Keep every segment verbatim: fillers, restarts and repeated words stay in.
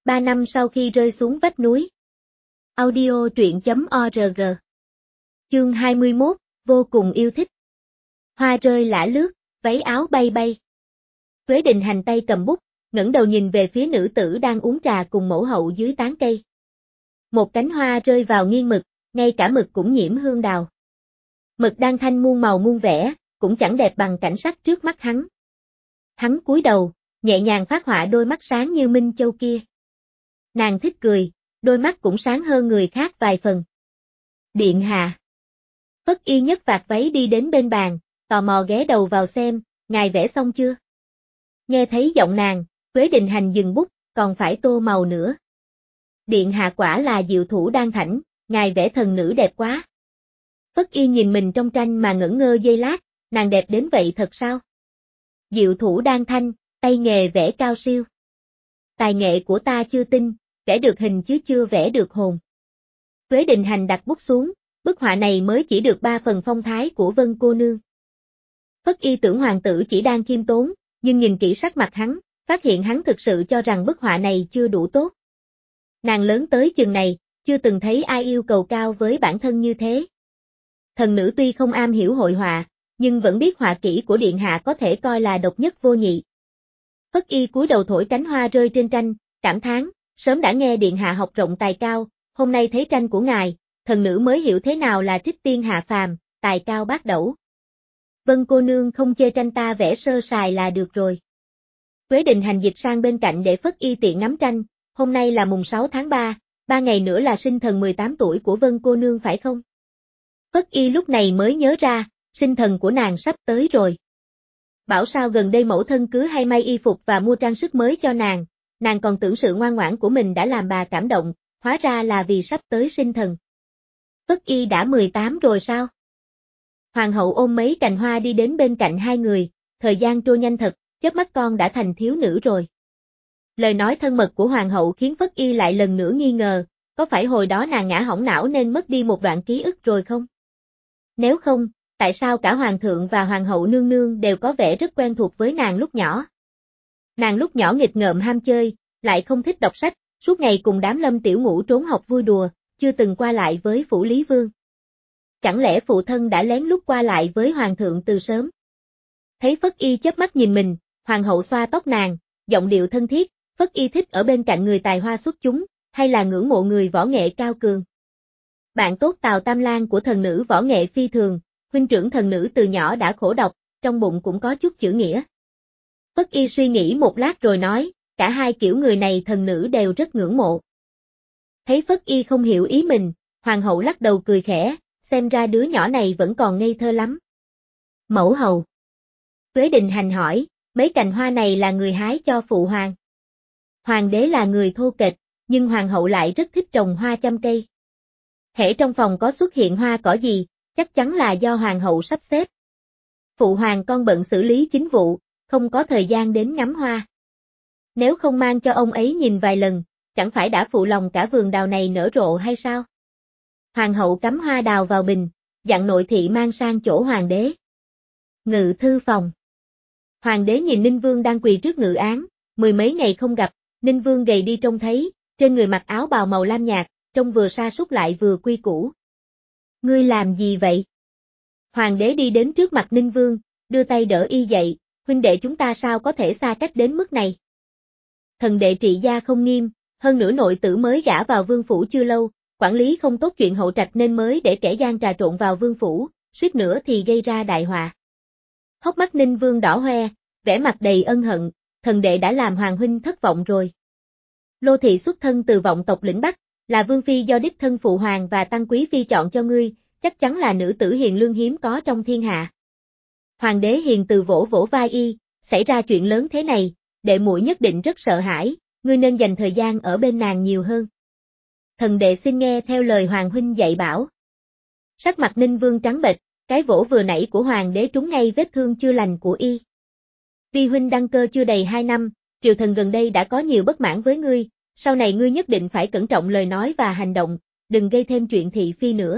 Ba năm sau khi rơi xuống vách núi. Audio truyện chấm org. Chương hai mươi mốt, vô cùng yêu thích. Hoa rơi lả lướt, váy áo bay bay. Tuế Đình Hành tay cầm bút, ngẩng đầu nhìn về phía nữ tử đang uống trà cùng mẫu hậu dưới tán cây. Một cánh hoa rơi vào nghiêng mực, ngay cả mực cũng nhiễm hương đào. Mực đang thanh muôn màu muôn vẻ, cũng chẳng đẹp bằng cảnh sắc trước mắt hắn. Hắn cúi đầu, nhẹ nhàng phác họa đôi mắt sáng như minh châu kia. Nàng thích cười, đôi mắt cũng sáng hơn người khác vài phần. Điện hạ. Phất Y nhấc vạt váy đi đến bên bàn, tò mò ghé đầu vào xem, ngài vẽ xong chưa? Nghe thấy giọng nàng, Tuế Đình Hành dừng bút, còn phải tô màu nữa. Điện hạ quả là diệu thủ đang thảnh, ngài vẽ thần nữ đẹp quá. Phất Y nhìn mình trong tranh mà ngẩn ngơ giây lát, nàng đẹp đến vậy thật sao? Diệu thủ đang thanh, tay nghề vẽ cao siêu. Tài nghệ của ta chưa tinh, vẽ được hình chứ chưa vẽ được hồn. Tuế Đình Hành đặt bút xuống, bức họa này mới chỉ được ba phần phong thái của Vân cô nương. Phất Y tưởng hoàng tử chỉ đang khiêm tốn, nhưng nhìn kỹ sắc mặt hắn, phát hiện hắn thực sự cho rằng bức họa này chưa đủ tốt. Nàng lớn tới chừng này, chưa từng thấy ai yêu cầu cao với bản thân như thế. Thần nữ tuy không am hiểu hội họa, nhưng vẫn biết họa kỹ của điện hạ có thể coi là độc nhất vô nhị. Phất Y cúi đầu thổi cánh hoa rơi trên tranh, cảm thán, sớm đã nghe điện hạ học rộng tài cao, hôm nay thấy tranh của ngài, thần nữ mới hiểu thế nào là trích tiên hạ phàm, tài cao bát đẩu. Vân cô nương không chê tranh ta vẽ sơ sài là được rồi. Tuế Đình Hành dịch sang bên cạnh để Phất Y tiện ngắm tranh, hôm nay là mùng sáu tháng ba, ba ngày nữa là sinh thần mười tám tuổi của Vân cô nương phải không? Phất Y lúc này mới nhớ ra, sinh thần của nàng sắp tới rồi. Bảo sao gần đây mẫu thân cứ hay may y phục và mua trang sức mới cho nàng, nàng còn tưởng sự ngoan ngoãn của mình đã làm bà cảm động, hóa ra là vì sắp tới sinh thần. Phất Y đã mười tám rồi sao? Hoàng hậu ôm mấy cành hoa đi đến bên cạnh hai người, thời gian trôi nhanh thật, chớp mắt con đã thành thiếu nữ rồi. Lời nói thân mật của hoàng hậu khiến Phất Y lại lần nữa nghi ngờ, có phải hồi đó nàng ngã hỏng não nên mất đi một đoạn ký ức rồi không? Nếu không, tại sao cả hoàng thượng và hoàng hậu nương nương đều có vẻ rất quen thuộc với nàng lúc nhỏ? Nàng lúc nhỏ nghịch ngợm ham chơi, lại không thích đọc sách, suốt ngày cùng đám Lâm Tiểu Ngũ trốn học vui đùa, chưa từng qua lại với phủ Lý Vương. Chẳng lẽ phụ thân đã lén lút qua lại với hoàng thượng từ sớm? Thấy Phất Y chớp mắt nhìn mình, hoàng hậu xoa tóc nàng, giọng điệu thân thiết, Phất Y thích ở bên cạnh người tài hoa xuất chúng, hay là ngưỡng mộ người võ nghệ cao cường? Bạn tốt Tào Tam Lang của thần nữ võ nghệ phi thường, huynh trưởng thần nữ từ nhỏ đã khổ độc, trong bụng cũng có chút chữ nghĩa. Phất Y suy nghĩ một lát rồi nói, cả hai kiểu người này thần nữ đều rất ngưỡng mộ. Thấy Phất Y không hiểu ý mình, hoàng hậu lắc đầu cười khẽ, xem ra đứa nhỏ này vẫn còn ngây thơ lắm. Mẫu hậu. Tuế Đình Hành hỏi, mấy cành hoa này là người hái cho phụ hoàng. Hoàng đế là người thô kệch, nhưng hoàng hậu lại rất thích trồng hoa chăm cây. Hễ trong phòng có xuất hiện hoa cỏ gì, chắc chắn là do hoàng hậu sắp xếp. Phụ hoàng con bận xử lý chính vụ, không có thời gian đến ngắm hoa. Nếu không mang cho ông ấy nhìn vài lần, chẳng phải đã phụ lòng cả vườn đào này nở rộ hay sao? Hoàng hậu cắm hoa đào vào bình, dặn nội thị mang sang chỗ hoàng đế. Ngự thư phòng. Hoàng đế nhìn Ninh Vương đang quỳ trước ngự án, mười mấy ngày không gặp, Ninh Vương gầy đi trông thấy, trên người mặc áo bào màu lam nhạt, trông vừa sa sút lại vừa quy củ. Ngươi làm gì vậy? Hoàng đế đi đến trước mặt Ninh Vương, đưa tay đỡ y dậy, huynh đệ chúng ta sao có thể xa cách đến mức này? Thần đệ trị gia không nghiêm, hơn nữa nội tử mới gả vào vương phủ chưa lâu, quản lý không tốt chuyện hậu trạch nên mới để kẻ gian trà trộn vào vương phủ, suýt nữa thì gây ra đại họa. Hốc mắt Ninh Vương đỏ hoe, vẻ mặt đầy ân hận, thần đệ đã làm hoàng huynh thất vọng rồi. Lô thị xuất thân từ vọng tộc lĩnh Bắc, là vương phi do đích thân phụ hoàng và tăng quý phi chọn cho ngươi, chắc chắn là nữ tử hiền lương hiếm có trong thiên hạ. Hoàng đế hiền từ vỗ vỗ vai y, xảy ra chuyện lớn thế này, đệ muội nhất định rất sợ hãi, ngươi nên dành thời gian ở bên nàng nhiều hơn. Thần đệ xin nghe theo lời hoàng huynh dạy bảo. Sắc mặt Ninh Vương trắng bệch, cái vỗ vừa nãy của hoàng đế trúng ngay vết thương chưa lành của y. Vi huynh đăng cơ chưa đầy hai năm, triều thần gần đây đã có nhiều bất mãn với ngươi, sau này ngươi nhất định phải cẩn trọng lời nói và hành động, đừng gây thêm chuyện thị phi nữa.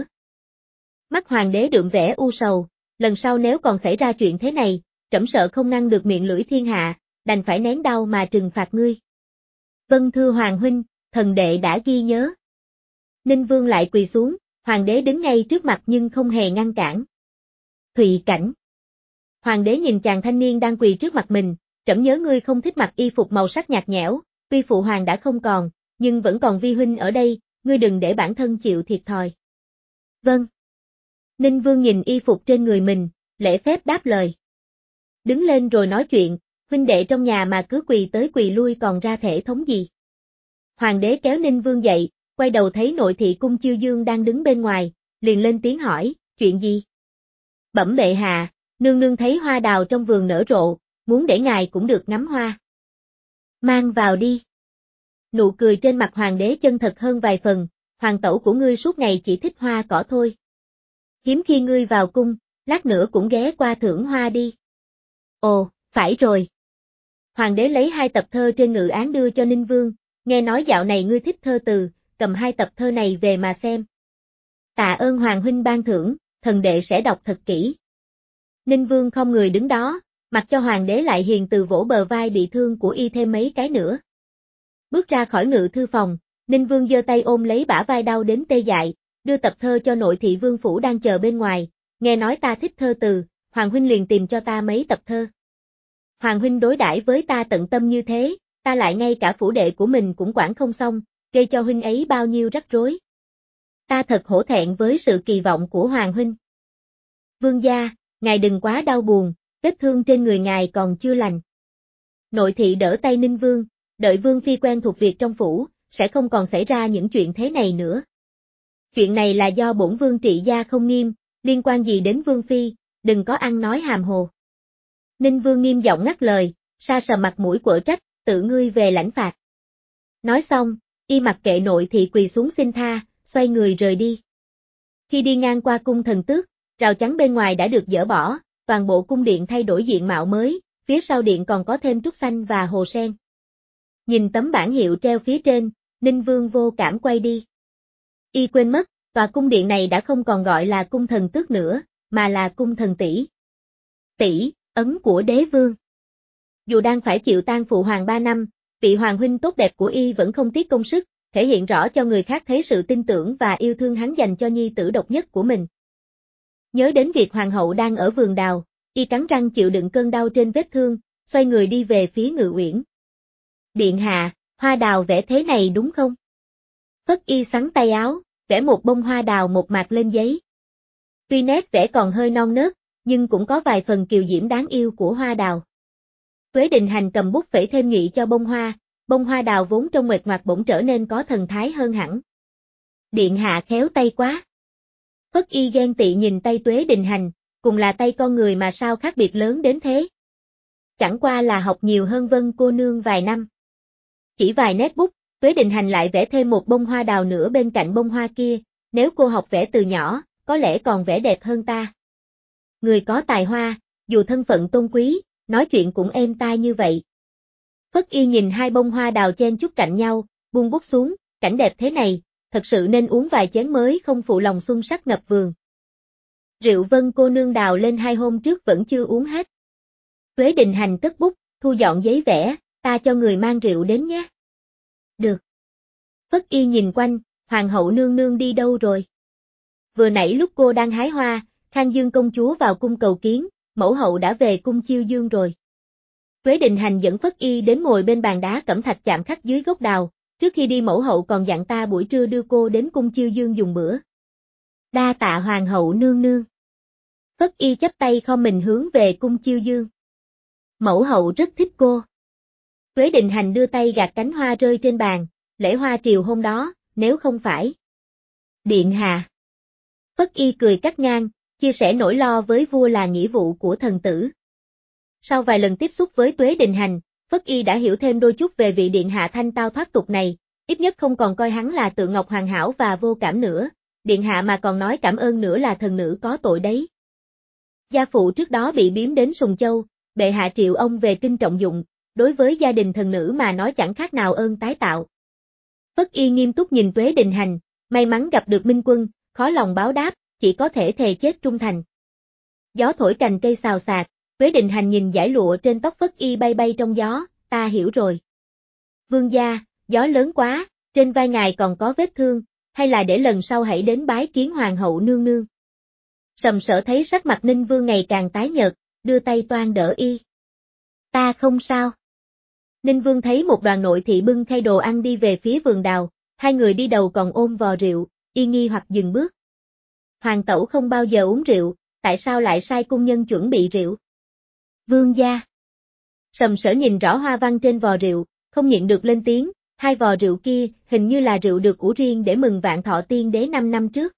Mắt hoàng đế đượm vẻ u sầu, lần sau nếu còn xảy ra chuyện thế này, trẫm sợ không ngăn được miệng lưỡi thiên hạ, đành phải nén đau mà trừng phạt ngươi. Vâng thưa Hoàng huynh, thần đệ đã ghi nhớ. Ninh Vương lại quỳ xuống, Hoàng đế đứng ngay trước mặt nhưng không hề ngăn cản. Thụy Cảnh. Hoàng đế nhìn chàng thanh niên đang quỳ trước mặt mình, trẫm nhớ ngươi không thích mặc y phục màu sắc nhạt nhẽo, tuy phụ hoàng đã không còn, nhưng vẫn còn vi huynh ở đây, ngươi đừng để bản thân chịu thiệt thòi. Vâng. Ninh Vương nhìn y phục trên người mình, lễ phép đáp lời. Đứng lên rồi nói chuyện, huynh đệ trong nhà mà cứ quỳ tới quỳ lui còn ra thể thống gì. Hoàng đế kéo Ninh Vương dậy, quay đầu thấy nội thị cung Chiêu Dương đang đứng bên ngoài, liền lên tiếng hỏi, chuyện gì? Bẩm bệ hạ, nương nương thấy hoa đào trong vườn nở rộ, muốn để ngài cũng được ngắm hoa. Mang vào đi. Nụ cười trên mặt hoàng đế chân thật hơn vài phần, hoàng tẩu của ngươi suốt ngày chỉ thích hoa cỏ thôi. Hiếm khi ngươi vào cung, lát nữa cũng ghé qua thưởng hoa đi. Ồ, phải rồi. Hoàng đế lấy hai tập thơ trên ngự án đưa cho Ninh Vương, nghe nói dạo này ngươi thích thơ từ, cầm hai tập thơ này về mà xem. Tạ ơn Hoàng huynh ban thưởng, thần đệ sẽ đọc thật kỹ. Ninh Vương không người đứng đó, mặc cho hoàng đế lại hiền từ vỗ bờ vai bị thương của y thêm mấy cái nữa. Bước ra khỏi ngự thư phòng, Ninh Vương giơ tay ôm lấy bả vai đau đến tê dại, đưa tập thơ cho nội thị Vương phủ đang chờ bên ngoài, nghe nói ta thích thơ từ, Hoàng huynh liền tìm cho ta mấy tập thơ. Hoàng huynh đối đãi với ta tận tâm như thế, ta lại ngay cả phủ đệ của mình cũng quản không xong, gây cho huynh ấy bao nhiêu rắc rối. Ta thật hổ thẹn với sự kỳ vọng của Hoàng huynh. Vương gia, ngài đừng quá đau buồn, vết thương trên người ngài còn chưa lành. Nội thị đỡ tay Ninh Vương, đợi Vương phi quen thuộc việc trong phủ, sẽ không còn xảy ra những chuyện thế này nữa. Chuyện này là do bổn vương trị gia không nghiêm, liên quan gì đến Vương phi, đừng có ăn nói hàm hồ. Ninh Vương nghiêm giọng ngắt lời, sa sờ mặt mũi quở trách, tự ngươi về lãnh phạt. Nói xong, y mặc kệ nội thị quỳ xuống xin tha, xoay người rời đi. Khi đi ngang qua cung thần tước, rào chắn bên ngoài đã được dỡ bỏ, toàn bộ cung điện thay đổi diện mạo mới, phía sau điện còn có thêm trúc xanh và hồ sen. Nhìn tấm bảng hiệu treo phía trên, Ninh Vương vô cảm quay đi. Y quên mất, tòa cung điện này đã không còn gọi là cung thần tước nữa, mà là cung thần tỷ. Tỷ, ấn của đế vương. Dù đang phải chịu tang phụ hoàng ba năm, vị hoàng huynh tốt đẹp của y vẫn không tiếc công sức, thể hiện rõ cho người khác thấy sự tin tưởng và yêu thương hắn dành cho nhi tử độc nhất của mình. Nhớ đến việc hoàng hậu đang ở vườn đào, y cắn răng chịu đựng cơn đau trên vết thương, xoay người đi về phía Ngự Uyển. Điện hạ, hoa đào vẽ thế này đúng không? Phất y xắn tay áo, vẽ một bông hoa đào một mạc lên giấy. Tuy nét vẽ còn hơi non nớt, nhưng cũng có vài phần kiều diễm đáng yêu của hoa đào. Tuế Đình Hành cầm bút phẩy thêm nhụy cho bông hoa, bông hoa đào vốn trông nguệch ngoạc bỗng trở nên có thần thái hơn hẳn. Điện hạ khéo tay quá. Phất y ghen tị nhìn tay Tuế Đình Hành, cùng là tay con người mà sao khác biệt lớn đến thế. Chẳng qua là học nhiều hơn Vân cô nương vài năm. Chỉ vài nét bút, Tuế Đình Hành lại vẽ thêm một bông hoa đào nữa bên cạnh bông hoa kia, nếu cô học vẽ từ nhỏ, có lẽ còn vẽ đẹp hơn ta. Người có tài hoa, dù thân phận tôn quý, nói chuyện cũng êm tai như vậy. Phất y nhìn hai bông hoa đào chen chúc cạnh nhau, buông bút xuống, cảnh đẹp thế này, thật sự nên uống vài chén mới không phụ lòng xuân sắc ngập vườn. Rượu Vân cô nương đào lên hai hôm trước vẫn chưa uống hết. Tuế Đình Hành cất bút, thu dọn giấy vẽ, ta cho người mang rượu đến nhé. Được. Phất y nhìn quanh, hoàng hậu nương nương đi đâu rồi? Vừa nãy lúc cô đang hái hoa, Khang Dương công chúa vào cung cầu kiến, mẫu hậu đã về cung Chiêu Dương rồi. Tuế Đình Hành dẫn Phất y đến ngồi bên bàn đá cẩm thạch chạm khắc dưới gốc đào, trước khi đi mẫu hậu còn dặn ta buổi trưa đưa cô đến cung Chiêu Dương dùng bữa. Đa tạ hoàng hậu nương nương. Phất y chắp tay khom mình hướng về cung Chiêu Dương. Mẫu hậu rất thích cô. Tuế Đình Hành đưa tay gạt cánh hoa rơi trên bàn, lễ hoa triều hôm đó, nếu không phải. Điện hạ. Phất y cười cắt ngang, chia sẻ nỗi lo với vua là nghĩa vụ của thần tử. Sau vài lần tiếp xúc với Tuế Đình Hành, Phất y đã hiểu thêm đôi chút về vị điện hạ thanh tao thoát tục này, ít nhất không còn coi hắn là tượng ngọc hoàn hảo và vô cảm nữa, điện hạ mà còn nói cảm ơn nữa là thần nữ có tội đấy. Gia phụ trước đó bị biếm đến Sùng Châu, bệ hạ triệu ông về kinh trọng dụng, đối với gia đình thần nữ mà nói chẳng khác nào ơn tái tạo. Phất y nghiêm túc nhìn Tuế Đình Hành, may mắn gặp được Minh Quân, khó lòng báo đáp, chỉ có thể thề chết trung thành. Gió thổi cành cây xào xạc, Tuế Đình Hành nhìn dải lụa trên tóc Phất y bay bay trong gió, ta hiểu rồi. Vương gia, gió lớn quá, trên vai ngài còn có vết thương, hay là để lần sau hãy đến bái kiến hoàng hậu nương nương. Sầm Sở thấy sắc mặt Ninh Vương ngày càng tái nhợt, đưa tay toan đỡ y. Ta không sao. Ninh Vương thấy một đoàn nội thị bưng khay đồ ăn đi về phía vườn đào, hai người đi đầu còn ôm vò rượu, y nghi hoặc dừng bước. Hoàng tẩu không bao giờ uống rượu, tại sao lại sai cung nhân chuẩn bị rượu? Vương gia. Sầm Sở nhìn rõ hoa văn trên vò rượu, không nhịn được lên tiếng, hai vò rượu kia, hình như là rượu được ủ riêng để mừng vạn thọ tiên đế năm năm trước.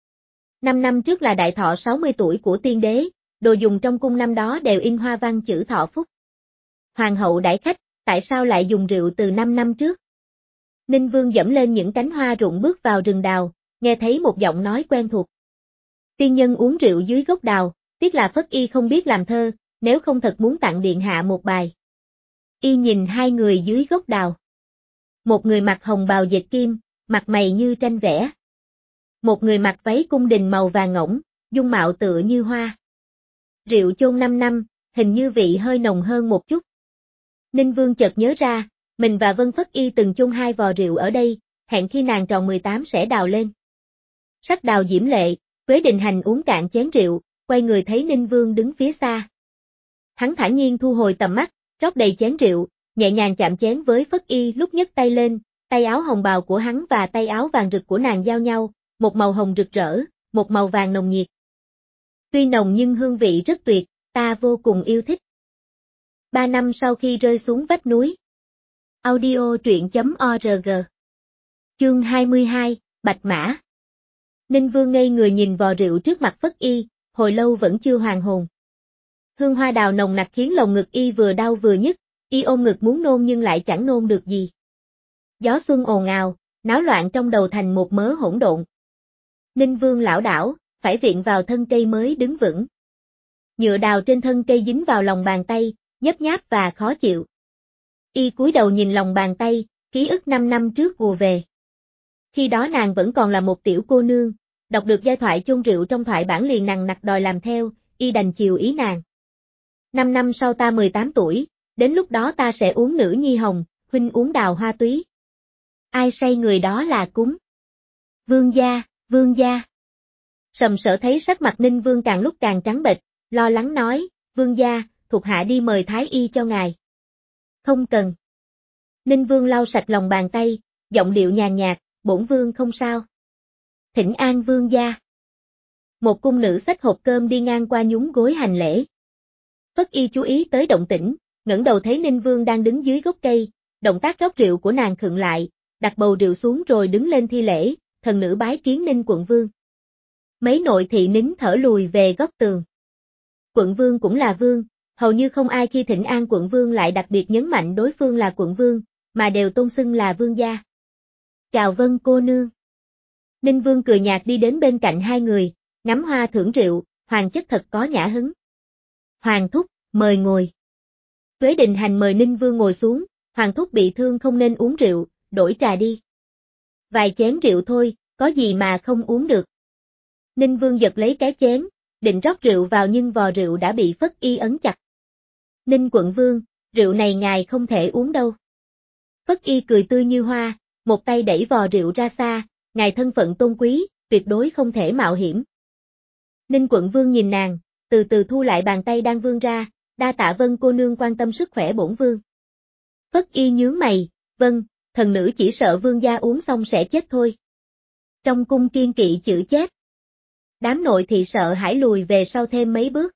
Năm năm trước là đại thọ sáu mươi tuổi của tiên đế, đồ dùng trong cung năm đó đều in hoa văn chữ thọ phúc. Hoàng hậu đãi khách, tại sao lại dùng rượu từ năm năm trước? Ninh Vương dẫm lên những cánh hoa rụng bước vào rừng đào, nghe thấy một giọng nói quen thuộc. Tiên nhân uống rượu dưới gốc đào, tiếc là Phất Y không biết làm thơ, nếu không thật muốn tặng điện hạ một bài. Y nhìn hai người dưới gốc đào. Một người mặc hồng bào dệt kim, mặt mày như tranh vẽ. Một người mặc váy cung đình màu vàng ngỗng, dung mạo tựa như hoa. Rượu chôn năm năm, hình như vị hơi nồng hơn một chút. Ninh Vương chợt nhớ ra, mình và Vân Phất Y từng chung hai vò rượu ở đây, hẹn khi nàng tròn mười tám sẽ đào lên. Sắc đào diễm lệ, Quế Đình Hành uống cạn chén rượu, quay người thấy Ninh Vương đứng phía xa. Hắn thản nhiên thu hồi tầm mắt, rót đầy chén rượu, nhẹ nhàng chạm chén với Phất Y lúc nhấc tay lên, tay áo hồng bào của hắn và tay áo vàng rực của nàng giao nhau, một màu hồng rực rỡ, một màu vàng nồng nhiệt. Tuy nồng nhưng hương vị rất tuyệt, ta vô cùng yêu thích. Ba năm sau khi rơi xuống vách núi. Audio truyện chấm org. Chương hai mươi hai, Bạch Mã. Ninh Vương ngây người nhìn vò rượu trước mặt Phất Y, hồi lâu vẫn chưa hoàn hồn. Hương hoa đào nồng nặc khiến lồng ngực y vừa đau vừa nhức, y ôm ngực muốn nôn nhưng lại chẳng nôn được gì. Gió xuân ồn ào, náo loạn trong đầu thành một mớ hỗn độn. Ninh Vương lảo đảo, phải viện vào thân cây mới đứng vững. Nhựa đào trên thân cây dính vào lòng bàn tay, nhấp nháp và khó chịu. Y cúi đầu nhìn lòng bàn tay, ký ức năm năm trước ùa về. Khi đó nàng vẫn còn là một tiểu cô nương, đọc được giai thoại chôn rượu trong thoại bản liền nằng nặc đòi làm theo, y đành chiều ý nàng. Năm năm sau ta mười tám tuổi, đến lúc đó ta sẽ uống nữ nhi hồng, huynh uống đào hoa túy. Ai say người đó là cúng. Vương gia, vương gia. Sầm Sở thấy sắc mặt Ninh Vương càng lúc càng trắng bệch, lo lắng nói, vương gia, thuộc hạ đi mời thái y cho ngài. Không cần. Ninh Vương lau sạch lòng bàn tay, giọng điệu nhàn nhạt, bổn vương không sao. Thỉnh an vương gia. Một cung nữ xách hộp cơm đi ngang qua nhún gối hành lễ. Phất Y chú ý tới động tĩnh, ngẩng đầu thấy Ninh Vương đang đứng dưới gốc cây, động tác rót rượu của nàng khựng lại, đặt bầu rượu xuống rồi đứng lên thi lễ, thần nữ bái kiến Ninh quận vương. Mấy nội thị nín thở lùi về góc tường. Quận vương cũng là vương, hầu như không ai khi thỉnh an quận vương lại đặc biệt nhấn mạnh đối phương là quận vương, mà đều tôn xưng là vương gia. Chào Vân cô nương. Ninh Vương cười nhạt đi đến bên cạnh hai người, ngắm hoa thưởng rượu, hoàng chất thật có nhã hứng. Hoàng thúc, mời ngồi. Quế Đình Hành mời Ninh Vương ngồi xuống, hoàng thúc bị thương không nên uống rượu, đổi trà đi. Vài chén rượu thôi, có gì mà không uống được. Ninh Vương giật lấy cái chén, định rót rượu vào nhưng vò rượu đã bị Phất Y ấn chặt. Ninh quận vương, rượu này ngài không thể uống đâu. Phất Y cười tươi như hoa, một tay đẩy vò rượu ra xa, ngài thân phận tôn quý, tuyệt đối không thể mạo hiểm. Ninh quận vương nhìn nàng, từ từ thu lại bàn tay đang vươn ra, đa tạ Vân cô nương quan tâm sức khỏe bổn vương. Phất Y nhướng mày, vâng, thần nữ chỉ sợ vương gia uống xong sẽ chết thôi. Trong cung kiên kỵ chữ chết. Đám nội thị sợ hãi lùi về sau thêm mấy bước.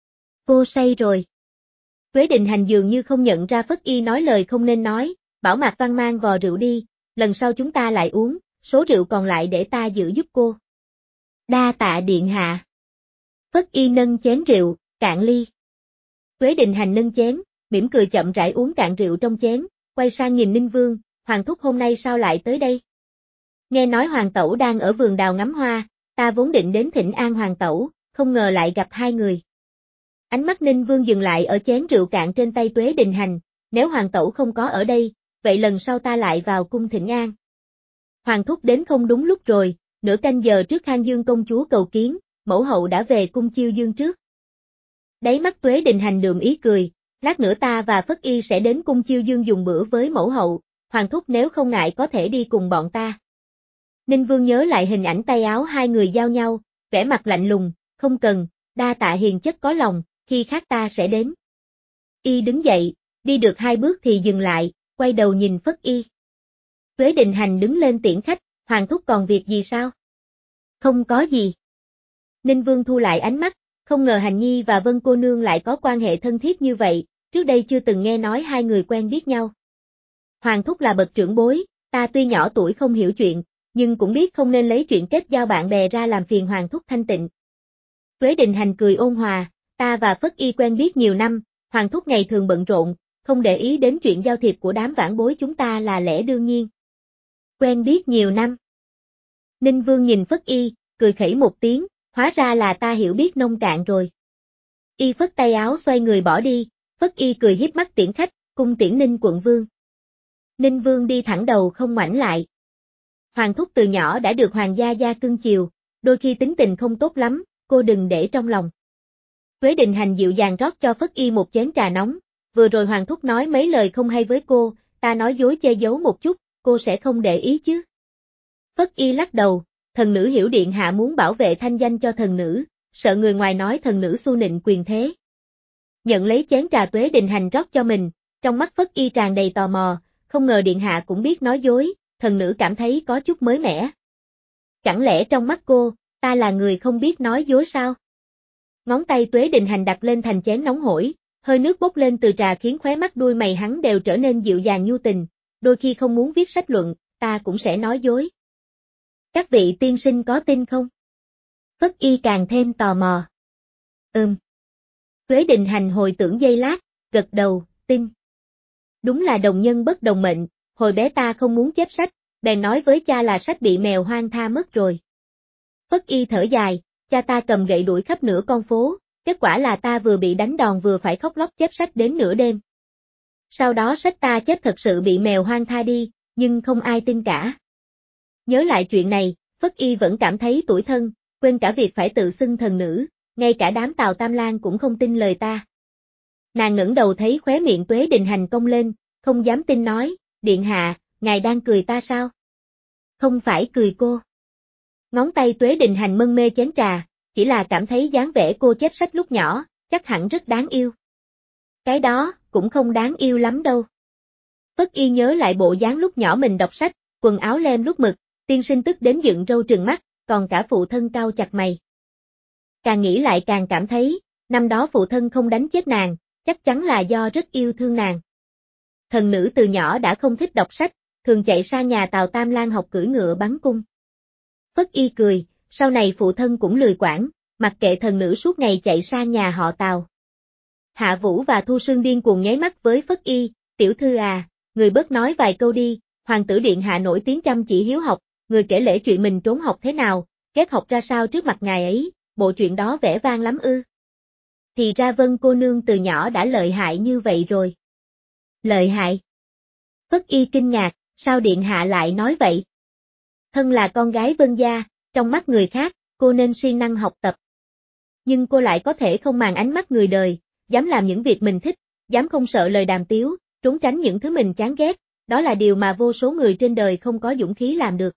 Cô say rồi. Quế Đình Hành dường như không nhận ra Phất Y nói lời không nên nói, bảo Mạc Văn mang vò rượu đi, lần sau chúng ta lại uống, số rượu còn lại để ta giữ giúp cô. Đa tạ điện hạ. Phất Y nâng chén rượu, cạn ly. Quế Đình Hành nâng chén, mỉm cười chậm rãi uống cạn rượu trong chén, quay sang nhìn Ninh Vương, hoàng thúc hôm nay sao lại tới đây? Nghe nói hoàng tẩu đang ở vườn đào ngắm hoa, ta vốn định đến thỉnh an hoàng tẩu, không ngờ lại gặp hai người. Ánh mắt Ninh Vương dừng lại ở chén rượu cạn trên tay Tuế Đình Hành, nếu hoàng tẩu không có ở đây, vậy lần sau ta lại vào cung thỉnh an. Hoàng thúc đến không đúng lúc rồi, nửa canh giờ trước Khang Dương công chúa cầu kiến, mẫu hậu đã về cung Chiêu Dương trước. Đáy mắt Tuế Đình Hành đượm ý cười, lát nữa ta và Phất Y sẽ đến cung Chiêu Dương dùng bữa với mẫu hậu, Hoàng thúc nếu không ngại có thể đi cùng bọn ta. Ninh Vương nhớ lại hình ảnh tay áo hai người giao nhau, vẻ mặt lạnh lùng, không cần, đa tạ hiền chất có lòng, khi khác ta sẽ đến. Y đứng dậy, đi được hai bước thì dừng lại, quay đầu nhìn Phất Y. Tuế Định Hành đứng lên tiễn khách, Hoàng thúc còn việc gì sao? Không có gì. Ninh Vương thu lại ánh mắt, không ngờ Hành Nhi và Vân cô nương lại có quan hệ thân thiết như vậy, trước đây chưa từng nghe nói hai người quen biết nhau. Hoàng thúc là bậc trưởng bối, ta tuy nhỏ tuổi không hiểu chuyện, nhưng cũng biết không nên lấy chuyện kết giao bạn bè ra làm phiền Hoàng thúc thanh tịnh. Tuế Định Hành cười ôn hòa, ta và Phất Y quen biết nhiều năm, Hoàng thúc ngày thường bận rộn, không để ý đến chuyện giao thiệp của đám vãn bối chúng ta là lẽ đương nhiên. Quen biết nhiều năm. Ninh Vương nhìn Phất Y, cười khẩy một tiếng, hóa ra là ta hiểu biết nông cạn rồi. Y phất tay áo xoay người bỏ đi, Phất Y cười hiếp mắt tiễn khách, cung tiễn Ninh quận vương. Ninh Vương đi thẳng đầu không ngoảnh lại. Hoàng thúc từ nhỏ đã được hoàng gia gia cưng chiều, đôi khi tính tình không tốt lắm, cô đừng để trong lòng. Tuế Định Hành dịu dàng rót cho Phất Y một chén trà nóng, vừa rồi Hoàng thúc nói mấy lời không hay với cô, ta nói dối che giấu một chút, cô sẽ không để ý chứ. Phất Y lắc đầu, thần nữ hiểu điện hạ muốn bảo vệ thanh danh cho thần nữ, sợ người ngoài nói thần nữ xu nịnh quyền thế. Nhận lấy chén trà Tuế Định Hành rót cho mình, trong mắt Phất Y tràn đầy tò mò, không ngờ điện hạ cũng biết nói dối, thần nữ cảm thấy có chút mới mẻ. Chẳng lẽ trong mắt cô, ta là người không biết nói dối sao? Ngón tay Tuế Định Hành đặt lên thành chén nóng hổi, hơi nước bốc lên từ trà khiến khóe mắt đuôi mày hắn đều trở nên dịu dàng nhu tình, đôi khi không muốn viết sách luận, ta cũng sẽ nói dối. Các vị tiên sinh có tin không? Phất Y càng thêm tò mò. Ừm. Tuế Định Hành hồi tưởng giây lát, gật đầu, tin. Đúng là đồng nhân bất đồng mệnh, hồi bé ta không muốn chép sách, bèn nói với cha là sách bị mèo hoang tha mất rồi. Phất Y thở dài, cha ta cầm gậy đuổi khắp nửa con phố, kết quả là ta vừa bị đánh đòn vừa phải khóc lóc chép sách đến nửa đêm. Sau đó sách ta chết thật sự bị mèo hoang tha đi, nhưng không ai tin cả. Nhớ lại chuyện này, Phất Y vẫn cảm thấy tủi thân, quên cả việc phải tự xưng thần nữ, ngay cả đám Tào Tam Lang cũng không tin lời ta. Nàng ngẩng đầu thấy khóe miệng Tuế Định Hành cong lên, không dám tin nói, điện hạ, ngài đang cười ta sao? Không phải cười cô. Ngón tay Tuế Định Hành mân mê chén trà, chỉ là cảm thấy dáng vẻ cô chép sách lúc nhỏ, chắc hẳn rất đáng yêu. Cái đó, cũng không đáng yêu lắm đâu. Phất Y nhớ lại bộ dáng lúc nhỏ mình đọc sách, quần áo lem lúc mực, tiên sinh tức đến dựng râu trừng mắt, còn cả phụ thân cau chặt mày. Càng nghĩ lại càng cảm thấy, năm đó phụ thân không đánh chết nàng, chắc chắn là do rất yêu thương nàng. Thần nữ từ nhỏ đã không thích đọc sách, thường chạy sang nhà Tào Tam Lang học cưỡi ngựa bắn cung. Phất Y cười, sau này phụ thân cũng lười quản, mặc kệ thần nữ suốt ngày chạy sang nhà họ Tào. Hạ Vũ và Thu Sương điên cuồng nháy mắt với Phất Y, tiểu thư à, người bớt nói vài câu đi, hoàng tử điện hạ nổi tiếng chăm chỉ hiếu học, người kể lể chuyện mình trốn học thế nào, kết học ra sao trước mặt ngài ấy, bộ chuyện đó vẻ vang lắm ư. Thì ra Vân cô nương từ nhỏ đã lợi hại như vậy rồi. Lợi hại? Phất Y kinh ngạc, sao điện hạ lại nói vậy? Thân là con gái Vân gia, trong mắt người khác, cô nên siêng năng học tập. Nhưng cô lại có thể không màng ánh mắt người đời, dám làm những việc mình thích, dám không sợ lời đàm tiếu, trốn tránh những thứ mình chán ghét, đó là điều mà vô số người trên đời không có dũng khí làm được.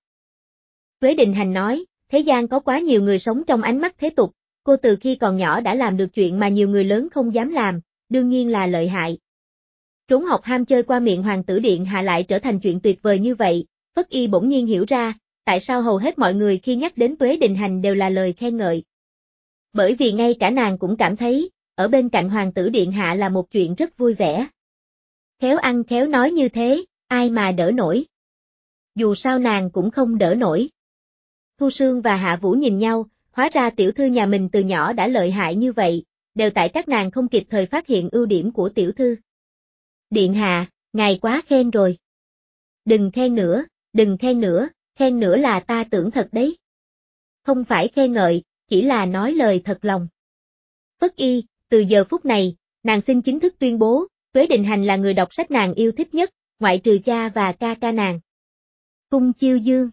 Tuế Định Hành nói, thế gian có quá nhiều người sống trong ánh mắt thế tục, cô từ khi còn nhỏ đã làm được chuyện mà nhiều người lớn không dám làm, đương nhiên là lợi hại. Trốn học ham chơi qua miệng hoàng tử điện hạ lại trở thành chuyện tuyệt vời như vậy, Phất Y bỗng nhiên hiểu ra, tại sao hầu hết mọi người khi nhắc đến Tuế Định Hành đều là lời khen ngợi. Bởi vì ngay cả nàng cũng cảm thấy, ở bên cạnh hoàng tử điện hạ là một chuyện rất vui vẻ. Khéo ăn khéo nói như thế, ai mà đỡ nổi. Dù sao nàng cũng không đỡ nổi. Thu Sương và Hạ Vũ nhìn nhau, hóa ra tiểu thư nhà mình từ nhỏ đã lợi hại như vậy, đều tại các nàng không kịp thời phát hiện ưu điểm của tiểu thư. Điện hạ, ngài quá khen rồi. Đừng khen nữa, đừng khen nữa, khen nữa là ta tưởng thật đấy. Không phải khen ngợi, chỉ là nói lời thật lòng. Phất Y, từ giờ phút này, nàng xin chính thức tuyên bố, Tuế Định Hành là người đọc sách nàng yêu thích nhất, ngoại trừ cha và ca ca nàng. Cung Chiêu Dương.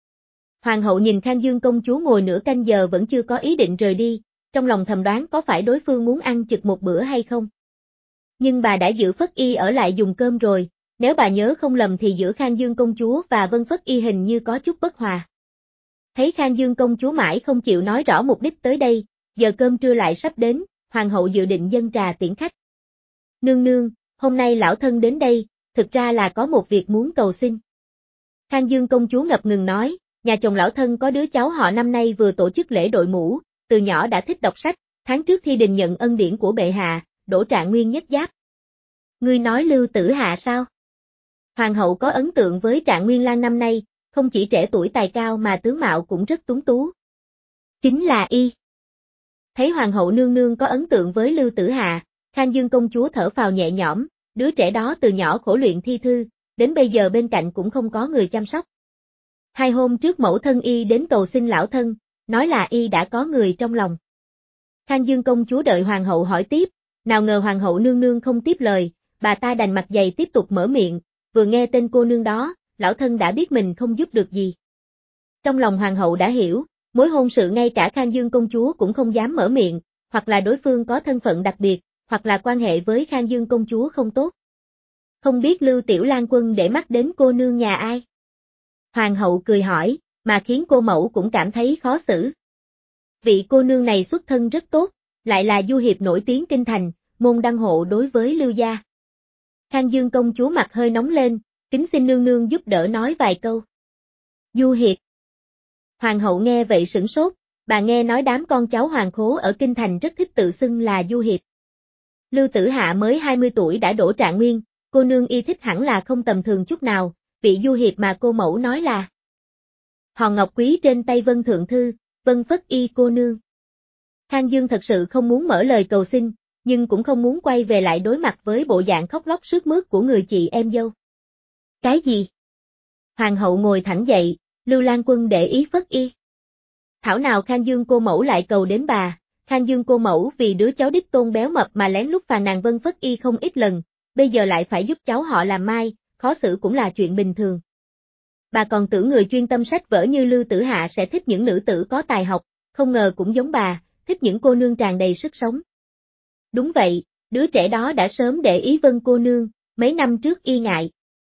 Hoàng hậu nhìn Khang Dương công chúa ngồi nửa canh giờ vẫn chưa có ý định rời đi, trong lòng thầm đoán có phải đối phương muốn ăn chực một bữa hay không. Nhưng bà đã giữ Phất Y ở lại dùng cơm rồi, nếu bà nhớ không lầm thì giữa Khang Dương công chúa và Vân Phất Y hình như có chút bất hòa. Thấy Khang Dương công chúa mãi không chịu nói rõ mục đích tới đây, giờ cơm trưa lại sắp đến, hoàng hậu dự định dâng trà tiễn khách. Nương nương, hôm nay lão thân đến đây, thực ra là có một việc muốn cầu xin. Khang Dương công chúa ngập ngừng nói, nhà chồng lão thân có đứa cháu họ năm nay vừa tổ chức lễ đội mũ, từ nhỏ đã thích đọc sách, tháng trước thi đình nhận ân điển của bệ hạ, đỗ trạng nguyên nhất giáp. Ngươi nói Lưu Tử Hạ sao? Hoàng hậu có ấn tượng với Trạng Nguyên Lang năm nay, không chỉ trẻ tuổi tài cao mà tướng mạo cũng rất tuấn tú. Chính là y. Thấy hoàng hậu nương nương có ấn tượng với Lưu Tử Hạ, Khang Dương công chúa thở phào nhẹ nhõm, đứa trẻ đó từ nhỏ khổ luyện thi thư, đến bây giờ bên cạnh cũng không có người chăm sóc. Hai hôm trước mẫu thân y đến cầu xin lão thân, nói là y đã có người trong lòng. Khang Dương công chúa đợi hoàng hậu hỏi tiếp, nào ngờ hoàng hậu nương nương không tiếp lời, bà ta đành mặt dày tiếp tục mở miệng, vừa nghe tên cô nương đó, lão thân đã biết mình không giúp được gì. Trong lòng hoàng hậu đã hiểu, mối hôn sự ngay cả Khang Dương công chúa cũng không dám mở miệng, hoặc là đối phương có thân phận đặc biệt, hoặc là quan hệ với Khang Dương công chúa không tốt. Không biết Lưu Tiểu Lan Quân để mắt đến cô nương nhà ai? Hoàng hậu cười hỏi, mà khiến cô mẫu cũng cảm thấy khó xử. Vị cô nương này xuất thân rất tốt, lại là du hiệp nổi tiếng kinh thành, môn đăng hộ đối với Lưu gia. Khang Dương công chúa mặt hơi nóng lên, kính xin nương nương giúp đỡ nói vài câu. Du hiệp. Hoàng hậu nghe vậy sửng sốt, bà nghe nói đám con cháu hoàng khố ở kinh thành rất thích tự xưng là du hiệp. Lưu Tử Hạ mới hai mươi tuổi đã đỗ trạng nguyên, cô nương y thích hẳn là không tầm thường chút nào, vị du hiệp mà cô mẫu nói là hòn ngọc quý trên tay Vân Thượng Thư, Vân Phất Y cô nương. Khang Dương thật sự không muốn mở lời cầu xin, nhưng cũng không muốn quay về lại đối mặt với bộ dạng khóc lóc sướt mướt của người chị em dâu. Cái gì? Hoàng hậu ngồi thẳng dậy, Lưu Lan Quân để ý Phất Y. Thảo nào Khang Dương cô mẫu lại cầu đến bà, Khang Dương cô mẫu vì đứa cháu đích tôn béo mập mà lén lút phàn nàn Vân Phất Y không ít lần, bây giờ lại phải giúp cháu họ làm mai, khó xử cũng là chuyện bình thường. Bà còn tưởng người chuyên tâm sách vở như Lưu Tử Hạ sẽ thích những nữ tử có tài học, không ngờ cũng giống bà, thích những cô nương tràn đầy sức sống. Đúng vậy, đứa trẻ đó đã sớm để ý Vân cô nương, mấy năm trước y ngại.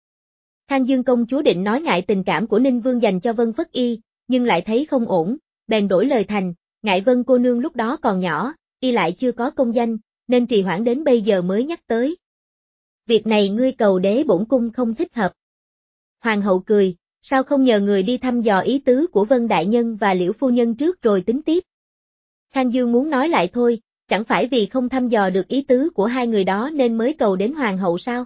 Khang Dương công chúa định nói ngại tình cảm của Ninh Vương dành cho Vân Phất Y, nhưng lại thấy không ổn, bèn đổi lời thành, ngại Vân cô nương lúc đó còn nhỏ, y lại chưa có công danh, nên trì hoãn đến bây giờ mới nhắc tới. Việc này ngươi cầu đế bổn cung không thích hợp. Hoàng hậu cười, sao không nhờ người đi thăm dò ý tứ của Vân đại nhân và Liễu phu nhân trước rồi tính tiếp. Khang Dương muốn nói lại thôi, chẳng phải vì không thăm dò được ý tứ của hai người đó nên mới cầu đến hoàng hậu sao?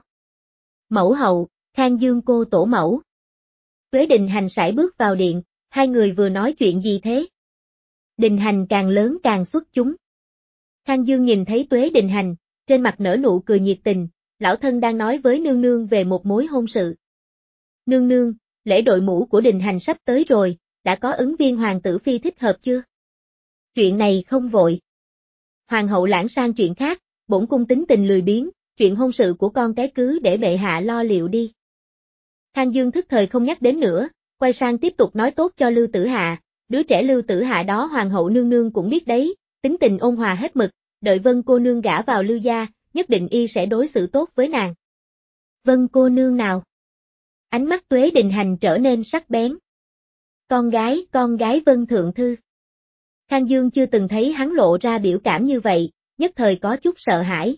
Mẫu hậu, Khang Dương cô tổ mẫu. Tuế Đình Hành sải bước vào điện, hai người vừa nói chuyện gì thế? Đình Hành càng lớn càng xuất chúng. Khang Dương nhìn thấy Tuế Đình Hành, trên mặt nở nụ cười nhiệt tình, lão thân đang nói với nương nương về một mối hôn sự. Nương nương, lễ đội mũ của Đình Hành sắp tới rồi, đã có ứng viên hoàng tử phi thích hợp chưa? Chuyện này không vội. Hoàng hậu lãng sang chuyện khác, bổn cung tính tình lười biếng, chuyện hôn sự của con cái cứ để bệ hạ lo liệu đi. Khang Dương thức thời không nhắc đến nữa, quay sang tiếp tục nói tốt cho Lưu Tử Hạ, đứa trẻ Lưu Tử Hạ đó hoàng hậu nương nương cũng biết đấy, tính tình ôn hòa hết mực, đợi Vân cô nương gả vào Lưu gia, nhất định y sẽ đối xử tốt với nàng. Vân cô nương nào? Ánh mắt Tuế Đình Hành trở nên sắc bén. Con gái, con gái Vân Thượng Thư. Khang Dương chưa từng thấy hắn lộ ra biểu cảm như vậy, nhất thời có chút sợ hãi.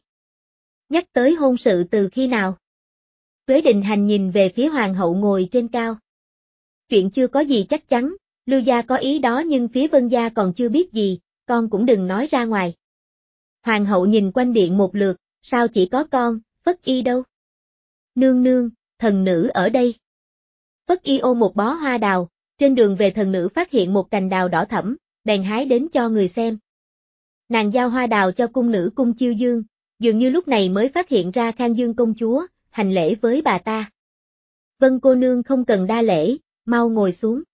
Nhắc tới hôn sự từ khi nào? Tuế Đình Hành nhìn về phía hoàng hậu ngồi trên cao. Chuyện chưa có gì chắc chắn, Lưu gia có ý đó nhưng phía Vân gia còn chưa biết gì, con cũng đừng nói ra ngoài. Hoàng hậu nhìn quanh điện một lượt, sao chỉ có con, Phất Y đâu? Nương nương, thần nữ ở đây. Phất Y ôm một bó hoa đào, trên đường về thần nữ phát hiện một cành đào đỏ thẫm, bèn hái đến cho người xem. Nàng giao hoa đào cho cung nữ cung Chiêu Dương, dường như lúc này mới phát hiện ra Khang Dương công chúa, hành lễ với bà ta. Vân cô nương không cần đa lễ, mau ngồi xuống.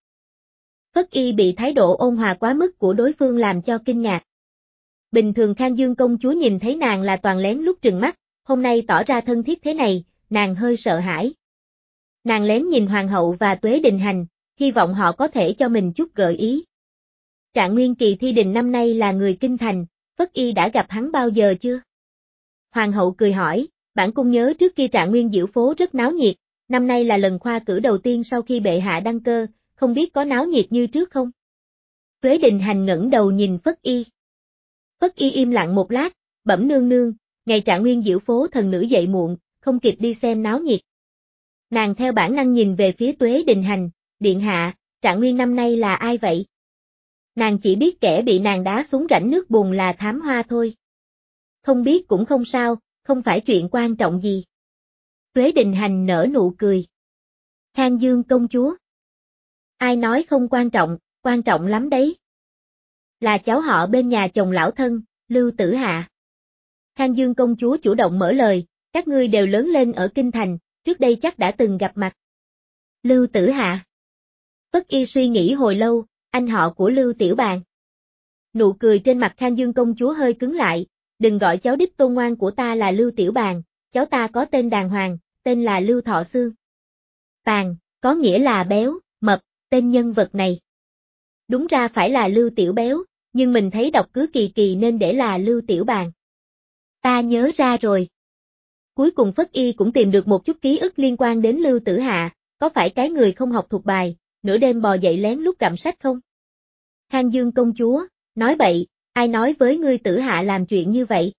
Phất Y bị thái độ ôn hòa quá mức của đối phương làm cho kinh ngạc. Bình thường Khang Dương công chúa nhìn thấy nàng là toàn lén lút trừng mắt, hôm nay tỏ ra thân thiết thế này, nàng hơi sợ hãi. Nàng lén nhìn hoàng hậu và Tuế Đình Hành, hy vọng họ có thể cho mình chút gợi ý. Trạng Nguyên kỳ thi đình năm nay là người kinh thành, Phất Y đã gặp hắn bao giờ chưa? Hoàng hậu cười hỏi, Bản cung nhớ trước kia Trạng Nguyên Diễu phố rất náo nhiệt, năm nay là lần khoa cử đầu tiên sau khi bệ hạ đăng cơ, không biết có náo nhiệt như trước không? Tuế Đình Hành ngẩng đầu nhìn Phất Y. Phất Y im lặng một lát, bẩm nương nương, ngày Trạng Nguyên Diễu phố thần nữ dậy muộn, không kịp đi xem náo nhiệt. Nàng theo bản năng nhìn về phía Tuế Đình Hành, điện hạ, Trạng Nguyên năm nay là ai vậy? Nàng chỉ biết kẻ bị nàng đá xuống rãnh nước bùn là Thám Hoa thôi. Không biết cũng không sao, không phải chuyện quan trọng gì. Tuế Đình Hành nở nụ cười. Khang Dương công chúa. Ai nói không quan trọng, quan trọng lắm đấy. Là cháu họ bên nhà chồng lão thân, Lưu Tử Hạ. Khang Dương công chúa chủ động mở lời, các ngươi đều lớn lên ở Kinh Thành, trước đây chắc đã từng gặp mặt. Lưu Tử Hạ. Phất Y suy nghĩ hồi lâu, anh họ của Lưu Tiểu Bàn. Nụ cười trên mặt Khang Dương công chúa hơi cứng lại, đừng gọi cháu đích tôn ngoan của ta là Lưu Tiểu Bàn, cháu ta có tên đàng hoàng, tên là Lưu Thọ Xương. Bàn, có nghĩa là béo, mập, tên nhân vật này. Đúng ra phải là Lưu Tiểu Béo, nhưng mình thấy đọc cứ kỳ kỳ nên để là Lưu Tiểu Bàn. Ta nhớ ra rồi. Cuối cùng Phất Y cũng tìm được một chút ký ức liên quan đến Lưu Tử Hạ, có phải cái người không học thuộc bài, nửa đêm bò dậy lén lút gặm sách không? Khang Dương công chúa, nói bậy, ai nói với ngươi Tử Hạ làm chuyện như vậy?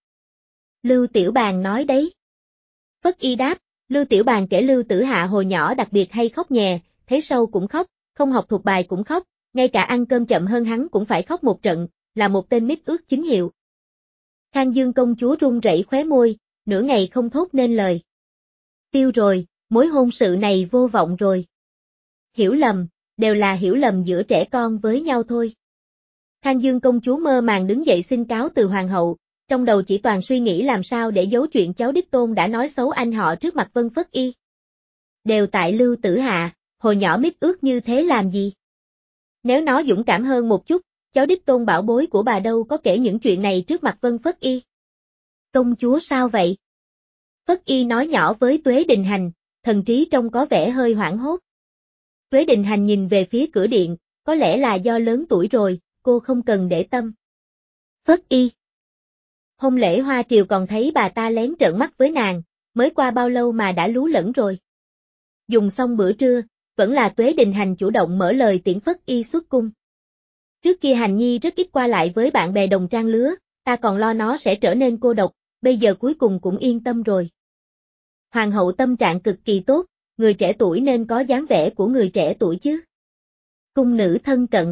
Lưu Tiểu Bàn nói đấy. Phất Y đáp, Lưu Tiểu Bàn kể Lưu Tử Hạ hồi nhỏ đặc biệt hay khóc nhè, thấy sâu cũng khóc, không học thuộc bài cũng khóc, ngay cả ăn cơm chậm hơn hắn cũng phải khóc một trận, là một tên mít ướt chính hiệu. Khang Dương công chúa run rẩy khóe môi, nửa ngày không thốt nên lời. Tiêu rồi, mối hôn sự này vô vọng rồi. Hiểu lầm, đều là hiểu lầm giữa trẻ con với nhau thôi. Khang Dương công chúa mơ màng đứng dậy xin cáo từ hoàng hậu, trong đầu chỉ toàn suy nghĩ làm sao để giấu chuyện cháu đích tôn đã nói xấu anh họ trước mặt Vân Phất Y. Đều tại Lưu Tử Hạ, hồi nhỏ mít ướt như thế làm gì? Nếu nó dũng cảm hơn một chút, cháu đích tôn bảo bối của bà đâu có kể những chuyện này trước mặt Vân Phất Y. Công chúa sao vậy? Phất Y nói nhỏ với Tuế Đình Hành, thần trí trông có vẻ hơi hoảng hốt. Tuế Đình Hành nhìn về phía cửa điện, có lẽ là do lớn tuổi rồi, cô không cần để tâm. Phất Y. Hôn lễ hoa triều còn thấy bà ta lén trợn mắt với nàng, mới qua bao lâu mà đã lú lẫn rồi. Dùng xong bữa trưa, vẫn là Tuế Đình Hành chủ động mở lời tiễn Phất Y xuất cung. Trước kia Hành Nhi rất ít qua lại với bạn bè đồng trang lứa, ta còn lo nó sẽ trở nên cô độc, bây giờ cuối cùng cũng yên tâm rồi. Hoàng hậu tâm trạng cực kỳ tốt, người trẻ tuổi nên có dáng vẻ của người trẻ tuổi chứ. Cung nữ thân cận.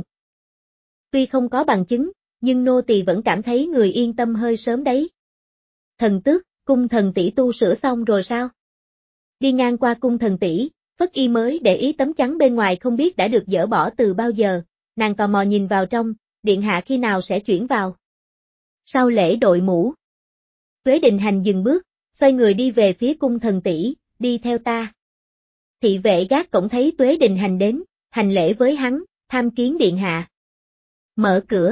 Tuy không có bằng chứng, nhưng nô tỳ vẫn cảm thấy người yên tâm hơi sớm đấy. Thần tước, cung thần tỷ tu sửa xong rồi sao? Đi ngang qua cung thần tỷ, Phất Y mới để ý tấm chắn bên ngoài không biết đã được dỡ bỏ từ bao giờ, nàng tò mò nhìn vào trong, điện hạ khi nào sẽ chuyển vào. Sau lễ đội mũ. Tuế Đình Hành dừng bước, xoay người đi về phía cung thần tỷ, đi theo ta. Thị vệ gác cổng thấy Tuế Đình Hành đến, hành lễ với hắn, tham kiến điện hạ. Mở cửa.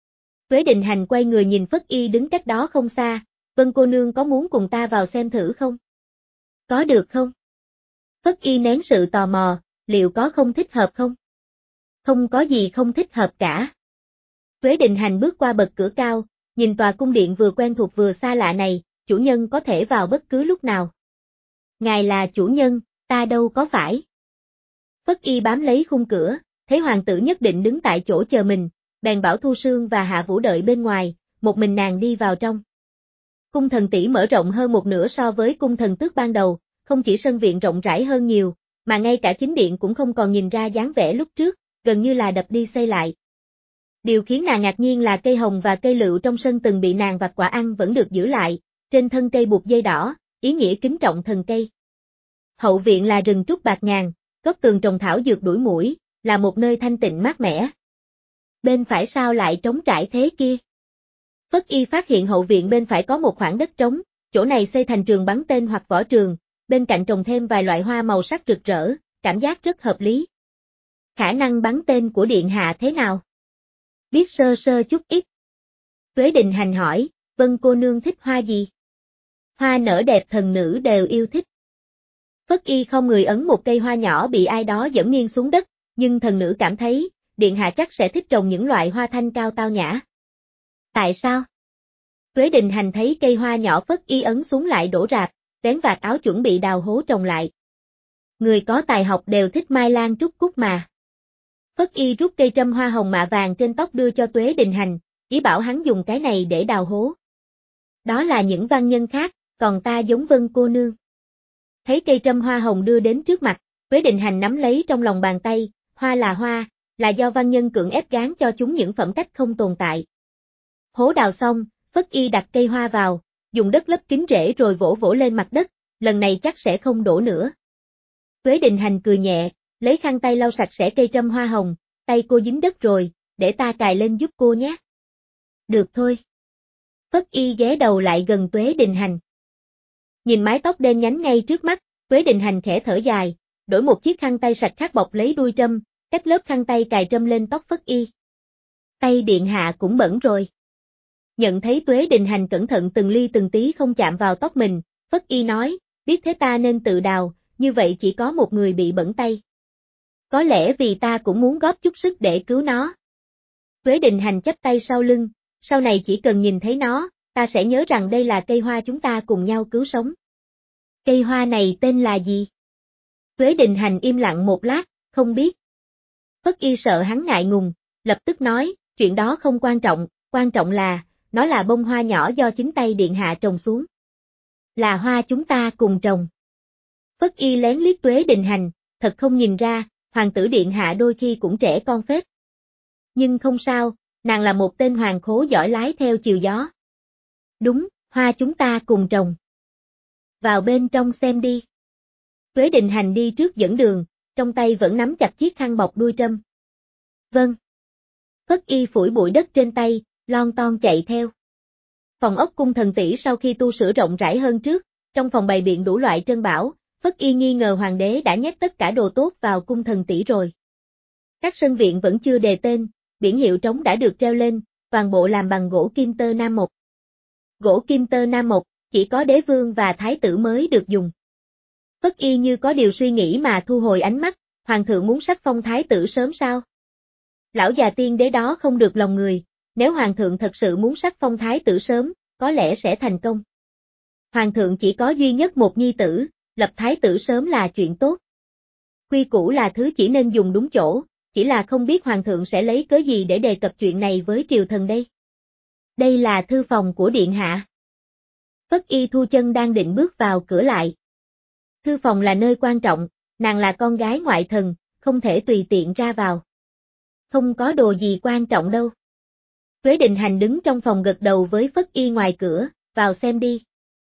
Tuế Đình Hành quay người nhìn Phất Y đứng cách đó không xa, Vân cô nương có muốn cùng ta vào xem thử không? Có được không? Phất Y nén sự tò mò, liệu có không thích hợp không? Không có gì không thích hợp cả. Tuế Đình Hành bước qua bậc cửa cao, nhìn tòa cung điện vừa quen thuộc vừa xa lạ này, chủ nhân có thể vào bất cứ lúc nào. Ngài là chủ nhân, ta đâu có phải. Phất Y bám lấy khung cửa, thấy hoàng tử nhất định đứng tại chỗ chờ mình, bèn bảo Thu Sương và Hạ Vũ đợi bên ngoài, một mình nàng đi vào trong. Cung thần tỷ mở rộng hơn một nửa so với cung thần tước ban đầu, không chỉ sân viện rộng rãi hơn nhiều, mà ngay cả chính điện cũng không còn nhìn ra dáng vẻ lúc trước, gần như là đập đi xây lại. Điều khiến nàng ngạc nhiên là cây hồng và cây lựu trong sân từng bị nàng vặt quả ăn vẫn được giữ lại, trên thân cây buộc dây đỏ, ý nghĩa kính trọng thần cây. Hậu viện là rừng trúc bạt ngàn, góc tường trồng thảo dược đuổi muỗi, là một nơi thanh tịnh mát mẻ. Bên phải sao lại trống trải thế kia? Phất Y phát hiện hậu viện bên phải có một khoảng đất trống, chỗ này xây thành trường bắn tên hoặc võ trường, bên cạnh trồng thêm vài loại hoa màu sắc rực rỡ, cảm giác rất hợp lý. Khả năng bắn tên của điện hạ thế nào? Biết sơ sơ chút ít. Tuế Đình Hành hỏi, Vân cô nương thích hoa gì? Hoa nở đẹp thần nữ đều yêu thích. Phất Y không người ấn một cây hoa nhỏ bị ai đó dẫm nghiêng xuống đất, nhưng thần nữ cảm thấy, điện hạ chắc sẽ thích trồng những loại hoa thanh cao tao nhã. Tại sao? Tuế Đình Hành thấy cây hoa nhỏ Phất Y ấn xuống lại đổ rạp, vén vạt áo chuẩn bị đào hố trồng lại. Người có tài học đều thích mai lan trúc cúc mà. Phất Y rút cây trâm hoa hồng mạ vàng trên tóc đưa cho Tuế Đình Hành, ý bảo hắn dùng cái này để đào hố. Đó là những văn nhân khác, còn ta giống Vân cô nương. Thấy cây trâm hoa hồng đưa đến trước mặt, Tuế Đình Hành nắm lấy trong lòng bàn tay, hoa là hoa, là do văn nhân cưỡng ép gán cho chúng những phẩm cách không tồn tại. Hố đào xong, Phất Y đặt cây hoa vào, dùng đất lấp kín rễ rồi vỗ vỗ lên mặt đất, lần này chắc sẽ không đổ nữa. Tuế Đình Hành cười nhẹ, lấy khăn tay lau sạch sẽ cây trâm hoa hồng, tay cô dính đất rồi, để ta cài lên giúp cô nhé. Được thôi. Phất Y ghé đầu lại gần Tuế Đình Hành. Nhìn mái tóc đen nhánh ngay trước mắt, Tuế Đình Hành khẽ thở dài, đổi một chiếc khăn tay sạch khác bọc lấy đuôi trâm, cách lớp khăn tay cài trâm lên tóc Phất Y. Tay điện hạ cũng bẩn rồi. Nhận thấy Tuế Đình Hành cẩn thận từng ly từng tí không chạm vào tóc mình, Phất Y nói, biết thế ta nên tự đào, như vậy chỉ có một người bị bẩn tay. Có lẽ vì ta cũng muốn góp chút sức để cứu nó. Tuế Đình Hành chắp tay sau lưng, sau này chỉ cần nhìn thấy nó, ta sẽ nhớ rằng đây là cây hoa chúng ta cùng nhau cứu sống. Cây hoa này tên là gì? Tuế Đình Hành im lặng một lát, không biết. Phất Y sợ hắn ngại ngùng, lập tức nói, chuyện đó không quan trọng, quan trọng là, nó là bông hoa nhỏ do chính tay điện hạ trồng xuống. Là hoa chúng ta cùng trồng. Phất Y lén liếc Tuế Đình Hành, thật không nhìn ra, hoàng tử điện hạ đôi khi cũng trẻ con phết. Nhưng không sao, nàng là một tên hoàng khố giỏi lái theo chiều gió. Đúng, hoa chúng ta cùng trồng. Vào bên trong xem đi. Tuế Đình Hành đi trước dẫn đường, trong tay vẫn nắm chặt chiếc khăn bọc đuôi trâm. Vâng. Phất Y phủi bụi đất trên tay, lon ton chạy theo. Phòng ốc cung thần tỷ sau khi tu sửa rộng rãi hơn trước, trong phòng bày biện đủ loại trân bảo, Phất Y nghi ngờ hoàng đế đã nhét tất cả đồ tốt vào cung thần tỷ rồi. Các sân viện vẫn chưa đề tên, biển hiệu trống đã được treo lên, toàn bộ làm bằng gỗ kim tơ Nam Mộc. Gỗ kim tơ Nam Mộc, chỉ có đế vương và thái tử mới được dùng. Phất Y như có điều suy nghĩ mà thu hồi ánh mắt, hoàng thượng muốn sắc phong thái tử sớm sao? Lão già tiên đế đó không được lòng người, nếu hoàng thượng thật sự muốn sắc phong thái tử sớm, có lẽ sẽ thành công. Hoàng thượng chỉ có duy nhất một nhi tử, lập thái tử sớm là chuyện tốt. Quy củ là thứ chỉ nên dùng đúng chỗ, chỉ là không biết hoàng thượng sẽ lấy cớ gì để đề cập chuyện này với triều thần đây. Đây là thư phòng của điện hạ. Phất Y thu chân đang định bước vào cửa lại. Thư phòng là nơi quan trọng, nàng là con gái ngoại thần, không thể tùy tiện ra vào. Không có đồ gì quan trọng đâu. Tuế Đình Hành đứng trong phòng gật đầu với Phất Y ngoài cửa, vào xem đi.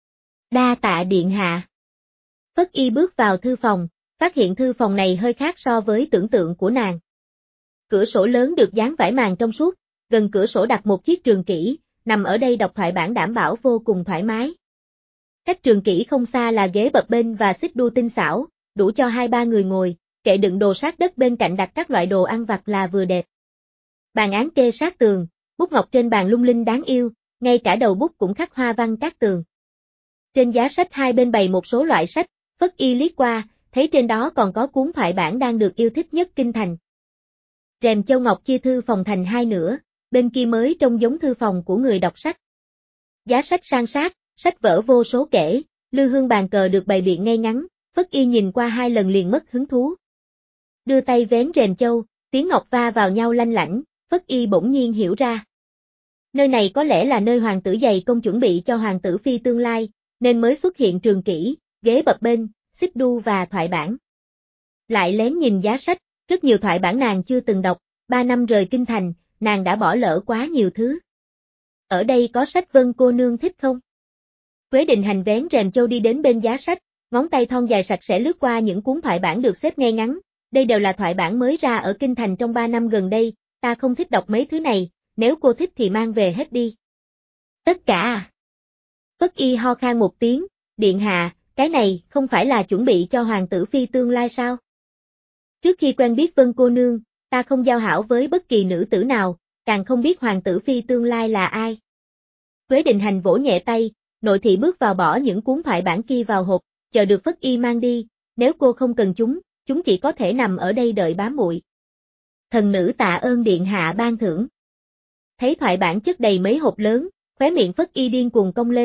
Đa tạ điện hạ. Phất Y bước vào thư phòng, phát hiện thư phòng này hơi khác so với tưởng tượng của nàng. Cửa sổ lớn được dán vải màn trong suốt, gần cửa sổ đặt một chiếc trường kỷ, nằm ở đây đọc thoại bản đảm bảo vô cùng thoải mái. Cách trường kỷ không xa là ghế bập bênh và xích đu tinh xảo, đủ cho hai ba người ngồi, kệ đựng đồ sát đất bên cạnh đặt các loại đồ ăn vặt là vừa đẹp. Bàn án kê sát tường, bút ngọc trên bàn lung linh đáng yêu, ngay cả đầu bút cũng khắc hoa văn các tường. Trên giá sách hai bên bày một số loại sách, Phất Y liếc qua, thấy trên đó còn có cuốn thoại bản đang được yêu thích nhất kinh thành. Rèm châu ngọc chia thư phòng thành hai nửa, bên kia mới trông giống thư phòng của người đọc sách. Giá sách san sát, sách vở vô số kể, lư hương bàn cờ được bày biện ngay ngắn, Phất Y nhìn qua hai lần liền mất hứng thú. Đưa tay vén rèm châu, tiếng ngọc va vào nhau lanh lảnh, Phất Y bỗng nhiên hiểu ra. Nơi này có lẽ là nơi hoàng tử dày công chuẩn bị cho hoàng tử phi tương lai, nên mới xuất hiện trường kỷ, ghế bập bênh, xích đu và thoại bản. Lại lén nhìn giá sách, rất nhiều thoại bản nàng chưa từng đọc, ba năm rời kinh thành, nàng đã bỏ lỡ quá nhiều thứ. Ở đây có sách Vân cô nương thích không? Tuế Đình Hành vén rèm châu đi đến bên giá sách, ngón tay thon dài sạch sẽ lướt qua những cuốn thoại bản được xếp ngay ngắn, đây đều là thoại bản mới ra ở kinh thành trong ba năm gần đây, ta không thích đọc mấy thứ này, nếu cô thích thì mang về hết đi. Tất cả à? Phất Y ho khan một tiếng, điện hạ, cái này không phải là chuẩn bị cho hoàng tử phi tương lai sao? Trước khi quen biết Vân cô nương, ta không giao hảo với bất kỳ nữ tử nào, càng không biết hoàng tử phi tương lai là ai. Tuế Đình Hành vỗ nhẹ tay, nội thị bước vào bỏ những cuốn thoại bản kia vào hộp, chờ được Phất Y mang đi, nếu cô không cần chúng, chúng chỉ có thể nằm ở đây đợi bám muội. Thần nữ tạ ơn điện hạ ban thưởng. Thấy thoại bản chất đầy mấy hộp lớn, khóe miệng Phất Y điên cuồng cong lên,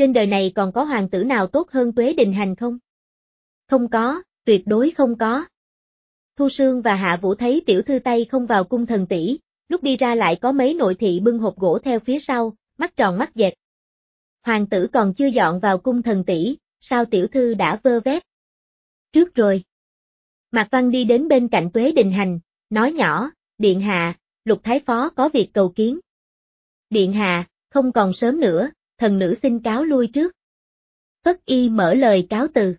trên đời này còn có hoàng tử nào tốt hơn Tuế Đình Hành không? Không có, tuyệt đối không có. Thu Sương và Hạ Vũ thấy tiểu thư tay không vào cung thần tỷ, lúc đi ra lại có mấy nội thị bưng hộp gỗ theo phía sau, mắt tròn mắt dẹt. Hoàng tử còn chưa dọn vào cung thần tỷ, sao tiểu thư đã vơ vét? Trước rồi. Mạc Văn đi đến bên cạnh Tuế Đình Hành, nói nhỏ, điện hạ, Lục Thái Phó có việc cầu kiến. Điện hạ, không còn sớm nữa, thần nữ xin cáo lui trước. Phất Y mở lời cáo từ.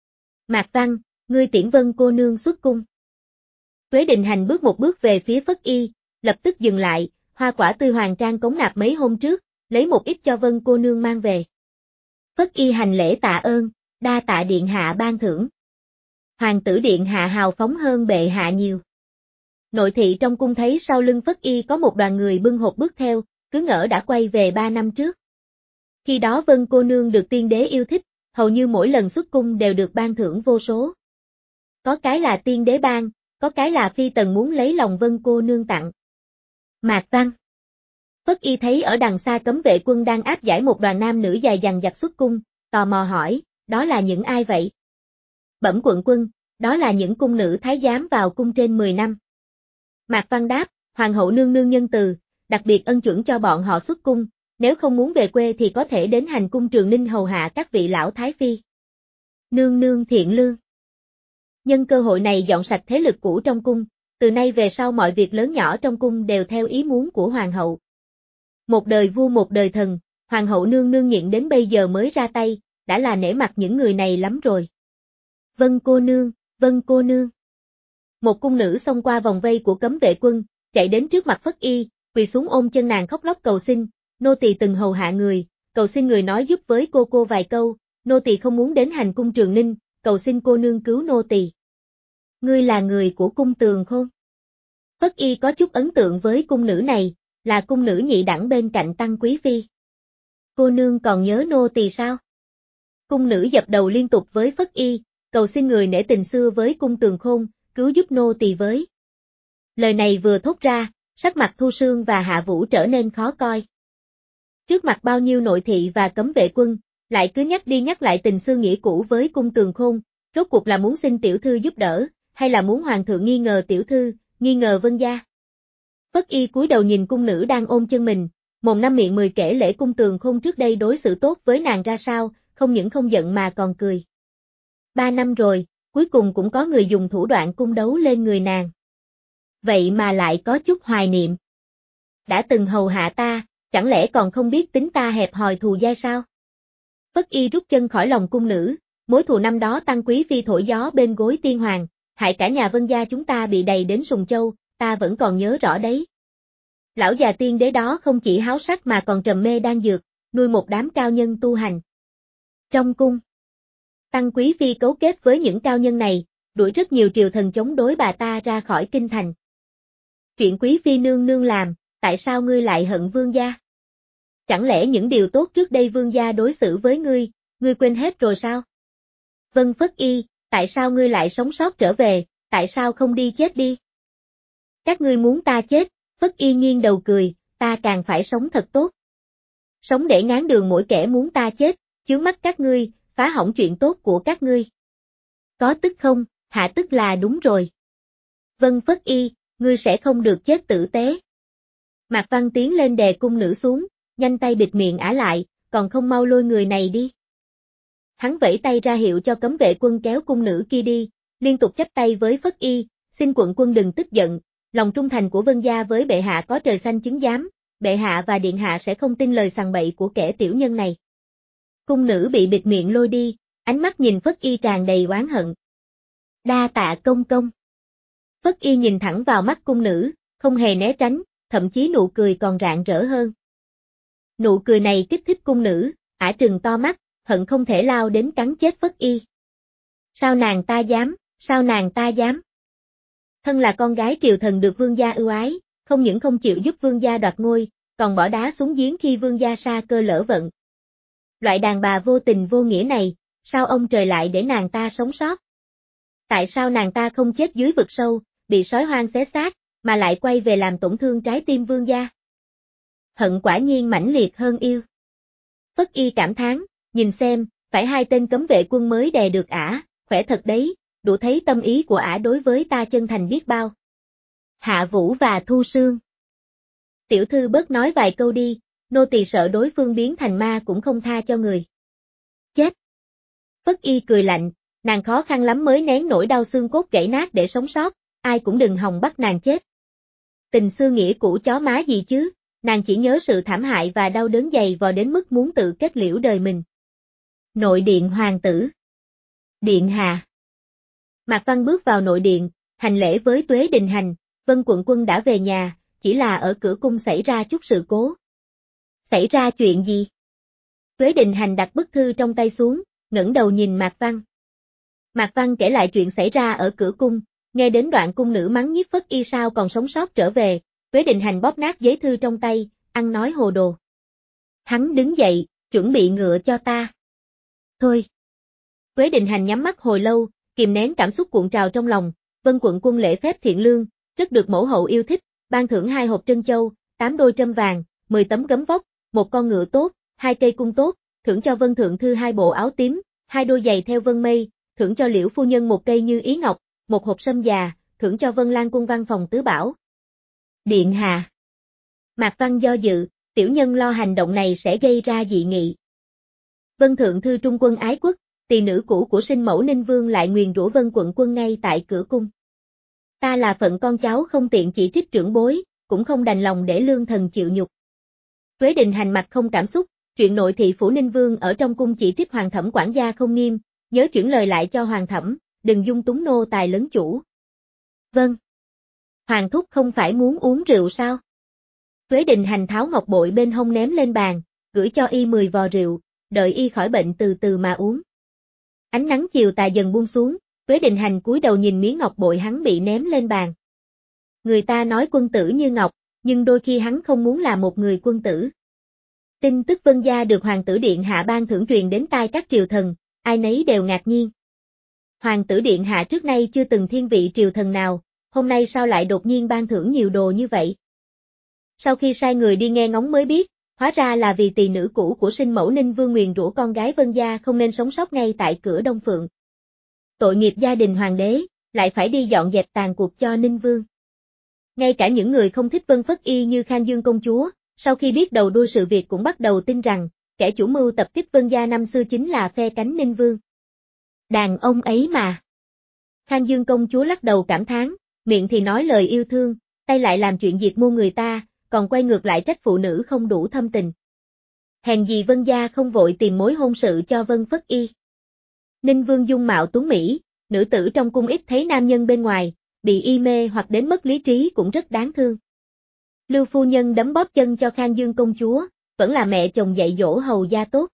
Mạc Văn, ngươi tiễn Vân cô nương xuất cung. Tuế Đình Hành bước một bước về phía Phất Y, lập tức dừng lại, hoa quả tươi hoàng trang cống nạp mấy hôm trước, lấy một ít cho Vân cô nương mang về. Phất Y hành lễ tạ ơn, đa tạ điện hạ ban thưởng. Hoàng tử điện hạ hào phóng hơn bệ hạ nhiều. Nội thị trong cung thấy sau lưng Phất Y có một đoàn người bưng hộp bước theo, cứ ngỡ đã quay về ba năm trước. Khi đó Vân cô nương được tiên đế yêu thích, hầu như mỗi lần xuất cung đều được ban thưởng vô số. Có cái là tiên đế ban, có cái là phi tần muốn lấy lòng Vân cô nương tặng. Mạc Văn. Phất Y thấy ở đằng xa cấm vệ quân đang áp giải một đoàn nam nữ dài dằng dặc xuất cung, tò mò hỏi, đó là những ai vậy? Bẩm quận quân, đó là những cung nữ thái giám vào cung trên mười năm. Mạc Văn đáp, hoàng hậu nương nương nhân từ, đặc biệt ân chuẩn cho bọn họ xuất cung, nếu không muốn về quê thì có thể đến hành cung Trường Ninh hầu hạ các vị lão thái phi. Nương nương thiện lương. Nhân cơ hội này dọn sạch thế lực cũ trong cung, từ nay về sau mọi việc lớn nhỏ trong cung đều theo ý muốn của hoàng hậu. Một đời vua một đời thần, hoàng hậu nương nương nhịn đến bây giờ mới ra tay, đã là nể mặt những người này lắm rồi. Vân cô nương, Vân cô nương. Một cung nữ xông qua vòng vây của cấm vệ quân, chạy đến trước mặt Phất Y, quỳ xuống ôm chân nàng khóc lóc cầu xin, nô tỳ từng hầu hạ người, cầu xin người nói giúp với cô cô vài câu, nô tỳ không muốn đến hành cung Trường Ninh, cầu xin cô nương cứu nô tỳ. Ngươi là người của cung Tường Khôn. Phất Y có chút ấn tượng với cung nữ này, là cung nữ nhị đẳng bên cạnh Tăng Quý Phi. Cô nương còn nhớ nô tỳ sao? Cung nữ dập đầu liên tục với Phất Y, cầu xin người nể tình xưa với cung Tường Khôn, cứu giúp nô tỳ với. Lời này vừa thốt ra, sắc mặt Thu Sương và Hạ Vũ trở nên khó coi. Trước mặt bao nhiêu nội thị và cấm vệ quân, lại cứ nhắc đi nhắc lại tình xưa nghĩa cũ với cung Tường Khôn, rốt cuộc là muốn xin tiểu thư giúp đỡ, hay là muốn hoàng thượng nghi ngờ tiểu thư, nghi ngờ Vân gia. Phất Y cúi đầu nhìn cung nữ đang ôm chân mình, mồm năm miệng mười kể lễ cung Tường Khôn trước đây đối xử tốt với nàng ra sao, không những không giận mà còn cười. Ba năm rồi, cuối cùng cũng có người dùng thủ đoạn cung đấu lên người nàng. Vậy mà lại có chút hoài niệm. Đã từng hầu hạ ta, chẳng lẽ còn không biết tính ta hẹp hòi thù dai sao? Phất Y rút chân khỏi lòng cung nữ, mối thù năm đó Tăng Quý Phi thổi gió bên gối tiên hoàng, hại cả nhà Vân gia chúng ta bị đầy đến Sùng Châu, ta vẫn còn nhớ rõ đấy. Lão già tiên đế đó không chỉ háo sắc mà còn trầm mê đan dược, nuôi một đám cao nhân tu hành. Trong cung, Tăng Quý Phi cấu kết với những cao nhân này, đuổi rất nhiều triều thần chống đối bà ta ra khỏi kinh thành. Chuyện Quý Phi nương nương làm, tại sao ngươi lại hận Vương gia? Chẳng lẽ những điều tốt trước đây Vương gia đối xử với ngươi, ngươi quên hết rồi sao? Vân Phất Y, tại sao ngươi lại sống sót trở về, tại sao không đi chết đi? Các ngươi muốn ta chết, Phất Y nghiêng đầu cười, ta càng phải sống thật tốt. Sống để ngáng đường mỗi kẻ muốn ta chết, chướng mắt các ngươi, phá hỏng chuyện tốt của các ngươi. Có tức không, hạ tức là đúng rồi. Vân Phất Y, ngươi sẽ không được chết tử tế. Mạc Văn tiến lên đè cung nữ xuống, nhanh tay bịt miệng ả lại, còn không mau lôi người này đi. Hắn vẫy tay ra hiệu cho cấm vệ quân kéo cung nữ kia đi, liên tục chắp tay với Phất Y, xin quận quân đừng tức giận, lòng trung thành của Vân gia với bệ hạ có trời xanh chứng giám, bệ hạ và điện hạ sẽ không tin lời sằng bậy của kẻ tiểu nhân này. Cung nữ bị bịt miệng lôi đi, ánh mắt nhìn Phất Y tràn đầy oán hận. Đa tạ công công. Phất Y nhìn thẳng vào mắt cung nữ, không hề né tránh, thậm chí nụ cười còn rạng rỡ hơn. Nụ cười này kích thích cung nữ, ả trừng to mắt, hận không thể lao đến cắn chết Phất Y. Sao nàng ta dám, sao nàng ta dám? Thân là con gái triều thần được vương gia ưu ái, không những không chịu giúp vương gia đoạt ngôi, còn bỏ đá xuống giếng khi vương gia sa cơ lỡ vận. Loại đàn bà vô tình vô nghĩa này, sao ông trời lại để nàng ta sống sót? Tại sao nàng ta không chết dưới vực sâu, bị sói hoang xé xác, mà lại quay về làm tổn thương trái tim vương gia? Hận quả nhiên mãnh liệt hơn yêu. Phất Y cảm thán, nhìn xem, phải hai tên cấm vệ quân mới đè được ả, khỏe thật đấy, đủ thấy tâm ý của ả đối với ta chân thành biết bao. Hạ Vũ và Thu Sương. Tiểu thư bớt nói vài câu đi, nô tỳ sợ đối phương biến thành ma cũng không tha cho người. Chết. Phất Y cười lạnh, nàng khó khăn lắm mới nén nỗi đau xương cốt gãy nát để sống sót, ai cũng đừng hòng bắt nàng chết. Tình xưa nghĩa cũ chó má gì chứ, nàng chỉ nhớ sự thảm hại và đau đớn dày vò đến mức muốn tự kết liễu đời mình. Nội điện hoàng tử. Điện hạ. Mạc Văn bước vào nội điện, hành lễ với Tuế Đình Hành, Vân quận quân đã về nhà, chỉ là ở cửa cung xảy ra chút sự cố. Xảy ra chuyện gì? Tuế Đình Hành đặt bức thư trong tay xuống, ngẩng đầu nhìn Mạc Văn. Mạc Văn kể lại chuyện xảy ra ở cửa cung, nghe đến đoạn cung nữ mắng nhiếc Phất Y sao còn sống sót trở về, Tuế Đình Hành bóp nát giấy thư trong tay, ăn nói hồ đồ. Hắn đứng dậy, chuẩn bị ngựa cho ta. Thôi. Tuế Đình Hành nhắm mắt hồi lâu, kìm nén cảm xúc cuộn trào trong lòng, Vân quận quân lễ phép thiện lương, rất được mẫu hậu yêu thích, ban thưởng hai hộp trân châu, tám đôi trâm vàng, mười tấm gấm vóc, một con ngựa tốt, hai cây cung tốt, thưởng cho Vân thượng thư hai bộ áo tím, hai đôi giày theo Vân mây, thưởng cho Liễu phu nhân một cây như ý ngọc, một hộp sâm già, thưởng cho Vân Lan quân văn phòng tứ bảo. Điện hạ. Mạc Văn do dự, tiểu nhân lo hành động này sẽ gây ra dị nghị. Vân thượng thư trung quân ái quốc, tỳ nữ cũ của sinh mẫu Ninh Vương lại nguyền rủa Vân quận quân ngay tại cửa cung. Ta là phận con cháu không tiện chỉ trích trưởng bối, cũng không đành lòng để lương thần chịu nhục. Tuế Đình Hành mặt không cảm xúc, chuyện nội thị phủ Ninh Vương ở trong cung chỉ trích hoàng thẩm quản gia không nghiêm, nhớ chuyển lời lại cho hoàng thẩm, đừng dung túng nô tài lớn chủ. Vâng. Hoàng thúc không phải muốn uống rượu sao? Tuế Đình Hành tháo ngọc bội bên hông ném lên bàn, gửi cho y mười vò rượu, đợi y khỏi bệnh từ từ mà uống. Ánh nắng chiều tà dần buông xuống, Tuế Đình Hành cúi đầu nhìn miếng ngọc bội hắn bị ném lên bàn. Người ta nói quân tử như ngọc, nhưng đôi khi hắn không muốn là một người quân tử. Tin tức Vân gia được hoàng tử điện hạ ban thưởng truyền đến tai các triều thần, ai nấy đều ngạc nhiên. Hoàng tử điện hạ trước nay chưa từng thiên vị triều thần nào, hôm nay sao lại đột nhiên ban thưởng nhiều đồ như vậy? Sau khi sai người đi nghe ngóng mới biết, hóa ra là vì tỳ nữ cũ của sinh mẫu Ninh Vương nguyền rủa con gái Vân gia không nên sống sót ngay tại cửa Đông Phượng. Tội nghiệp gia đình hoàng đế, lại phải đi dọn dẹp tàn cuộc cho Ninh Vương. Ngay cả những người không thích Vân Phất Y như Khang Dương công chúa, sau khi biết đầu đuôi sự việc cũng bắt đầu tin rằng, kẻ chủ mưu tập kích Vân gia năm xưa chính là phe cánh Ninh Vương. Đàn ông ấy mà. Khang Dương công chúa lắc đầu cảm thán, miệng thì nói lời yêu thương, tay lại làm chuyện diệt môn người ta, còn quay ngược lại trách phụ nữ không đủ thâm tình. Hèn gì Vân gia không vội tìm mối hôn sự cho Vân Phất Y. Ninh Vương dung mạo tuấn mỹ, nữ tử trong cung ít thấy nam nhân bên ngoài, bị y mê hoặc đến mất lý trí cũng rất đáng thương. Lưu phu nhân đấm bóp chân cho Khang Dương công chúa, vẫn là mẹ chồng dạy dỗ hầu gia tốt.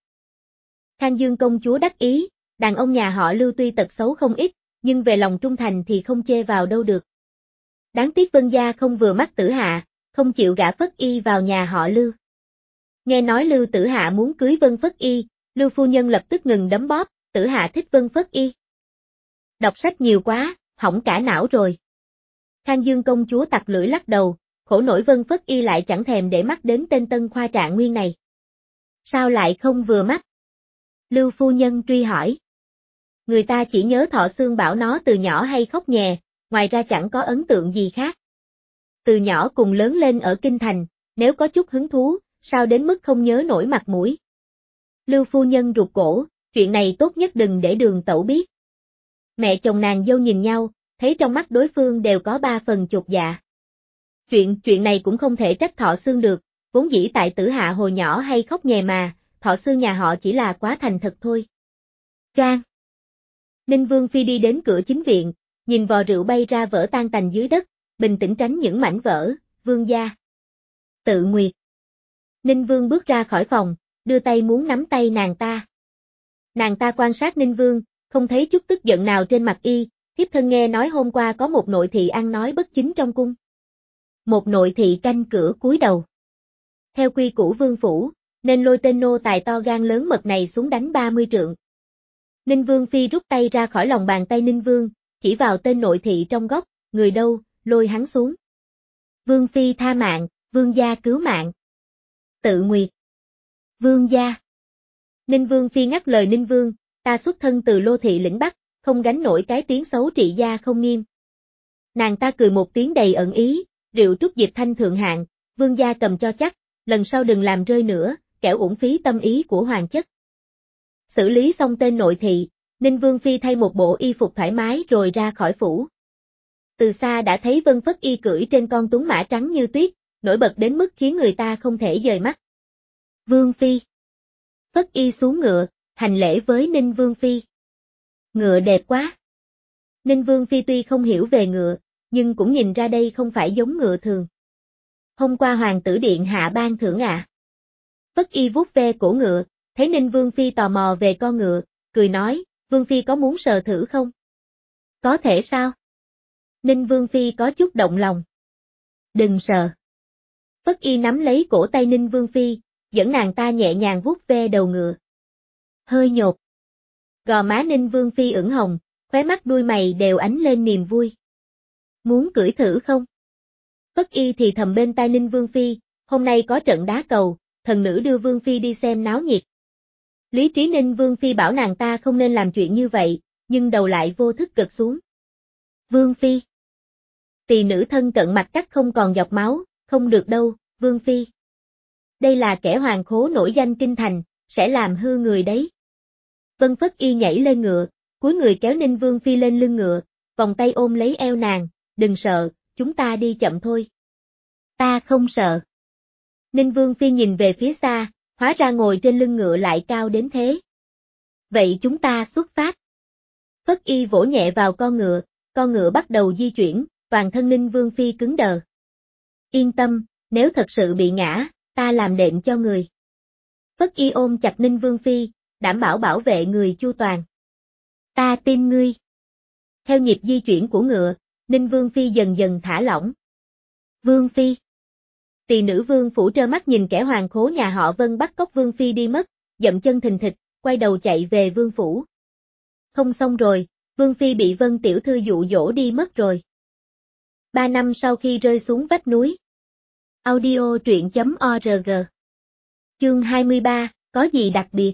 Khang Dương công chúa đắc ý, đàn ông nhà họ Lưu tuy tật xấu không ít, nhưng về lòng trung thành thì không chê vào đâu được. Đáng tiếc Vân gia không vừa mắt Tử Hạ, không chịu gả Phất Y vào nhà họ Lưu. Nghe nói Lưu Tử Hạ muốn cưới Vân Phất Y, Lưu phu nhân lập tức ngừng đấm bóp, Tử Hạ thích Vân Phất Y. Đọc sách nhiều quá, hỏng cả não rồi. Khang Dương công chúa tặc lưỡi lắc đầu, khổ nổi Vân Phất Y lại chẳng thèm để mắt đến tên tân khoa trạng nguyên này. Sao lại không vừa mắt? Lưu phu nhân truy hỏi. Người ta chỉ nhớ Thọ Xương bảo nó từ nhỏ hay khóc nhè, ngoài ra chẳng có ấn tượng gì khác. Từ nhỏ cùng lớn lên ở Kinh Thành, nếu có chút hứng thú, sao đến mức không nhớ nổi mặt mũi. Lưu phu nhân rụt cổ, chuyện này tốt nhất đừng để Đường tẩu biết. Mẹ chồng nàng dâu nhìn nhau, thấy trong mắt đối phương đều có ba phần chột dạ. Chuyện, chuyện này cũng không thể trách Thọ Xương được, vốn dĩ tại Tử Hạ hồi nhỏ hay khóc nhè mà, Thọ Xương nhà họ chỉ là quá thành thật thôi. Choang. Ninh Vương Phi đi đến cửa chính viện, nhìn vò rượu bay ra vỡ tan tành dưới đất, bình tĩnh tránh những mảnh vỡ, Vương gia. Tự Nguyệt. Ninh Vương bước ra khỏi phòng, đưa tay muốn nắm tay nàng ta. Nàng ta quan sát Ninh Vương, không thấy chút tức giận nào trên mặt y, thiếp thân nghe nói hôm qua có một nội thị ăn nói bất chính trong cung. Một nội thị canh cửa cúi đầu. Theo quy củ vương phủ, nên lôi tên nô tài to gan lớn mật này xuống đánh ba mươi trượng. Ninh Vương Phi rút tay ra khỏi lòng bàn tay Ninh Vương, chỉ vào tên nội thị trong góc, người đâu, lôi hắn xuống. Vương Phi tha mạng, vương gia cứu mạng. Tự Nguyệt. Vương gia. Ninh Vương Phi ngắt lời Ninh Vương, ta xuất thân từ Lô Thị lĩnh Bắc, không gánh nổi cái tiếng xấu trị gia không nghiêm. Nàng ta cười một tiếng đầy ẩn ý, rượu trúc diệp thanh thượng hạng, vương gia cầm cho chắc, lần sau đừng làm rơi nữa, kẻo uổng phí tâm ý của hoàng chất. Xử lý xong tên nội thị, Ninh Vương Phi thay một bộ y phục thoải mái rồi ra khỏi phủ. Từ xa đã thấy Vân Phất Y cưỡi trên con tuấn mã trắng như tuyết, nổi bật đến mức khiến người ta không thể dời mắt. Vương Phi. Phất Y xuống ngựa, hành lễ với Ninh Vương Phi. Ngựa đẹp quá. Ninh Vương Phi tuy không hiểu về ngựa, nhưng cũng nhìn ra đây không phải giống ngựa thường. Hôm qua hoàng tử điện hạ ban thưởng ạ. À. Phất Y vuốt ve cổ ngựa, thấy Ninh Vương Phi tò mò về con ngựa, cười nói, Vương Phi có muốn sờ thử không? Có thể sao? Ninh Vương Phi có chút động lòng. Đừng sờ. Phất Y nắm lấy cổ tay Ninh Vương Phi, dẫn nàng ta nhẹ nhàng vuốt ve đầu ngựa. Hơi nhột. Gò má Ninh Vương Phi ửng hồng, khóe mắt đuôi mày đều ánh lên niềm vui. Muốn cưỡi thử không? Phất Y thì thầm bên tai Ninh Vương Phi, hôm nay có trận đá cầu, thần nữ đưa Vương Phi đi xem náo nhiệt. Lý trí Ninh Vương Phi bảo nàng ta không nên làm chuyện như vậy, nhưng đầu lại vô thức gật xuống. Vương Phi. Tỳ nữ thân cận mặt cắt không còn giọt máu, không được đâu, Vương Phi. Đây là kẻ hoàng khố nổi danh kinh thành, sẽ làm hư người đấy. Vân Phất Y nhảy lên ngựa, cúi người kéo Ninh Vương Phi lên lưng ngựa, vòng tay ôm lấy eo nàng, đừng sợ, chúng ta đi chậm thôi. Ta không sợ. Ninh Vương Phi nhìn về phía xa, hóa ra ngồi trên lưng ngựa lại cao đến thế. Vậy chúng ta xuất phát. Phất Y vỗ nhẹ vào con ngựa, con ngựa bắt đầu di chuyển, toàn thân Ninh Vương Phi cứng đờ. Yên tâm, nếu thật sự bị ngã, ta làm đệm cho người. Phất Y ôm chặt Ninh Vương Phi, đảm bảo bảo vệ người chu toàn. Ta tin ngươi. Theo nhịp di chuyển của ngựa, Ninh Vương Phi dần dần thả lỏng. Vương Phi. Tỳ nữ Vương phủ trơ mắt nhìn kẻ hoàng khố nhà họ Vân bắt cóc Vương Phi đi mất, dậm chân thình thịch, quay đầu chạy về Vương phủ. Không xong rồi, Vương Phi bị Vân tiểu thư dụ dỗ đi mất rồi. Ba năm sau khi rơi xuống vách núi. Audio truyện chấm org. Chương hai mươi ba, có gì đặc biệt?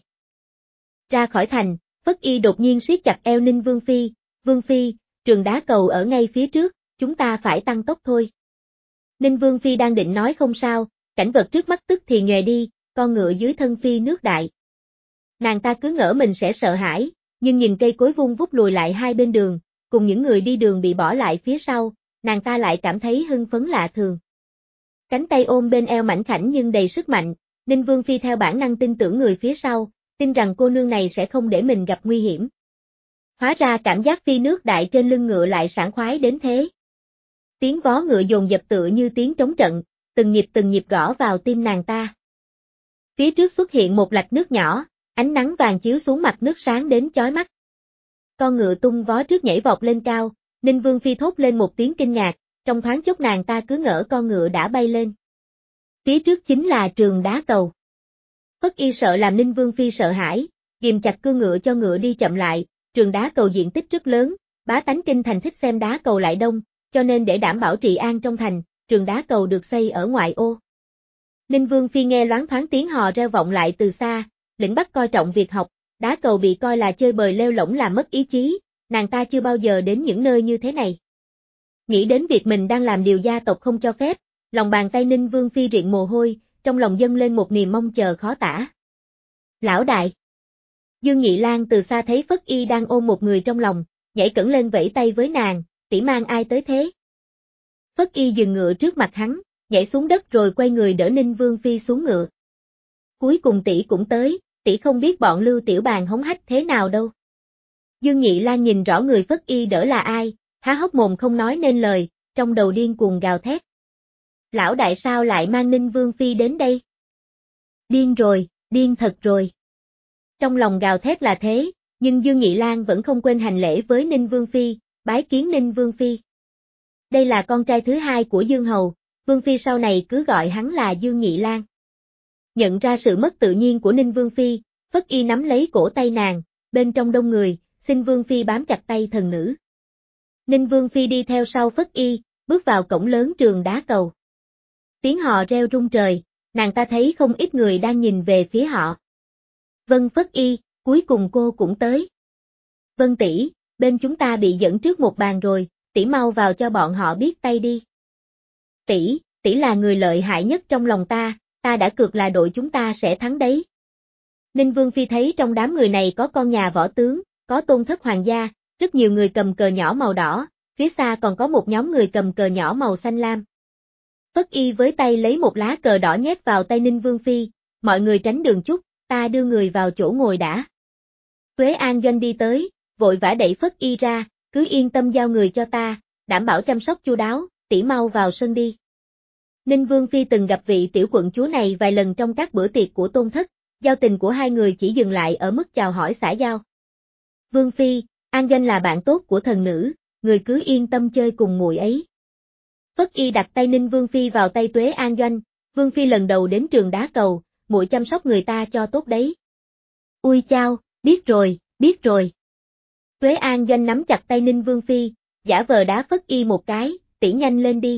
Ra khỏi thành, Phất Y đột nhiên siết chặt eo Ninh Vương Phi, Vương Phi, trường đá cầu ở ngay phía trước, chúng ta phải tăng tốc thôi. Ninh Vương Phi đang định nói không sao, cảnh vật trước mắt tức thì nhòe đi, con ngựa dưới thân Phi nước đại. Nàng ta cứ ngỡ mình sẽ sợ hãi, nhưng nhìn cây cối vung vút lùi lại hai bên đường, cùng những người đi đường bị bỏ lại phía sau, nàng ta lại cảm thấy hưng phấn lạ thường. Cánh tay ôm bên eo mảnh khảnh nhưng đầy sức mạnh, Ninh Vương Phi theo bản năng tin tưởng người phía sau, tin rằng cô nương này sẽ không để mình gặp nguy hiểm. Hóa ra cảm giác phi nước đại trên lưng ngựa lại sảng khoái đến thế. Tiếng vó ngựa dồn dập tựa như tiếng trống trận, từng nhịp từng nhịp gõ vào tim nàng ta. Phía trước xuất hiện một lạch nước nhỏ, ánh nắng vàng chiếu xuống mặt nước sáng đến chói mắt. Con ngựa tung vó trước nhảy vọt lên cao, Ninh Vương Phi thốt lên một tiếng kinh ngạc, trong thoáng chốc nàng ta cứ ngỡ con ngựa đã bay lên. Phía trước chính là trường đá cầu. Phất Y sợ làm Ninh Vương Phi sợ hãi, ghìm chặt cương ngựa cho ngựa đi chậm lại, trường đá cầu diện tích rất lớn, bá tánh kinh thành thích xem đá cầu lại đông, cho nên để đảm bảo trị an trong thành, trường đá cầu được xây ở ngoại ô. Ninh Vương Phi nghe loáng thoáng tiếng hò reo vọng lại từ xa, lĩnh Bắc coi trọng việc học, đá cầu bị coi là chơi bời lêu lổng làm mất ý chí, nàng ta chưa bao giờ đến những nơi như thế này. Nghĩ đến việc mình đang làm điều gia tộc không cho phép, lòng bàn tay Ninh Vương Phi riện mồ hôi, trong lòng dâng lên một niềm mong chờ khó tả. Lão đại. Dương Nhị Lang từ xa thấy Phất Y đang ôm một người trong lòng, nhảy cẫng lên vẫy tay với nàng, tỷ mang ai tới thế? Phất Y dừng ngựa trước mặt hắn, nhảy xuống đất rồi quay người đỡ Ninh Vương Phi xuống ngựa. Cuối cùng tỷ cũng tới, tỷ không biết bọn Lưu Tiểu Bàn hống hách thế nào đâu. Dương Nhị Lang nhìn rõ người Phất Y đỡ là ai, há hốc mồm không nói nên lời, trong đầu điên cuồng gào thét. Lão đại sao lại mang Ninh Vương Phi đến đây? Điên rồi, điên thật rồi. Trong lòng gào thét là thế, nhưng Dương Nhị Lang vẫn không quên hành lễ với Ninh Vương Phi, bái kiến Ninh Vương Phi. Đây là con trai thứ hai của Dương Hầu, Vương Phi sau này cứ gọi hắn là Dương Nhị Lang. Nhận ra sự mất tự nhiên của Ninh Vương Phi, Phất Y nắm lấy cổ tay nàng, bên trong đông người, xin Vương Phi bám chặt tay thần nữ. Ninh Vương Phi đi theo sau Phất Y, bước vào cổng lớn trường đá cầu. Tiếng hò reo rung trời, nàng ta thấy không ít người đang nhìn về phía họ. Vân Phất Y, cuối cùng cô cũng tới. Vân tỷ, bên chúng ta bị dẫn trước một bàn rồi, tỷ mau vào cho bọn họ biết tay đi. Tỷ, tỷ là người lợi hại nhất trong lòng ta, ta đã cược là đội chúng ta sẽ thắng đấy. Ninh Vương Phi thấy trong đám người này có con nhà võ tướng, có tôn thất hoàng gia, rất nhiều người cầm cờ nhỏ màu đỏ, phía xa còn có một nhóm người cầm cờ nhỏ màu xanh lam. Phất Y với tay lấy một lá cờ đỏ nhét vào tay Ninh Vương Phi, mọi người tránh đường chút, ta đưa người vào chỗ ngồi đã. Tuế An Doanh đi tới, vội vã đẩy Phất Y ra, cứ yên tâm giao người cho ta, đảm bảo chăm sóc chu đáo, tỷ mau vào sân đi. Ninh Vương Phi từng gặp vị tiểu quận chúa này vài lần trong các bữa tiệc của tôn thất, giao tình của hai người chỉ dừng lại ở mức chào hỏi xã giao. Vương Phi, An Doanh là bạn tốt của thần nữ, người cứ yên tâm chơi cùng muội ấy. Phất Y đặt tay Ninh Vương Phi vào tay Tuế An Doanh, Vương Phi lần đầu đến trường đá cầu, muội chăm sóc người ta cho tốt đấy. Ui chao, biết rồi, biết rồi. Tuế An Doanh nắm chặt tay Ninh Vương Phi, giả vờ đá Phất Y một cái, tỷ nhanh lên đi.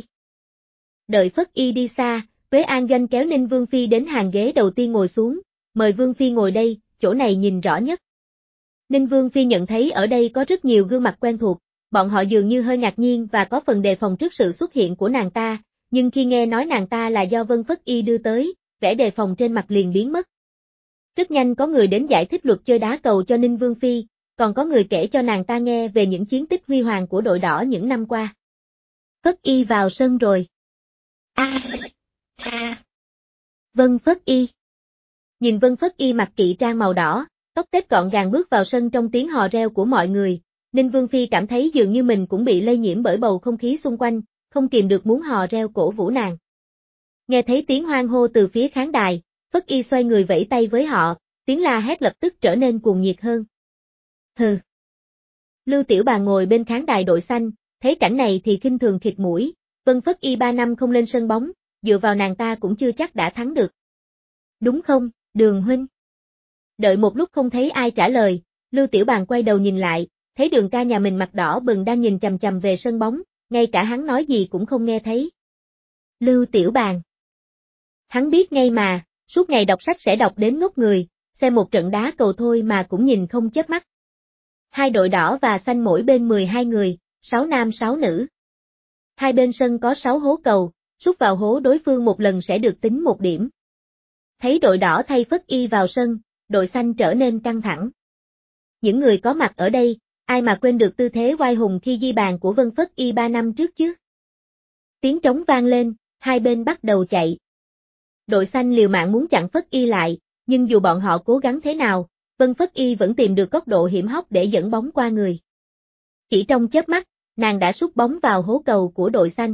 Đợi Phất Y đi xa, Tuế An Doanh kéo Ninh Vương Phi đến hàng ghế đầu tiên ngồi xuống, mời Vương Phi ngồi đây, chỗ này nhìn rõ nhất. Ninh Vương Phi nhận thấy ở đây có rất nhiều gương mặt quen thuộc, bọn họ dường như hơi ngạc nhiên và có phần đề phòng trước sự xuất hiện của nàng ta, nhưng khi nghe nói nàng ta là do Vân Phất Y đưa tới, vẻ đề phòng trên mặt liền biến mất. Rất nhanh có người đến giải thích luật chơi đá cầu cho Ninh Vương Phi, còn có người kể cho nàng ta nghe về những chiến tích huy hoàng của đội đỏ những năm qua. Phất Y vào sân rồi. A, a. Vân Phất Y. Nhìn Vân Phất Y mặc kỵ trang màu đỏ, tóc tết gọn gàng bước vào sân trong tiếng hò reo của mọi người, Ninh Vương Phi cảm thấy dường như mình cũng bị lây nhiễm bởi bầu không khí xung quanh, không kìm được muốn hò reo cổ vũ nàng. Nghe thấy tiếng hoan hô từ phía khán đài, Phất Y xoay người vẫy tay với họ, tiếng la hét lập tức trở nên cuồng nhiệt hơn. Hừ. Lưu Tiểu Bàn ngồi bên khán đài đội xanh, thấy cảnh này thì khinh thường khịt mũi, Vân Phất Y ba năm không lên sân bóng, dựa vào nàng ta cũng chưa chắc đã thắng được. Đúng không, Đường huynh? Đợi một lúc không thấy ai trả lời, Lưu Tiểu Bàn quay đầu nhìn lại, thấy Đường ca nhà mình mặt đỏ bừng đang nhìn chằm chằm về sân bóng, ngay cả hắn nói gì cũng không nghe thấy. Lưu Tiểu Bàn. Hắn biết ngay mà, suốt ngày đọc sách sẽ đọc đến ngốc người, xem một trận đá cầu thôi mà cũng nhìn không chớp mắt. Hai đội đỏ và xanh mỗi bên mười hai người, sáu nam sáu nữ. Hai bên sân có sáu hố cầu, sút vào hố đối phương một lần sẽ được tính một điểm. Thấy đội đỏ thay Phất Y vào sân, đội xanh trở nên căng thẳng. Những người có mặt ở đây, ai mà quên được tư thế oai hùng khi ghi bàn của Vân Phất Y ba năm trước chứ? Tiếng trống vang lên, hai bên bắt đầu chạy. Đội xanh liều mạng muốn chặn Phất Y lại, nhưng dù bọn họ cố gắng thế nào, Vân Phất Y vẫn tìm được góc độ hiểm hóc để dẫn bóng qua người. Chỉ trong chớp mắt, nàng đã sút bóng vào hố cầu của đội xanh.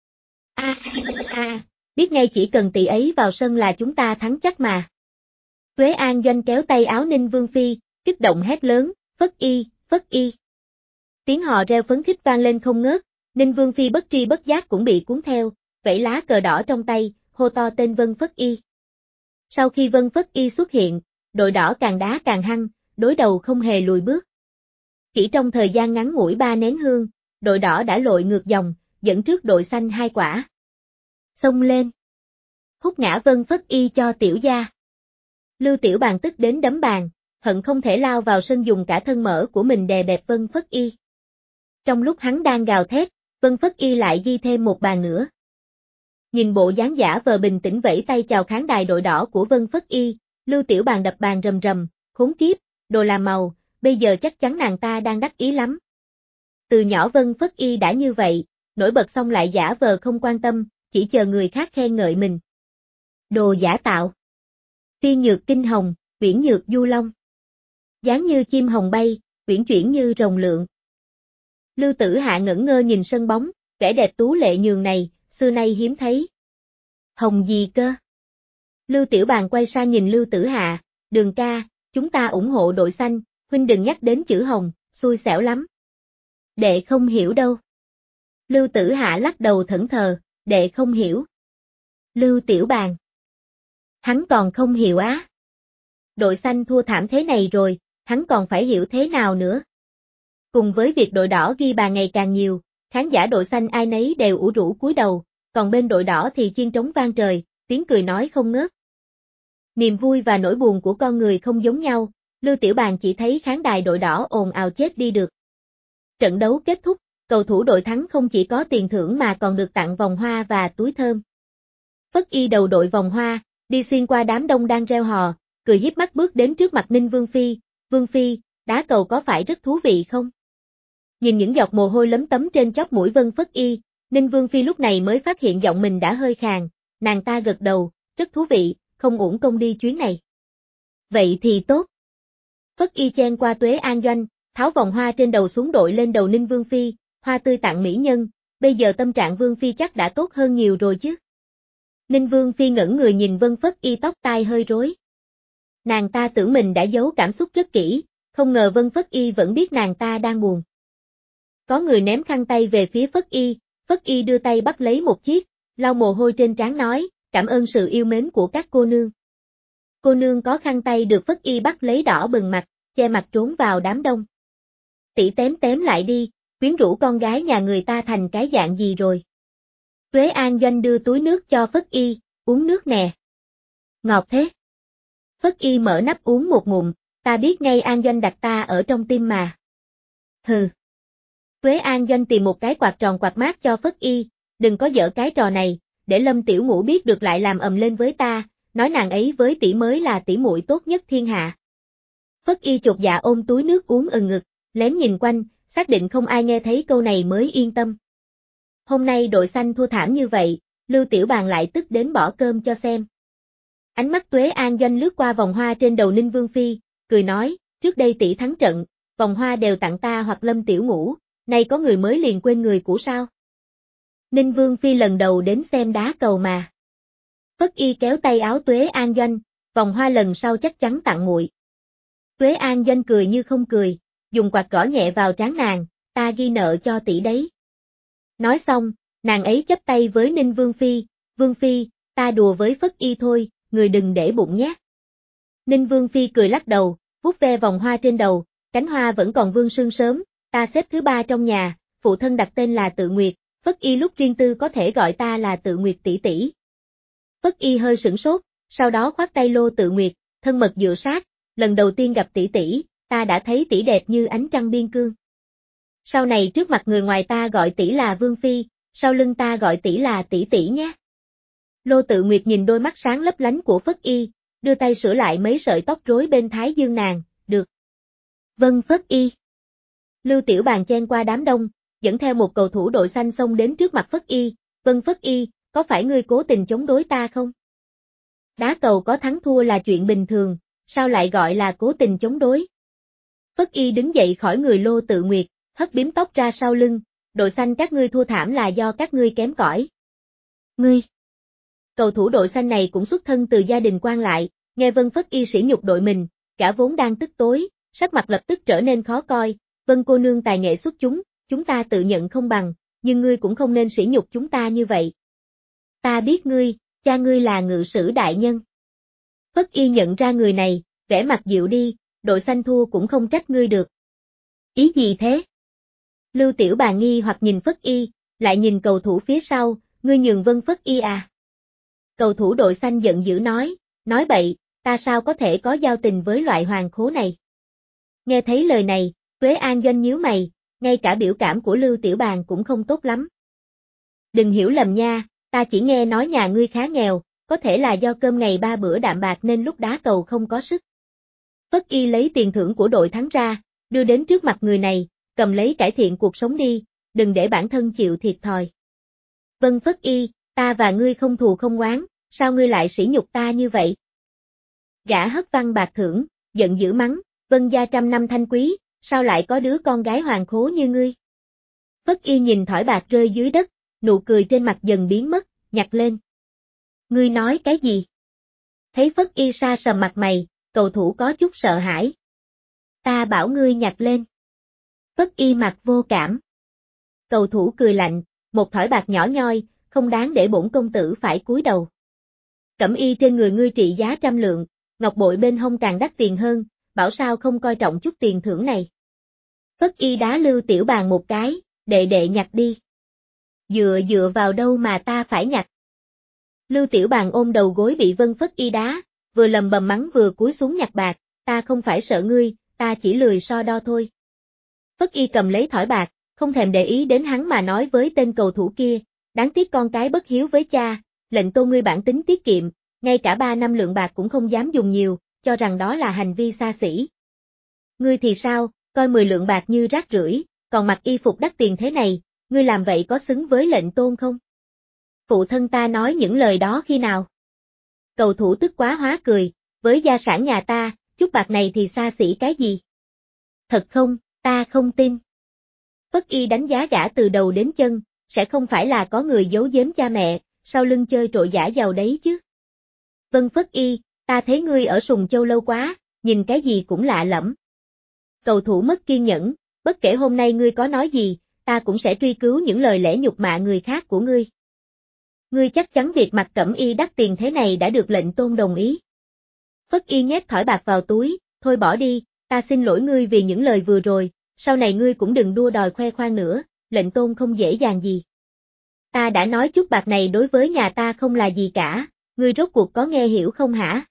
A a, biết ngay chỉ cần tỷ ấy vào sân là chúng ta thắng chắc mà. Tuế An Doanh kéo tay áo Ninh Vương Phi, kích động hét lớn, Phất Y, Phất Y. Tiếng hò reo phấn khích vang lên không ngớt, Ninh Vương Phi bất tri bất giác cũng bị cuốn theo, vẫy lá cờ đỏ trong tay, hô to tên Vân Phất Y. Sau khi Vân Phất Y xuất hiện, đội đỏ càng đá càng hăng, đối đầu không hề lùi bước. Chỉ trong thời gian ngắn ngủi ba nén hương, đội đỏ đã lội ngược dòng, dẫn trước đội xanh hai quả. Xông lên. Hút ngã Vân Phất Y cho tiểu gia. Lưu Tiểu Bàn tức đến đấm bàn, hận không thể lao vào sân dùng cả thân mỡ của mình đè bẹp Vân Phất Y. Trong lúc hắn đang gào thét, Vân Phất Y lại ghi thêm một bàn nữa. Nhìn bộ dáng giả vờ bình tĩnh vẫy tay chào khán đài đội đỏ của Vân Phất Y, Lưu Tiểu Bàn đập bàn rầm rầm, khốn kiếp, đồ làm màu, bây giờ chắc chắn nàng ta đang đắc ý lắm. Từ nhỏ Vân Phất Y đã như vậy, nổi bật xong lại giả vờ không quan tâm, chỉ chờ người khác khen ngợi mình. Đồ giả tạo. Tiên nhược kinh hồng, uyển nhược du long. Dáng như chim hồng bay, uyển chuyển như rồng lượn. Lưu Tử Hạ ngẩn ngơ nhìn sân bóng, vẻ đẹp tú lệ nhường này, xưa nay hiếm thấy. Hồng gì cơ? Lưu Tiểu Bàn quay sang nhìn Lưu Tử Hạ, Đường ca, chúng ta ủng hộ đội xanh, huynh đừng nhắc đến chữ hồng, xui xẻo lắm. Đệ không hiểu đâu. Lưu Tử Hạ lắc đầu thẫn thờ, đệ không hiểu. Lưu Tiểu Bàn. Hắn còn không hiểu á. Đội xanh thua thảm thế này rồi, hắn còn phải hiểu thế nào nữa. Cùng với việc đội đỏ ghi bàn ngày càng nhiều, khán giả đội xanh ai nấy đều ủ rũ cúi đầu, còn bên đội đỏ thì chiên trống vang trời, tiếng cười nói không ngớt. Niềm vui và nỗi buồn của con người không giống nhau, Lưu Tiểu Bàn chỉ thấy khán đài đội đỏ ồn ào chết đi được. Trận đấu kết thúc, cầu thủ đội thắng không chỉ có tiền thưởng mà còn được tặng vòng hoa và túi thơm. Phất Y đầu đội vòng hoa, đi xuyên qua đám đông đang reo hò, cười híp mắt bước đến trước mặt Ninh Vương Phi, Vương Phi, đá cầu có phải rất thú vị không? Nhìn những giọt mồ hôi lấm tấm trên chóp mũi Vân Phất Y, Ninh Vương Phi lúc này mới phát hiện giọng mình đã hơi khàn, nàng ta gật đầu, rất thú vị, không uổng công đi chuyến này. Vậy thì tốt. Phất Y chen qua Tuế An Doanh, tháo vòng hoa trên đầu xuống đội lên đầu Ninh Vương Phi, hoa tươi tặng mỹ nhân, bây giờ tâm trạng Vương Phi chắc đã tốt hơn nhiều rồi chứ. Ninh Vương Phi ngẩn người nhìn Vân Phất Y tóc tai hơi rối. Nàng ta tưởng mình đã giấu cảm xúc rất kỹ, không ngờ Vân Phất Y vẫn biết nàng ta đang buồn. Có người ném khăn tay về phía Phất Y, Phất Y đưa tay bắt lấy một chiếc, lau mồ hôi trên trán nói, cảm ơn sự yêu mến của các cô nương. Cô nương có khăn tay được Phất Y bắt lấy đỏ bừng mặt, che mặt trốn vào đám đông. Tỷ tém tém lại đi, quyến rũ con gái nhà người ta thành cái dạng gì rồi. Tuế An Doanh đưa túi nước cho Phất Y, uống nước nè. Ngọt thế. Phất Y mở nắp uống một ngụm, ta biết ngay An Doanh đặt ta ở trong tim mà. Hừ. Tuế An Doanh tìm một cái quạt tròn quạt mát cho Phất Y, đừng có giở cái trò này, để Lâm Tiểu Ngũ biết được lại làm ầm lên với ta, nói nàng ấy với tỷ mới là tỷ muội tốt nhất thiên hạ. Phất Y chột dạ ôm túi nước uống ừng ngực, lén nhìn quanh, xác định không ai nghe thấy câu này mới yên tâm. Hôm nay đội xanh thua thảm như vậy, Lưu Tiểu Bàn lại tức đến bỏ cơm cho xem. Ánh mắt Tuế An Doanh lướt qua vòng hoa trên đầu Ninh Vương Phi, cười nói, trước đây tỷ thắng trận, vòng hoa đều tặng ta hoặc Lâm Tiểu Ngũ, nay có người mới liền quên người cũ sao? Ninh Vương Phi lần đầu đến xem đá cầu mà. Phất Y kéo tay áo Tuế An Doanh, vòng hoa lần sau chắc chắn tặng muội. Tuế An Doanh cười như không cười, dùng quạt gõ nhẹ vào trán nàng, ta ghi nợ cho tỷ đấy. Nói xong, nàng ấy chắp tay với Ninh Vương Phi, Vương Phi, ta đùa với Phất Y thôi, người đừng để bụng nhé. Ninh Vương Phi cười lắc đầu, vuốt ve vòng hoa trên đầu, cánh hoa vẫn còn vương sương sớm, ta xếp thứ ba trong nhà, phụ thân đặt tên là Tự Nguyệt, Phất Y lúc riêng tư có thể gọi ta là Tự Nguyệt tỷ tỷ. Phất Y hơi sửng sốt, sau đó khoác tay Lô Tự Nguyệt, thân mật dựa sát, lần đầu tiên gặp tỷ tỷ, ta đã thấy tỷ đẹp như ánh trăng biên cương. Sau này trước mặt người ngoài ta gọi tỷ là Vương Phi, sau lưng ta gọi tỷ là tỷ tỷ nhé. Lô Tự Nguyệt nhìn đôi mắt sáng lấp lánh của Phất Y, đưa tay sửa lại mấy sợi tóc rối bên thái dương nàng, được. Vâng Phất Y. Lưu Tiểu Bàn chen qua đám đông, dẫn theo một cầu thủ đội xanh xông đến trước mặt Phất Y, vâng Phất Y, có phải ngươi cố tình chống đối ta không? Đá cầu có thắng thua là chuyện bình thường, sao lại gọi là cố tình chống đối? Phất Y đứng dậy khỏi người Lô Tự Nguyệt, hất bím tóc ra sau lưng, đội xanh các ngươi thua thảm là do các ngươi kém cỏi. Ngươi! Cầu thủ đội xanh này cũng xuất thân từ gia đình quan lại, nghe Vân Phất Y sỉ nhục đội mình, cả vốn đang tức tối, sắc mặt lập tức trở nên khó coi, Vân cô nương tài nghệ xuất chúng, chúng ta tự nhận không bằng, nhưng ngươi cũng không nên sỉ nhục chúng ta như vậy. Ta biết ngươi, cha ngươi là ngự sử đại nhân. Phất Y nhận ra người này, vẻ mặt dịu đi, đội xanh thua cũng không trách ngươi được. Ý gì thế? Lưu Tiểu Bàn nghi hoặc nhìn Phất Y, lại nhìn cầu thủ phía sau, ngươi nhường Vân Phất Y à? Cầu thủ đội xanh giận dữ nói, nói bậy, ta sao có thể có giao tình với loại hoàng khố này? Nghe thấy lời này, Tuế An Doanh nhíu mày, ngay cả biểu cảm của Lưu Tiểu Bàn cũng không tốt lắm. Đừng hiểu lầm nha, ta chỉ nghe nói nhà ngươi khá nghèo, có thể là do cơm ngày ba bữa đạm bạc nên lúc đá cầu không có sức. Phất Y lấy tiền thưởng của đội thắng ra, đưa đến trước mặt người này, cầm lấy cải thiện cuộc sống đi, đừng để bản thân chịu thiệt thòi. Vâng Phất Y, ta và ngươi không thù không oán, sao ngươi lại sỉ nhục ta như vậy? Gã hất văn bạc thưởng, giận dữ mắng, Vân gia trăm năm thanh quý, sao lại có đứa con gái hoàng khố như ngươi? Phất Y nhìn thỏi bạc rơi dưới đất, nụ cười trên mặt dần biến mất, nhặt lên. Ngươi nói cái gì? Thấy Phất Y sa sầm mặt mày, cầu thủ có chút sợ hãi. Ta bảo ngươi nhặt lên. Phất Y mặt vô cảm. Cầu thủ cười lạnh, một thỏi bạc nhỏ nhoi, không đáng để bổn công tử phải cúi đầu. Cẩm y trên người ngươi trị giá trăm lượng, ngọc bội bên hông càng đắt tiền hơn, bảo sao không coi trọng chút tiền thưởng này. Phất Y đá Lưu Tiểu Bàn một cái, đệ đệ nhặt đi. Dựa dựa vào đâu mà ta phải nhặt. Lưu Tiểu Bàn ôm đầu gối bị Vân Phất Y đá, vừa lầm bầm mắng vừa cúi xuống nhặt bạc, ta không phải sợ ngươi, ta chỉ lười so đo thôi. Phất Y cầm lấy thỏi bạc, không thèm để ý đến hắn mà nói với tên cầu thủ kia, đáng tiếc con cái bất hiếu với cha, lệnh Tôn ngươi bản tính tiết kiệm, ngay cả ba năm lượng bạc cũng không dám dùng nhiều, cho rằng đó là hành vi xa xỉ. Ngươi thì sao, coi mười lượng bạc như rác rưởi, còn mặc y phục đắt tiền thế này, ngươi làm vậy có xứng với lệnh Tôn không? Phụ thân ta nói những lời đó khi nào? Cầu thủ tức quá hóa cười, với gia sản nhà ta, chút bạc này thì xa xỉ cái gì? Thật không, ta không tin. Phất Y đánh giá gã từ đầu đến chân, sẽ không phải là có người giấu giếm cha mẹ, sau lưng chơi trội giả giàu đấy chứ. Vâng Phất Y, ta thấy ngươi ở Sùng Châu lâu quá, nhìn cái gì cũng lạ lẫm. Cầu thủ mất kiên nhẫn, bất kể hôm nay ngươi có nói gì, ta cũng sẽ truy cứu những lời lẽ nhục mạ người khác của ngươi. Ngươi chắc chắn việc mặc cẩm y đắt tiền thế này đã được lệnh Tôn đồng ý. Phất Y nhét thỏi bạc vào túi, thôi bỏ đi, ta xin lỗi ngươi vì những lời vừa rồi, sau này ngươi cũng đừng đua đòi khoe khoang nữa, lệnh Tôn không dễ dàng gì. Ta đã nói chút bạc này đối với nhà ta không là gì cả, ngươi rốt cuộc có nghe hiểu không hả?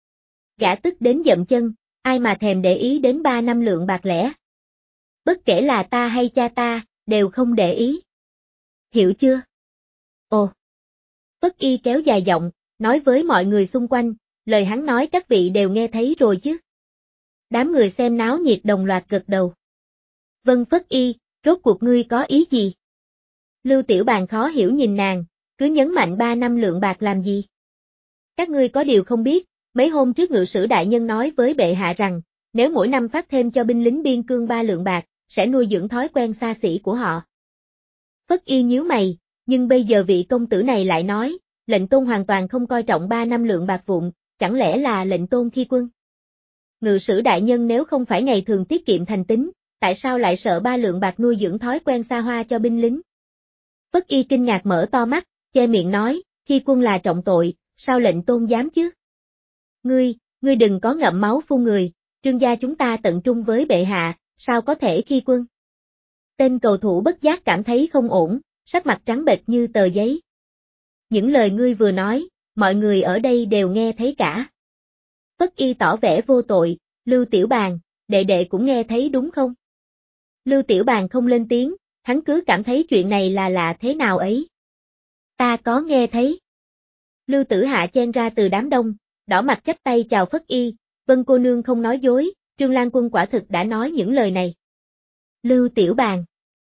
Gã tức đến dậm chân, ai mà thèm để ý đến ba năm lượng bạc lẻ. Bất kể là ta hay cha ta, đều không để ý. Hiểu chưa? Ồ. Phất Y kéo dài giọng, nói với mọi người xung quanh, lời hắn nói các vị đều nghe thấy rồi chứ. Đám người xem náo nhiệt đồng loạt gật đầu. Vâng Phất Y, rốt cuộc ngươi có ý gì? Lưu Tiểu Bàn khó hiểu nhìn nàng, cứ nhấn mạnh ba năm lượng bạc làm gì? Các ngươi có điều không biết, mấy hôm trước ngự sử đại nhân nói với bệ hạ rằng, nếu mỗi năm phát thêm cho binh lính biên cương ba lượng bạc, sẽ nuôi dưỡng thói quen xa xỉ của họ. Phất Y nhíu mày, nhưng bây giờ vị công tử này lại nói, lệnh Tôn hoàn toàn không coi trọng ba năm lượng bạc vụn, chẳng lẽ là lệnh Tôn khi quân? Ngự sử đại nhân nếu không phải ngày thường tiết kiệm thành tính, tại sao lại sợ ba lượng bạc nuôi dưỡng thói quen xa hoa cho binh lính? Phất Y kinh ngạc mở to mắt, che miệng nói, khi quân là trọng tội, sao lệnh Tôn dám chứ? Ngươi, ngươi đừng có ngậm máu phun người, Trương gia chúng ta tận trung với bệ hạ, sao có thể khi quân? Tên cầu thủ bất giác cảm thấy không ổn, sắc mặt trắng bệch như tờ giấy. Những lời ngươi vừa nói, mọi người ở đây đều nghe thấy cả. Phất Y tỏ vẻ vô tội, Lưu Tiểu Bàn, đệ đệ cũng nghe thấy đúng không? Lưu Tiểu Bàn không lên tiếng, hắn cứ cảm thấy chuyện này là lạ thế nào ấy. Ta có nghe thấy. Lưu Tử Hạ chen ra từ đám đông, đỏ mặt chắp tay chào Phất Y, Vân cô nương không nói dối, Trương Lan Quân quả thực đã nói những lời này. Lưu Tiểu Bàn.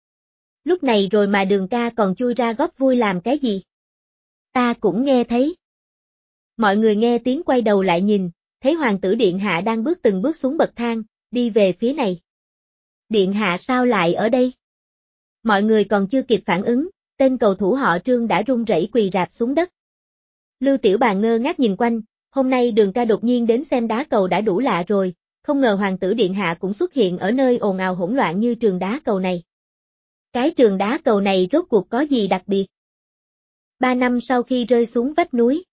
Lúc này rồi mà Đường ca còn chui ra góp vui làm cái gì? Ta cũng nghe thấy. Mọi người nghe tiếng quay đầu lại nhìn, thấy hoàng tử điện hạ đang bước từng bước xuống bậc thang, đi về phía này. Điện hạ sao lại ở đây? Mọi người còn chưa kịp phản ứng, tên cầu thủ họ Trương đã run rẩy quỳ rạp xuống đất. Lưu Tiểu Bàn ngơ ngác nhìn quanh, hôm nay Đường ca đột nhiên đến xem đá cầu đã đủ lạ rồi, không ngờ hoàng tử điện hạ cũng xuất hiện ở nơi ồn ào hỗn loạn như trường đá cầu này. Cái trường đá cầu này rốt cuộc có gì đặc biệt? Ba năm sau khi rơi xuống vách núi.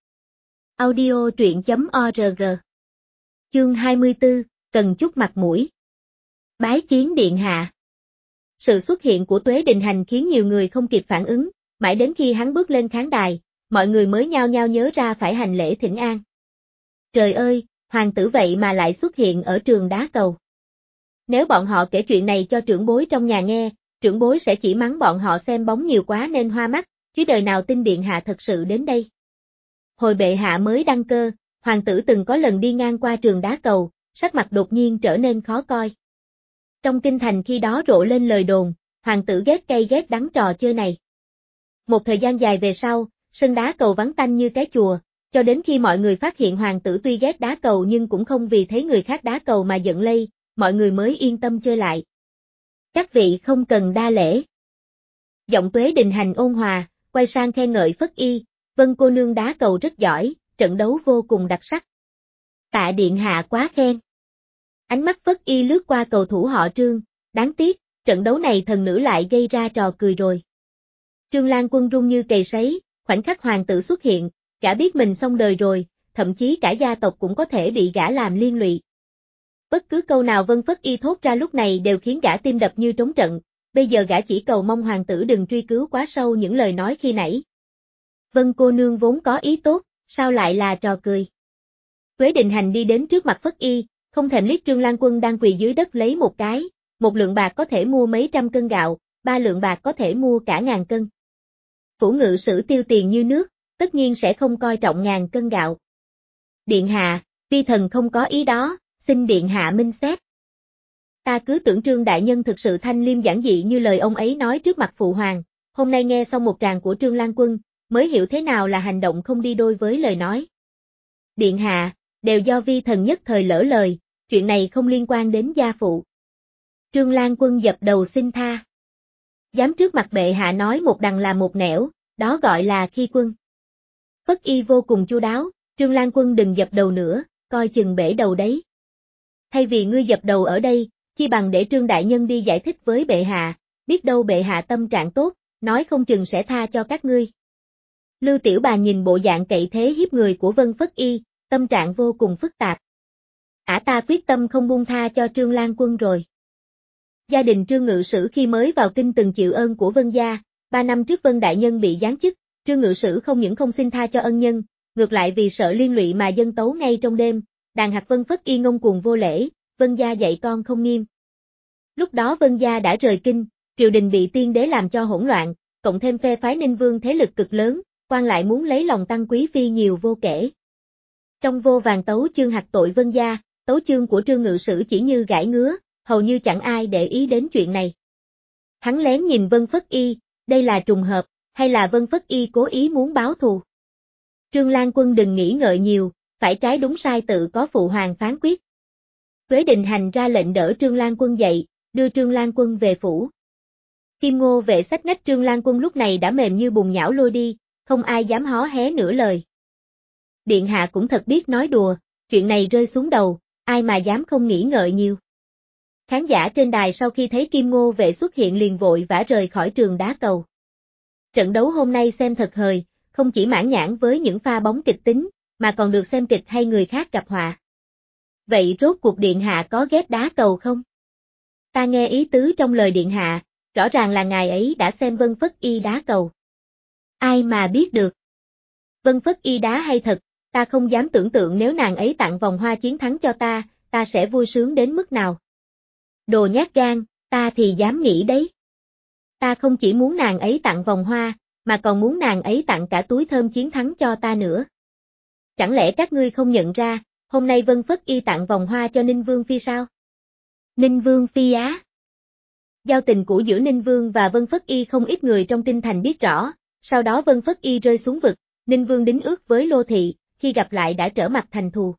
Audio truyện chấm org. Chương hai mươi tư, cần chút mặt mũi. Bái kiến điện hạ. Sự xuất hiện của Tuế Đình Hành khiến nhiều người không kịp phản ứng, mãi đến khi hắn bước lên khán đài, mọi người mới nhao nhao nhớ ra phải hành lễ thỉnh an. Trời ơi, hoàng tử vậy mà lại xuất hiện ở trường đá cầu. Nếu bọn họ kể chuyện này cho trưởng bối trong nhà nghe, trưởng bối sẽ chỉ mắng bọn họ xem bóng nhiều quá nên hoa mắt, chứ đời nào tin điện hạ thật sự đến đây. Hồi bệ hạ mới đăng cơ, hoàng tử từng có lần đi ngang qua trường đá cầu, sắc mặt đột nhiên trở nên khó coi. Trong kinh thành khi đó rộ lên lời đồn, hoàng tử ghét cay ghét đắng trò chơi này. Một thời gian dài về sau, sân đá cầu vắng tanh như cái chùa, cho đến khi mọi người phát hiện hoàng tử tuy ghét đá cầu nhưng cũng không vì thấy người khác đá cầu mà giận lây, mọi người mới yên tâm chơi lại. Các vị không cần đa lễ. Giọng Tuế Đình Hành ôn hòa, quay sang khen ngợi Phất Y, Vân cô nương đá cầu rất giỏi, trận đấu vô cùng đặc sắc. Tạ điện hạ quá khen. Ánh mắt Phất Y lướt qua cầu thủ họ Trương, đáng tiếc, trận đấu này thần nữ lại gây ra trò cười rồi. Trương Lan Quân run như cầy sấy, khoảnh khắc hoàng tử xuất hiện, gã biết mình xong đời rồi, thậm chí cả gia tộc cũng có thể bị gã làm liên lụy. Bất cứ câu nào Vân Phất Y thốt ra lúc này đều khiến gã tim đập như trống trận, bây giờ gã chỉ cầu mong hoàng tử đừng truy cứu quá sâu những lời nói khi nãy. Vân cô nương vốn có ý tốt, sao lại là trò cười? Tuế Định Hành đi đến trước mặt Phất Y, không thèm liếc Trương Lan Quân đang quỳ dưới đất lấy một cái, một lượng bạc có thể mua mấy trăm cân gạo, ba lượng bạc có thể mua cả ngàn cân. Phủ ngự sử tiêu tiền như nước, tất nhiên sẽ không coi trọng ngàn cân gạo. Điện hạ, vi thần không có ý đó, xin điện hạ minh xét. Ta cứ tưởng Trương đại nhân thực sự thanh liêm giản dị như lời ông ấy nói trước mặt phụ hoàng, hôm nay nghe xong một tràng của Trương Lan Quân, mới hiểu thế nào là hành động không đi đôi với lời nói. Điện hạ, đều do vi thần nhất thời lỡ lời, chuyện này không liên quan đến gia phụ. Trương Lan Quân dập đầu xin tha. Dám trước mặt bệ hạ nói một đằng là một nẻo, đó gọi là khi quân. Phất Y vô cùng chu đáo, Trương Lan Quân đừng dập đầu nữa, coi chừng bể đầu đấy. Thay vì ngươi dập đầu ở đây, chi bằng để Trương đại nhân đi giải thích với bệ hạ, biết đâu bệ hạ tâm trạng tốt, nói không chừng sẽ tha cho các ngươi. Lưu Tiểu Bàn nhìn bộ dạng cậy thế hiếp người của Vân Phất Y, tâm trạng vô cùng phức tạp. Ả ta quyết tâm không buông tha cho Trương Lan Quân rồi. Gia đình Trương Ngự Sử khi mới vào kinh từng chịu ơn của Vân gia, ba năm trước Vân đại nhân bị giáng chức, Trương Ngự Sử không những không xin tha cho ân nhân, ngược lại vì sợ liên lụy mà dâng tấu ngay trong đêm, đàn hạt Vân Phất Y ngông cuồng vô lễ, Vân gia dạy con không nghiêm. Lúc đó Vân gia đã rời kinh, triều đình bị tiên đế làm cho hỗn loạn, cộng thêm phe phái Ninh Vương thế lực cực lớn, quan lại muốn lấy lòng tăng quý phi nhiều vô kể. Trong vô vàng tấu chương hạt tội Vân gia, tấu chương của Trương Ngự Sử chỉ như gãi ngứa, hầu như chẳng ai để ý đến chuyện này. Hắn lén nhìn Vân Phất Y, đây là trùng hợp, hay là Vân Phất Y cố ý muốn báo thù? Trương Lan Quân đừng nghĩ ngợi nhiều, phải trái đúng sai tự có phụ hoàng phán quyết. Tuế Định Hành ra lệnh đỡ Trương Lan Quân dậy, đưa Trương Lan Quân về phủ. Kim Ngô vệ xách nách Trương Lan Quân lúc này đã mềm như bùn nhão lôi đi, không ai dám hó hé nửa lời. Điện hạ cũng thật biết nói đùa, chuyện này rơi xuống đầu, ai mà dám không nghĩ ngợi nhiều. Khán giả trên đài sau khi thấy Kim Ngô vệ xuất hiện liền vội vã rời khỏi trường đá cầu. Trận đấu hôm nay xem thật hời, không chỉ mãn nhãn với những pha bóng kịch tính, mà còn được xem kịch hay người khác gặp họa. Vậy rốt cuộc điện hạ có ghét đá cầu không? Ta nghe ý tứ trong lời điện hạ, rõ ràng là ngài ấy đã xem Vân Phất Y đá cầu. Ai mà biết được. Vân Phất Y đá hay thật, ta không dám tưởng tượng nếu nàng ấy tặng vòng hoa chiến thắng cho ta, ta sẽ vui sướng đến mức nào. Đồ nhát gan, ta thì dám nghĩ đấy. Ta không chỉ muốn nàng ấy tặng vòng hoa, mà còn muốn nàng ấy tặng cả túi thơm chiến thắng cho ta nữa. Chẳng lẽ các ngươi không nhận ra, hôm nay Vân Phất Y tặng vòng hoa cho Ninh Vương Phi sao? Ninh Vương Phi á? Giao tình cũ giữa Ninh Vương và Vân Phất Y không ít người trong kinh thành biết rõ, sau đó Vân Phất Y rơi xuống vực, Ninh Vương đính ước với Lô Thị, khi gặp lại đã trở mặt thành thù.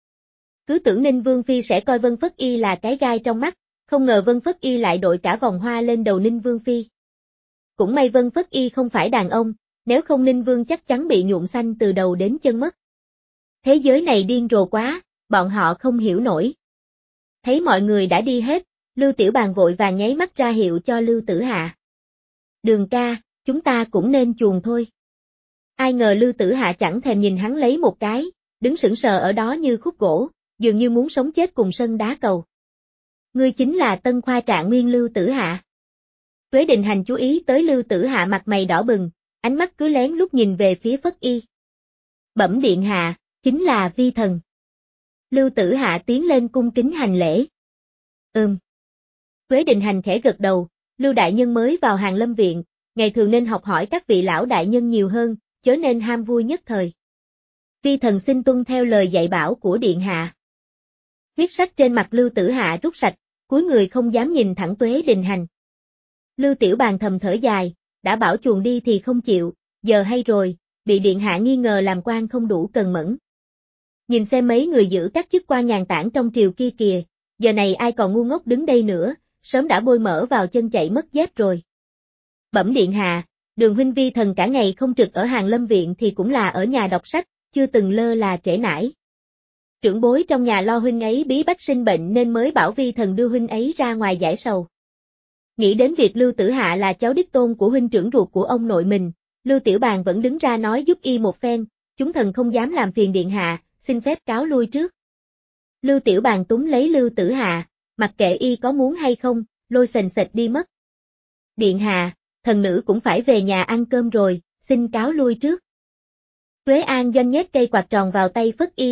Cứ tưởng Ninh Vương Phi sẽ coi Vân Phất Y là cái gai trong mắt, không ngờ Vân Phất Y lại đội cả vòng hoa lên đầu Ninh Vương Phi. Cũng may Vân Phất Y không phải đàn ông, nếu không Ninh Vương chắc chắn bị nhuộm xanh từ đầu đến chân mất. Thế giới này điên rồ quá, bọn họ không hiểu nổi. Thấy mọi người đã đi hết, Lưu Tiểu Bàn vội vàng nháy mắt ra hiệu cho Lưu Tử Hạ. Đường ca, chúng ta cũng nên chuồn thôi. Ai ngờ Lưu Tử Hạ chẳng thèm nhìn hắn lấy một cái, đứng sững sờ ở đó như khúc gỗ, dường như muốn sống chết cùng sân đá cầu. Ngươi chính là Tân Khoa Trạng Nguyên Lưu Tử Hạ. Tuế Định Hành chú ý tới Lưu Tử Hạ mặt mày đỏ bừng, ánh mắt cứ lén lút nhìn về phía Phất Y. Bẩm điện hạ, chính là vi thần. Lưu Tử Hạ tiến lên cung kính hành lễ. Ừm. Tuế Định Hành khẽ gật đầu, Lưu đại nhân mới vào Hàn Lâm viện, ngày thường nên học hỏi các vị lão đại nhân nhiều hơn, chớ nên ham vui nhất thời. Vi thần xin tuân theo lời dạy bảo của điện hạ. Huyết sắc trên mặt Lưu Tử Hạ rút sạch, cúi người không dám nhìn thẳng Tuế Định Hành. Lưu Tiểu Bàn thầm thở dài, đã bảo chuồn đi thì không chịu, giờ hay rồi, bị điện hạ nghi ngờ làm quan không đủ cần mẫn. Nhìn xem mấy người giữ các chức quan nhàn tản trong triều kia kìa, giờ này ai còn ngu ngốc đứng đây nữa, sớm đã bôi mỡ vào chân chạy mất dép rồi. Bẩm điện hạ, Đường huynh vi thần cả ngày không trực ở Hàn Lâm viện thì cũng là ở nhà đọc sách, chưa từng lơ là trễ nải. Trưởng bối trong nhà lo huynh ấy bí bách sinh bệnh nên mới bảo vi thần đưa huynh ấy ra ngoài giải sầu. Nghĩ đến việc Lưu Tử Hạ là cháu đích tôn của huynh trưởng ruột của ông nội mình, Lưu Tiểu Bàn vẫn đứng ra nói giúp y một phen, chúng thần không dám làm phiền điện hạ, xin phép cáo lui trước. Lưu Tiểu Bàn túm lấy Lưu Tử Hạ, mặc kệ y có muốn hay không, lôi sền sệt đi mất. Điện hạ, thần nữ cũng phải về nhà ăn cơm rồi, xin cáo lui trước. Tuế An Doanh nhét cây quạt tròn vào tay Phất Y,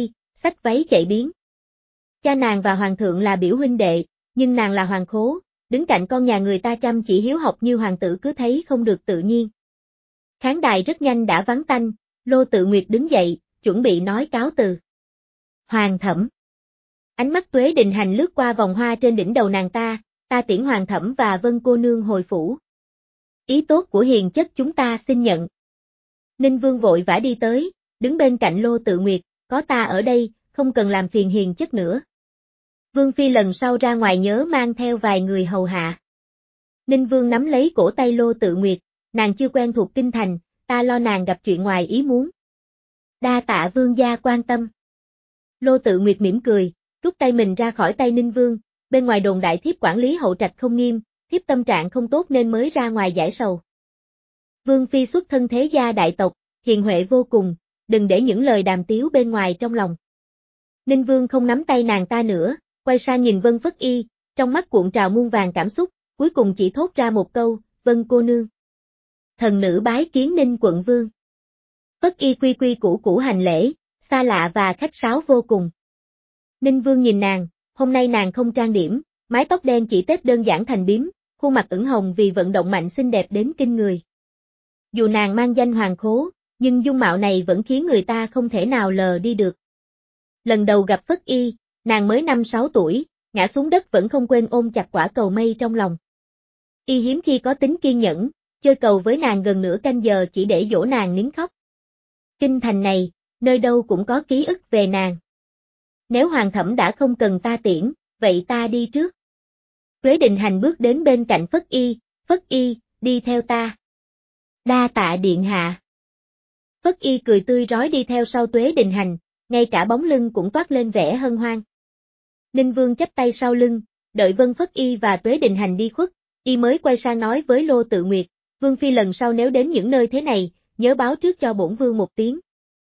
xách váy chạy biến. Cha nàng và hoàng thượng là biểu huynh đệ, nhưng nàng là hoàng khố, đứng cạnh con nhà người ta chăm chỉ hiếu học như hoàng tử cứ thấy không được tự nhiên. Khán đài rất nhanh đã vắng tanh, Lô Tự Nguyệt đứng dậy, chuẩn bị nói cáo từ. Hoàng thẩm. Ánh mắt Tuế Đình Hành lướt qua vòng hoa trên đỉnh đầu nàng ta, ta tiễn hoàng thẩm và Vân cô nương hồi phủ. Ý tốt của hiền chất chúng ta xin nhận. Ninh Vương vội vã đi tới, đứng bên cạnh Lô Tự Nguyệt, có ta ở đây, không cần làm phiền hiền chất nữa. Vương Phi lần sau ra ngoài nhớ mang theo vài người hầu hạ. Ninh Vương nắm lấy cổ tay Lô Tự Nguyệt, nàng chưa quen thuộc kinh thành, ta lo nàng gặp chuyện ngoài ý muốn. Đa tạ vương gia quan tâm. Lô Tự Nguyệt mỉm cười, rút tay mình ra khỏi tay Ninh Vương, bên ngoài đồn đại thiếp quản lý hậu trạch không nghiêm, thiếp tâm trạng không tốt nên mới ra ngoài giải sầu. Vương Phi xuất thân thế gia đại tộc, hiền huệ vô cùng, đừng để những lời đàm tiếu bên ngoài trong lòng. Ninh Vương không nắm tay nàng ta nữa, quay sang nhìn Vân Phất Y, trong mắt cuộn trào muôn vàn cảm xúc, cuối cùng chỉ thốt ra một câu, Vân cô nương. Thần nữ bái kiến Ninh quận vương. Phất Y quy quy củ củ hành lễ, xa lạ và khách sáo vô cùng. Ninh Vương nhìn nàng, hôm nay nàng không trang điểm, mái tóc đen chỉ tết đơn giản thành bím, khuôn mặt ửng hồng vì vận động mạnh xinh đẹp đến kinh người. Dù nàng mang danh hoàng khố, nhưng dung mạo này vẫn khiến người ta không thể nào lờ đi được. Lần đầu gặp Phất Y, nàng mới năm sáu tuổi, ngã xuống đất vẫn không quên ôm chặt quả cầu mây trong lòng. Y hiếm khi có tính kiên nhẫn, chơi cầu với nàng gần nửa canh giờ chỉ để dỗ nàng nín khóc. Kinh thành này, nơi đâu cũng có ký ức về nàng. Nếu hoàng thẩm đã không cần ta tiễn, vậy ta đi trước. Tuế Đình Hành bước đến bên cạnh Phất Y, Phất Y, đi theo ta. Đa tạ điện hạ. Phất Y cười tươi rói đi theo sau Tuế Đình Hành, ngay cả bóng lưng cũng toát lên vẻ hân hoan. Ninh Vương chắp tay sau lưng, đợi Vân Phất Y và Tuế Đình Hành đi khuất, Y mới quay sang nói với Lô Tự Nguyệt, Vương Phi lần sau nếu đến những nơi thế này, nhớ báo trước cho bổn Vương một tiếng.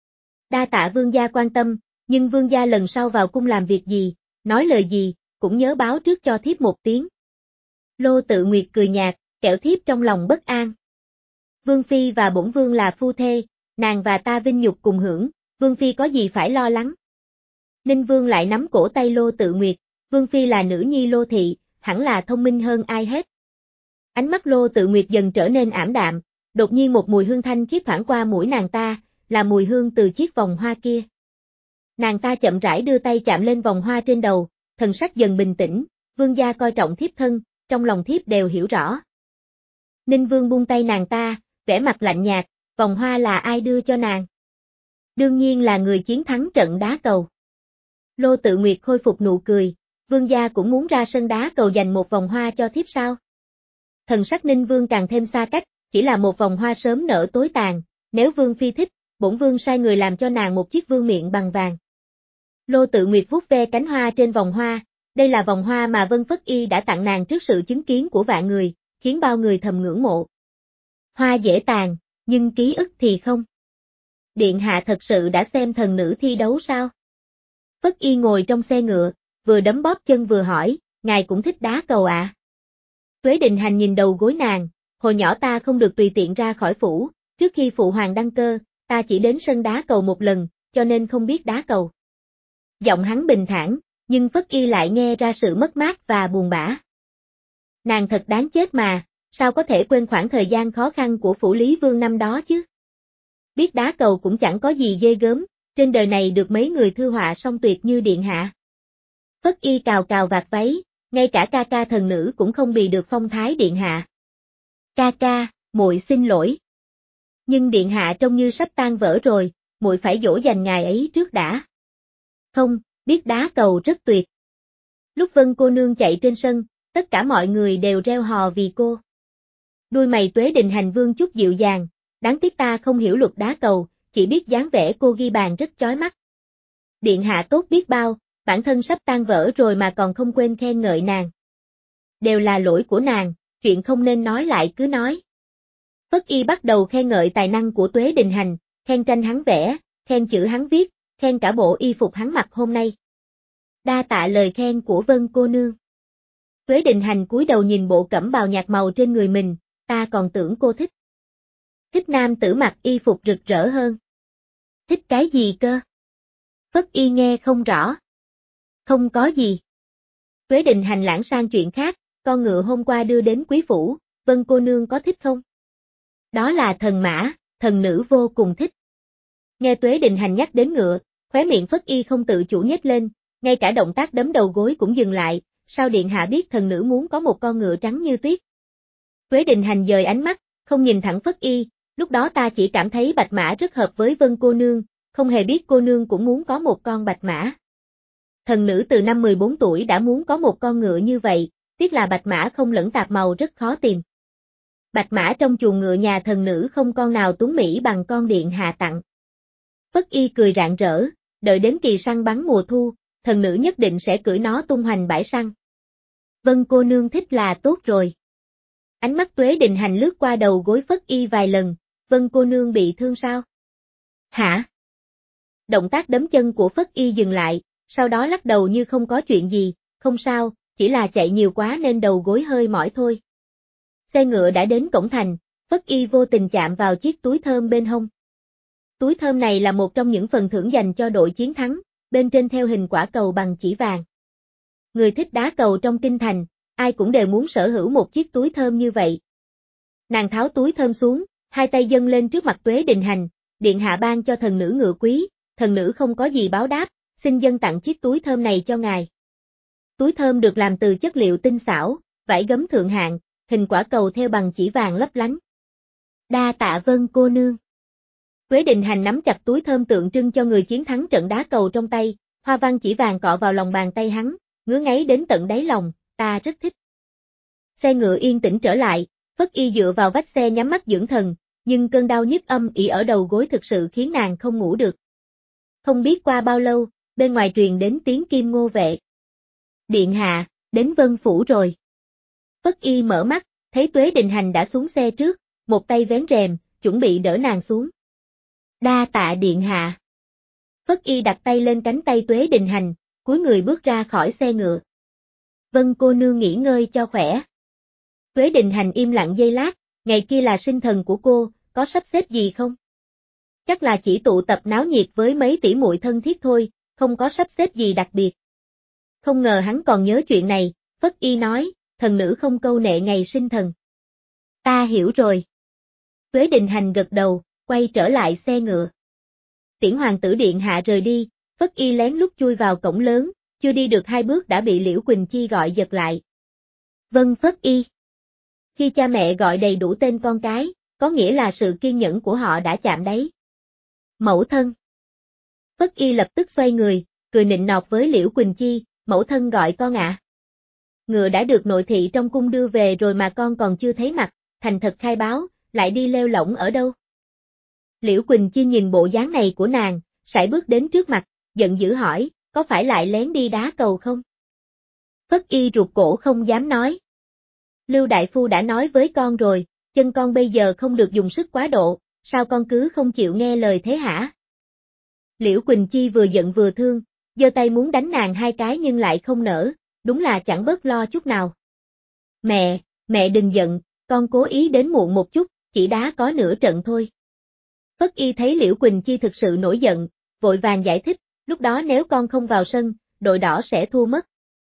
Đa tạ Vương gia quan tâm, nhưng Vương gia lần sau vào cung làm việc gì, nói lời gì, cũng nhớ báo trước cho thiếp một tiếng. Lô Tự Nguyệt cười nhạt, kẻo thiếp trong lòng bất an. Vương Phi và bổn Vương là phu thê, nàng và ta vinh nhục cùng hưởng, Vương Phi có gì phải lo lắng. Ninh Vương lại nắm cổ tay Lô Tự Nguyệt, Vương Phi là nữ nhi Lô Thị, hẳn là thông minh hơn ai hết. Ánh mắt Lô Tự Nguyệt dần trở nên ảm đạm, đột nhiên một mùi hương thanh khiết thoảng qua mũi nàng ta, là mùi hương từ chiếc vòng hoa kia. Nàng ta chậm rãi đưa tay chạm lên vòng hoa trên đầu, thần sắc dần bình tĩnh, Vương gia coi trọng thiếp thân, trong lòng thiếp đều hiểu rõ. Ninh Vương buông tay nàng ta, vẻ mặt lạnh nhạt, vòng hoa là ai đưa cho nàng? Đương nhiên là người chiến thắng trận đá cầu. Lô Tự Nguyệt khôi phục nụ cười, Vương gia cũng muốn ra sân đá cầu giành một vòng hoa cho thiếp sao? Thần sắc Ninh Vương càng thêm xa cách, chỉ là một vòng hoa sớm nở tối tàn, nếu Vương Phi thích, bổn Vương sai người làm cho nàng một chiếc vương miện bằng vàng. Lô Tự Nguyệt vuốt ve cánh hoa trên vòng hoa, đây là vòng hoa mà Vân Phất Y đã tặng nàng trước sự chứng kiến của vạn người, khiến bao người thầm ngưỡng mộ. Hoa dễ tàn, nhưng ký ức thì không. Điện hạ thật sự đã xem thần nữ thi đấu sao? Phất Y ngồi trong xe ngựa, vừa đấm bóp chân vừa hỏi, ngài cũng thích đá cầu ạ? À? Tuế Đình Hành nhìn đầu gối nàng, hồi nhỏ ta không được tùy tiện ra khỏi phủ, trước khi phụ hoàng đăng cơ, ta chỉ đến sân đá cầu một lần, cho nên không biết đá cầu. Giọng hắn bình thản, nhưng Phất Y lại nghe ra sự mất mát và buồn bã. Nàng thật đáng chết mà, sao có thể quên khoảng thời gian khó khăn của phủ Lý Vương năm đó chứ? Biết đá cầu cũng chẳng có gì ghê gớm, trên đời này được mấy người thư họa song tuyệt như điện hạ. Phất Y cào cào vạt váy, ngay cả ca ca thần nữ cũng không bì được phong thái điện hạ. Ca ca, muội xin lỗi. Nhưng điện hạ trông như sắp tan vỡ rồi, muội phải dỗ dành ngài ấy trước đã. Không, biết đá cầu rất tuyệt. Lúc Vân cô nương chạy trên sân, tất cả mọi người đều reo hò vì cô. Đuôi mày Tuế Đình Hành vương chút dịu dàng, đáng tiếc ta không hiểu luật đá cầu, chỉ biết dáng vẻ cô ghi bàn rất chói mắt. Điện hạ tốt biết bao, bản thân sắp tan vỡ rồi mà còn không quên khen ngợi nàng. Đều là lỗi của nàng, chuyện không nên nói lại cứ nói. Phất Y bắt đầu khen ngợi tài năng của Tuế Đình Hành, khen tranh hắn vẽ, khen chữ hắn viết, khen cả bộ y phục hắn mặc hôm nay. Đa tạ lời khen của Vân cô nương. Tuế Đình Hành cúi đầu nhìn bộ cẩm bào nhạt màu trên người mình, ta còn tưởng cô thích. Thích nam tử mặc y phục rực rỡ hơn. Thích cái gì cơ? Phất Y nghe không rõ. Không có gì. Tuế Đình Hành lãng sang chuyện khác, con ngựa hôm qua đưa đến quý phủ, Vân cô nương có thích không? Đó là thần mã, thần nữ vô cùng thích. Nghe Tuế Đình Hành nhắc đến ngựa, khóe miệng Phất Y không tự chủ nhếch lên, ngay cả động tác đấm đầu gối cũng dừng lại, sao điện hạ biết thần nữ muốn có một con ngựa trắng như tuyết? Tuế Đình Hành dời ánh mắt, không nhìn thẳng Phất Y, lúc đó ta chỉ cảm thấy bạch mã rất hợp với Vân cô nương, không hề biết cô nương cũng muốn có một con bạch mã. Thần nữ từ năm mười bốn tuổi đã muốn có một con ngựa như vậy, tiếc là bạch mã không lẫn tạp màu rất khó tìm. Bạch mã trong chuồng ngựa nhà thần nữ không con nào tuấn mỹ bằng con điện hạ tặng. Phất Y cười rạng rỡ, đợi đến kỳ săn bắn mùa thu, thần nữ nhất định sẽ cưỡi nó tung hoành bãi săn. Vân cô nương thích là tốt rồi. Ánh mắt Tuế Đình Hành lướt qua đầu gối Phất Y vài lần, Vân cô nương bị thương sao? Hả? Động tác đấm chân của Phất Y dừng lại, sau đó lắc đầu như không có chuyện gì, không sao, chỉ là chạy nhiều quá nên đầu gối hơi mỏi thôi. Xe ngựa đã đến cổng thành, Phất Y vô tình chạm vào chiếc túi thơm bên hông. Túi thơm này là một trong những phần thưởng dành cho đội chiến thắng, bên trên theo hình quả cầu bằng chỉ vàng. Người thích đá cầu trong kinh thành, ai cũng đều muốn sở hữu một chiếc túi thơm như vậy. Nàng tháo túi thơm xuống, hai tay dâng lên trước mặt Tuế Đình Hành, điện hạ ban cho thần nữ ngựa quý, thần nữ không có gì báo đáp, xin dâng tặng chiếc túi thơm này cho ngài. Túi thơm được làm từ chất liệu tinh xảo, vải gấm thượng hạng, hình quả cầu theo bằng chỉ vàng lấp lánh. Đa tạ Vân cô nương. Tuế Đình Hành nắm chặt túi thơm tượng trưng cho người chiến thắng trận đá cầu trong tay, hoa văn chỉ vàng cọ vào lòng bàn tay hắn, ngứa ngáy đến tận đáy lòng, ta rất thích. Xe ngựa yên tĩnh trở lại, Phất Y dựa vào vách xe nhắm mắt dưỡng thần, nhưng cơn đau nhức âm ỉ ở đầu gối thực sự khiến nàng không ngủ được. Không biết qua bao lâu, bên ngoài truyền đến tiếng Kim Ngô vệ. Điện hạ, đến Vân phủ rồi. Phất Y mở mắt, thấy Tuế Đình Hành đã xuống xe trước, một tay vén rèm, chuẩn bị đỡ nàng xuống. Đa tạ điện hạ. Phất Y đặt tay lên cánh tay Tuế Đình Hành, cúi người bước ra khỏi xe ngựa. Vân cô nương nghỉ ngơi cho khỏe. Tuế Đình Hành im lặng giây lát, ngày kia là sinh thần của cô, có sắp xếp gì không? Chắc là chỉ tụ tập náo nhiệt với mấy tỷ muội thân thiết thôi, không có sắp xếp gì đặc biệt. Không ngờ hắn còn nhớ chuyện này, Phất Y nói, thần nữ không câu nệ ngày sinh thần. Ta hiểu rồi. Tuế Đình Hành gật đầu, quay trở lại xe ngựa. Tiễn hoàng tử điện hạ rời đi, Phất Y lén lút chui vào cổng lớn, chưa đi được hai bước đã bị Liễu Quỳnh Chi gọi giật lại. Vâng Phất Y. Khi cha mẹ gọi đầy đủ tên con cái, có nghĩa là sự kiên nhẫn của họ đã chạm đáy. Mẫu thân. Phất Y lập tức xoay người, cười nịnh nọt với Liễu Quỳnh Chi, mẫu thân gọi con ạ. À. Ngựa đã được nội thị trong cung đưa về rồi mà con còn chưa thấy mặt, thành thật khai báo, lại đi lêu lỏng ở đâu. Liễu Quỳnh Chi nhìn bộ dáng này của nàng, sải bước đến trước mặt, giận dữ hỏi, có phải lại lén đi đá cầu không? Phất Y ruột cổ không dám nói. Lưu Đại Phu đã nói với con rồi, chân con bây giờ không được dùng sức quá độ, sao con cứ không chịu nghe lời thế hả? Liễu Quỳnh Chi vừa giận vừa thương, giơ tay muốn đánh nàng hai cái nhưng lại không nỡ, đúng là chẳng bớt lo chút nào. Mẹ, mẹ đừng giận, con cố ý đến muộn một chút, chỉ đá có nửa trận thôi. Phất Y thấy Liễu Quỳnh Chi thực sự nổi giận, vội vàng giải thích, lúc đó nếu con không vào sân, đội đỏ sẽ thua mất.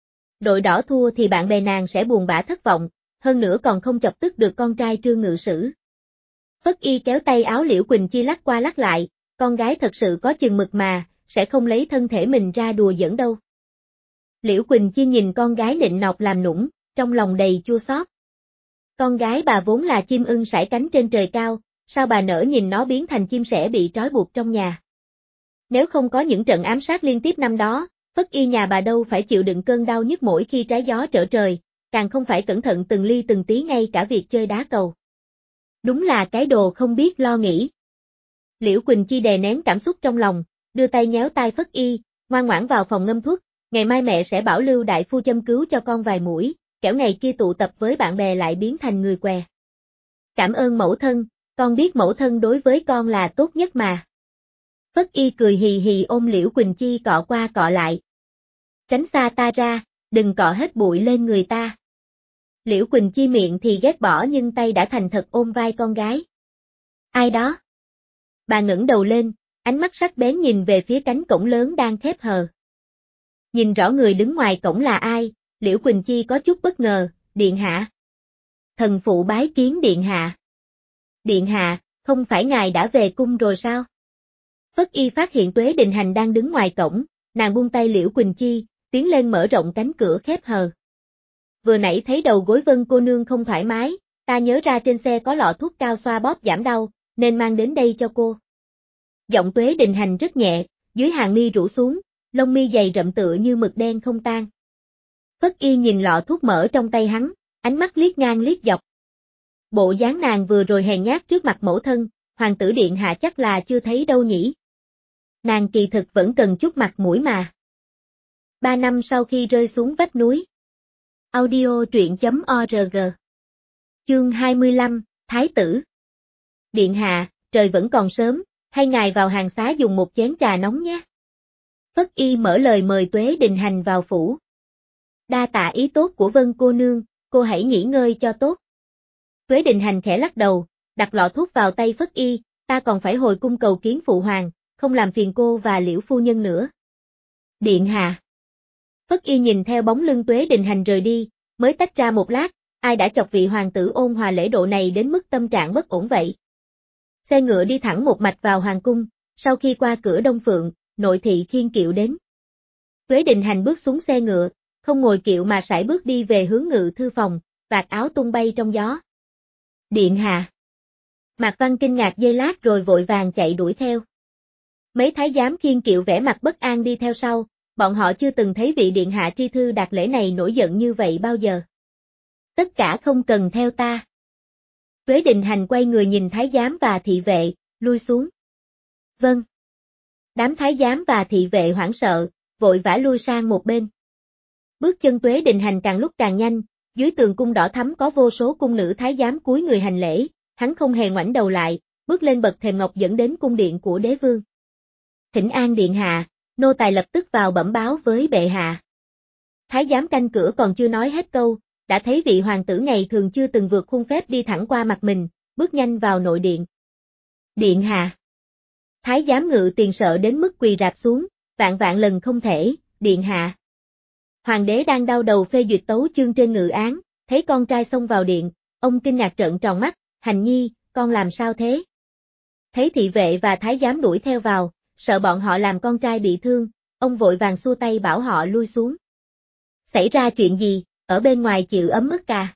Đội đỏ thua thì bạn bè nàng sẽ buồn bã thất vọng, hơn nữa còn không chọc tức được con trai Trương Ngự Sử. Phất Y kéo tay áo Liễu Quỳnh Chi lắc qua lắc lại, con gái thật sự có chừng mực mà, sẽ không lấy thân thể mình ra đùa giỡn đâu. Liễu Quỳnh Chi nhìn con gái nịnh nọt làm nũng, trong lòng đầy chua xót. Con gái bà vốn là chim ưng sải cánh trên trời cao, sao bà nỡ nhìn nó biến thành chim sẻ bị trói buộc trong nhà. Nếu không có những trận ám sát liên tiếp năm đó, Phất Y nhà bà đâu phải chịu đựng cơn đau nhức mỗi khi trái gió trở trời, càng không phải cẩn thận từng ly từng tí ngay cả việc chơi đá cầu. Đúng là cái đồ không biết lo nghĩ. Liễu Quỳnh Chi đè nén cảm xúc trong lòng, đưa tay nhéo tai Phất Y, ngoan ngoãn vào phòng ngâm thuốc, ngày mai mẹ sẽ bảo Lưu Đại Phu châm cứu cho con vài mũi, kẻo ngày kia tụ tập với bạn bè lại biến thành người què. Cảm ơn mẫu thân, con biết mẫu thân đối với con là tốt nhất mà. Phất Y cười hì hì ôm Liễu Quỳnh Chi cọ qua cọ lại. Tránh xa ta ra, đừng cọ hết bụi lên người ta. Liễu Quỳnh Chi miệng thì ghét bỏ nhưng tay đã thành thật ôm vai con gái. Ai đó? Bà ngẩng đầu lên, ánh mắt sắc bén nhìn về phía cánh cổng lớn đang khép hờ. Nhìn rõ người đứng ngoài cổng là ai, Liễu Quỳnh Chi có chút bất ngờ, điện hạ. Thần phụ bái kiến điện hạ. Điện hạ, không phải ngài đã về cung rồi sao? Phất Y phát hiện Tuế Đình Hành đang đứng ngoài cổng, nàng buông tay Liễu Quỳnh Chi, tiến lên mở rộng cánh cửa khép hờ. Vừa nãy thấy đầu gối Vân cô nương không thoải mái, ta nhớ ra trên xe có lọ thuốc cao xoa bóp giảm đau, nên mang đến đây cho cô. Giọng Tuế Đình Hành rất nhẹ, dưới hàng mi rũ xuống, lông mi dày rậm tựa như mực đen không tan. Phất Y nhìn lọ thuốc mỡ trong tay hắn, ánh mắt liếc ngang liếc dọc. Bộ dáng nàng vừa rồi hèn nhát trước mặt mẫu thân, hoàng tử điện hạ chắc là chưa thấy đâu nhỉ. Nàng kỳ thực vẫn cần chút mặt mũi mà. Ba năm sau khi rơi xuống vách núi. Audio truyện chấm org. Chương hai mươi lăm, Thái tử. Điện hạ, trời vẫn còn sớm, hay ngài vào hàng xá dùng một chén trà nóng nhé. Phất Y mở lời mời Tuế Đình Hành vào phủ. Đa tạ ý tốt của Vân cô nương, cô hãy nghỉ ngơi cho tốt. Tuế Đình Hành khẽ lắc đầu, đặt lọ thuốc vào tay Phất Y, ta còn phải hồi cung cầu kiến phụ hoàng, không làm phiền cô và Liễu phu nhân nữa. Điện hạ. Phất Y nhìn theo bóng lưng Tuế Đình Hành rời đi, mới tách ra một lát, ai đã chọc vị hoàng tử ôn hòa lễ độ này đến mức tâm trạng bất ổn vậy. Xe ngựa đi thẳng một mạch vào hoàng cung, sau khi qua cửa Đông Phượng, nội thị khiêng kiệu đến. Tuế Đình Hành bước xuống xe ngựa, không ngồi kiệu mà sải bước đi về hướng ngự thư phòng, vạt áo tung bay trong gió. Điện hạ. Mạc Văn kinh ngạc giây lát rồi vội vàng chạy đuổi theo. Mấy thái giám khiêng kiệu vẻ mặt bất an đi theo sau, bọn họ chưa từng thấy vị điện hạ tri thư đạt lễ này nổi giận như vậy bao giờ. Tất cả không cần theo ta. Tuế Đình Hành quay người nhìn thái giám và thị vệ, lui xuống. Vâng. Đám thái giám và thị vệ hoảng sợ, vội vã lui sang một bên. Bước chân Tuế Đình Hành càng lúc càng nhanh, dưới tường cung đỏ thắm có vô số cung nữ thái giám cúi người hành lễ, hắn không hề ngoảnh đầu lại, bước lên bậc thềm ngọc dẫn đến cung điện của đế vương. Thỉnh an điện hạ, nô tài lập tức vào bẩm báo với bệ hạ. Thái giám canh cửa còn chưa nói hết câu, đã thấy vị hoàng tử ngày thường chưa từng vượt khuôn phép đi thẳng qua mặt mình, bước nhanh vào nội điện. Điện hạ. Thái giám ngự tiền sợ đến mức quỳ rạp xuống, vạn vạn lần không thể, điện hạ. Hoàng đế đang đau đầu phê duyệt tấu chương trên ngự án, thấy con trai xông vào điện, ông kinh ngạc trợn tròn mắt, Hành nhi, con làm sao thế? Thấy thị vệ và thái giám đuổi theo vào, sợ bọn họ làm con trai bị thương, ông vội vàng xua tay bảo họ lui xuống. Xảy ra chuyện gì, ở bên ngoài chịu ấm ức à?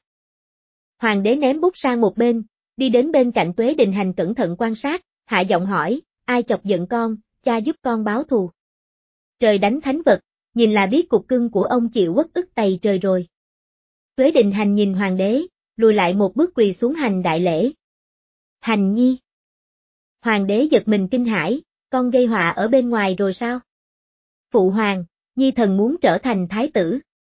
Hoàng đế ném bút sang một bên, đi đến bên cạnh Tuế Đình Hành cẩn thận quan sát, hạ giọng hỏi, ai chọc giận con, cha giúp con báo thù. Trời đánh thánh vật, nhìn là biết cục cưng của ông chịu uất ức tày trời rồi. Tuế Đình Hành nhìn hoàng đế, lùi lại một bước quỳ xuống hành đại lễ. Hành nhi. Hoàng đế giật mình kinh hãi, con gây họa ở bên ngoài rồi sao? Phụ hoàng, nhi thần muốn trở thành thái tử.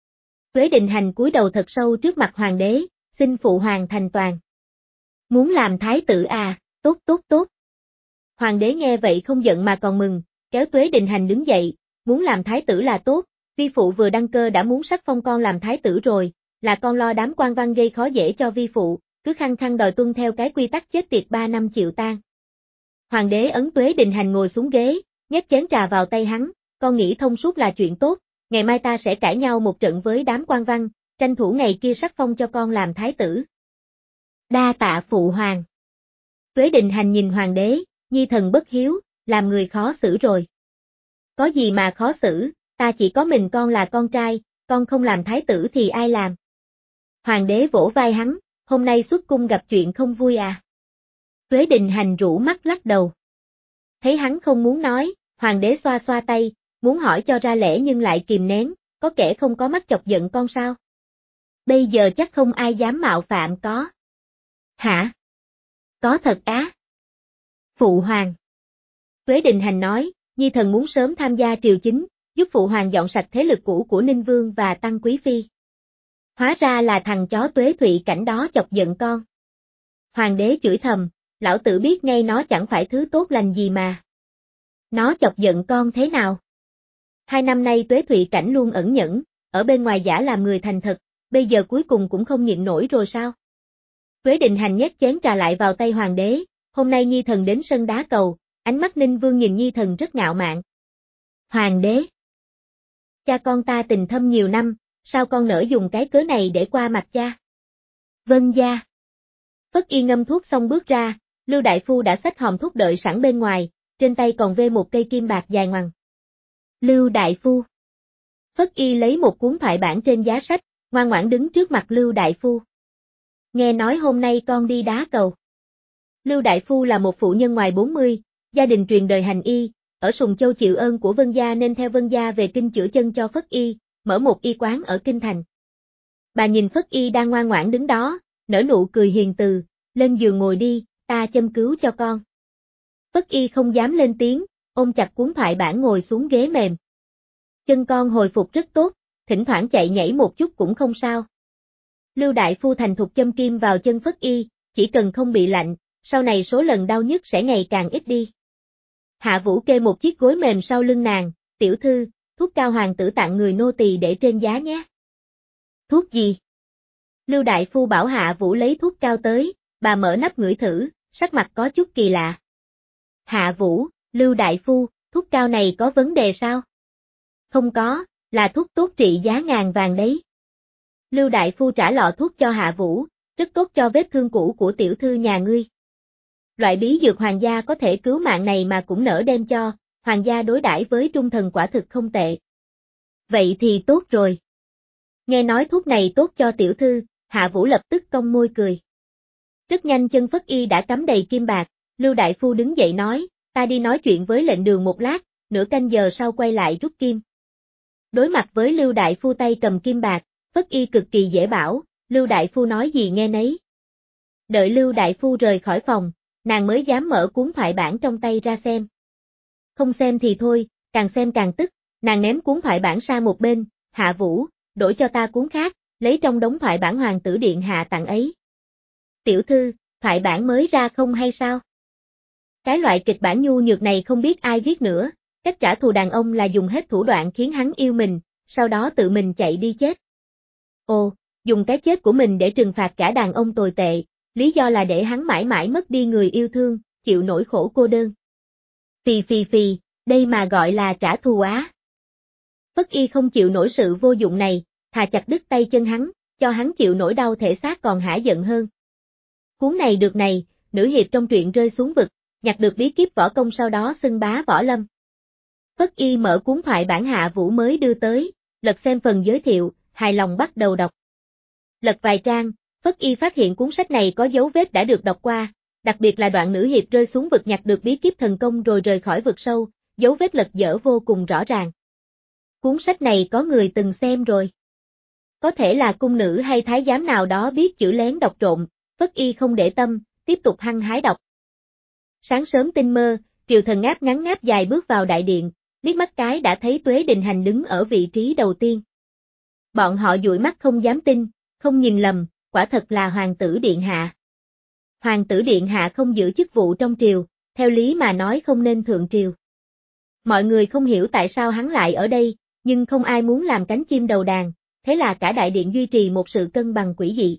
Tuế Đình Hành cúi đầu thật sâu trước mặt hoàng đế, xin phụ hoàng thành toàn. Muốn làm thái tử à, tốt tốt tốt. Hoàng đế nghe vậy không giận mà còn mừng, kéo Tuế Đình Hành đứng dậy, muốn làm thái tử là tốt, vi phụ vừa đăng cơ đã muốn sắc phong con làm thái tử rồi, là con lo đám quan văn gây khó dễ cho vi phụ, cứ khăng khăng đòi tuân theo cái quy tắc chết tiệt ba năm chịu tang. Hoàng đế ấn Tuế Đình Hành ngồi xuống ghế, nhét chén trà vào tay hắn, con nghĩ thông suốt là chuyện tốt, ngày mai ta sẽ cãi nhau một trận với đám quan văn, tranh thủ ngày kia sắc phong cho con làm thái tử. Đa tạ phụ hoàng. Tuế Đình Hành nhìn hoàng đế, nhi thần bất hiếu, làm người khó xử rồi. Có gì mà khó xử, ta chỉ có mình con là con trai, con không làm thái tử thì ai làm? Hoàng đế vỗ vai hắn, hôm nay xuất cung gặp chuyện không vui à? Tuế Đình Hành rũ mắt lắc đầu. Thấy hắn không muốn nói, hoàng đế xoa xoa tay, muốn hỏi cho ra lẽ nhưng lại kìm nén, có kẻ không có mắt chọc giận con sao? Bây giờ chắc không ai dám mạo phạm có. Hả? Có thật á? Phụ hoàng. Tuế Đình Hành nói, nhi thần muốn sớm tham gia triều chính, giúp phụ hoàng dọn sạch thế lực cũ của Ninh Vương và Tăng Quý Phi. Hóa ra là thằng chó Tuế Thụy Cảnh đó chọc giận con. Hoàng đế chửi thầm, lão tử biết ngay nó chẳng phải thứ tốt lành gì mà. Nó chọc giận con thế nào? Hai năm nay Tuế Thụy Cảnh luôn ẩn nhẫn, ở bên ngoài giả làm người thành thật, bây giờ cuối cùng cũng không nhịn nổi rồi sao? Tuế Đình Hành nhét chén trà lại vào tay hoàng đế, hôm nay nhi thần đến sân đá cầu, Ánh mắt Ninh Vương nhìn Nhi thần rất ngạo mạn. Hoàng đế. Cha con ta tình thâm nhiều năm, sao con nỡ dùng cái cớ này để qua mặt cha? Vâng gia. Phất Y ngâm thuốc xong bước ra, Lưu đại phu đã xách hòm thuốc đợi sẵn bên ngoài, trên tay còn vê một cây kim bạc dài ngoằng. Lưu đại phu. Phất Y lấy một cuốn thoại bản trên giá sách, ngoan ngoãn đứng trước mặt Lưu đại phu. Nghe nói hôm nay con đi đá cầu. Lưu đại phu là một phụ nhân ngoài bốn mươi, gia đình truyền đời hành y, ở Sùng Châu chịu ơn của Vân gia nên theo Vân gia về kinh chữa chân cho Phất Y, mở một y quán ở kinh thành. Bà nhìn Phất Y đang ngoan ngoãn đứng đó, nở nụ cười hiền từ, lên giường ngồi đi, ta châm cứu cho con. Phất Y không dám lên tiếng, ôm chặt cuốn thoại bản ngồi xuống ghế mềm. Chân con hồi phục rất tốt, thỉnh thoảng chạy nhảy một chút cũng không sao. Lưu đại phu thành thục châm kim vào chân Phất Y, chỉ cần không bị lạnh, sau này số lần đau nhức sẽ ngày càng ít đi. Hạ Vũ kê một chiếc gối mềm sau lưng nàng, tiểu thư, thuốc cao hoàng tử tặng người nô tỳ để trên giá nhé. Thuốc gì? Lưu đại phu bảo Hạ Vũ lấy thuốc cao tới, bà mở nắp ngửi thử, sắc mặt có chút kỳ lạ. Hạ Vũ, Lưu đại phu, thuốc cao này có vấn đề sao? Không có, là thuốc tốt trị giá ngàn vàng đấy. Lưu đại phu trả lọ thuốc cho Hạ Vũ, rất tốt cho vết thương cũ của tiểu thư nhà ngươi. Loại bí dược hoàng gia có thể cứu mạng này mà cũng nỡ đem cho, hoàng gia đối đãi với trung thần quả thực không tệ. Vậy thì tốt rồi. Nghe nói thuốc này tốt cho tiểu thư, Hạ Vũ lập tức cong môi cười. Rất nhanh chân Phất Y đã cắm đầy kim bạc, Lưu đại phu đứng dậy nói, ta đi nói chuyện với lệnh đường một lát, nửa canh giờ sau quay lại rút kim. Đối mặt với Lưu đại phu tay cầm kim bạc, Phất Y cực kỳ dễ bảo, Lưu đại phu nói gì nghe nấy. Đợi Lưu đại phu rời khỏi phòng, nàng mới dám mở cuốn thoại bản trong tay ra xem. Không xem thì thôi, càng xem càng tức, nàng ném cuốn thoại bản sang một bên, Hạ Vũ, đổi cho ta cuốn khác, lấy trong đống thoại bản hoàng tử điện hạ tặng ấy. Tiểu thư, thoại bản mới ra không hay sao? Cái loại kịch bản nhu nhược này không biết ai viết nữa, cách trả thù đàn ông là dùng hết thủ đoạn khiến hắn yêu mình, sau đó tự mình chạy đi chết. Ồ, dùng cái chết của mình để trừng phạt cả đàn ông tồi tệ, lý do là để hắn mãi mãi mất đi người yêu thương, chịu nỗi khổ cô đơn. Phì phì phì, đây mà gọi là trả thù á. Phất Y không chịu nổi sự vô dụng này, thà chặt đứt tay chân hắn, cho hắn chịu nỗi đau thể xác còn hả giận hơn. Cuốn này được này, nữ hiệp trong truyện rơi xuống vực, nhặt được bí kíp võ công sau đó xưng bá võ lâm. Phất Y mở cuốn thoại bản Hạ Vũ mới đưa tới, lật xem phần giới thiệu, hài lòng bắt đầu đọc. Lật vài trang, Phất Y phát hiện cuốn sách này có dấu vết đã được đọc qua, đặc biệt là đoạn nữ hiệp rơi xuống vực nhặt được bí kíp thần công rồi rời khỏi vực sâu, dấu vết lật dở vô cùng rõ ràng. Cuốn sách này có người từng xem rồi. Có thể là cung nữ hay thái giám nào đó biết chữ lén đọc trộm, Phất Y không để tâm, tiếp tục hăng hái đọc. Sáng sớm tinh mơ, Triều Thần ngáp ngắn ngáp dài bước vào đại điện, liếc mắt cái đã thấy Tuế Đình Hành đứng ở vị trí đầu tiên. Bọn họ dụi mắt không dám tin, không nhìn lầm, quả thật là hoàng tử điện hạ. Hoàng tử điện hạ không giữ chức vụ trong triều, theo lý mà nói không nên thượng triều. Mọi người không hiểu tại sao hắn lại ở đây, nhưng không ai muốn làm cánh chim đầu đàn, thế là cả đại điện duy trì một sự cân bằng quỷ dị.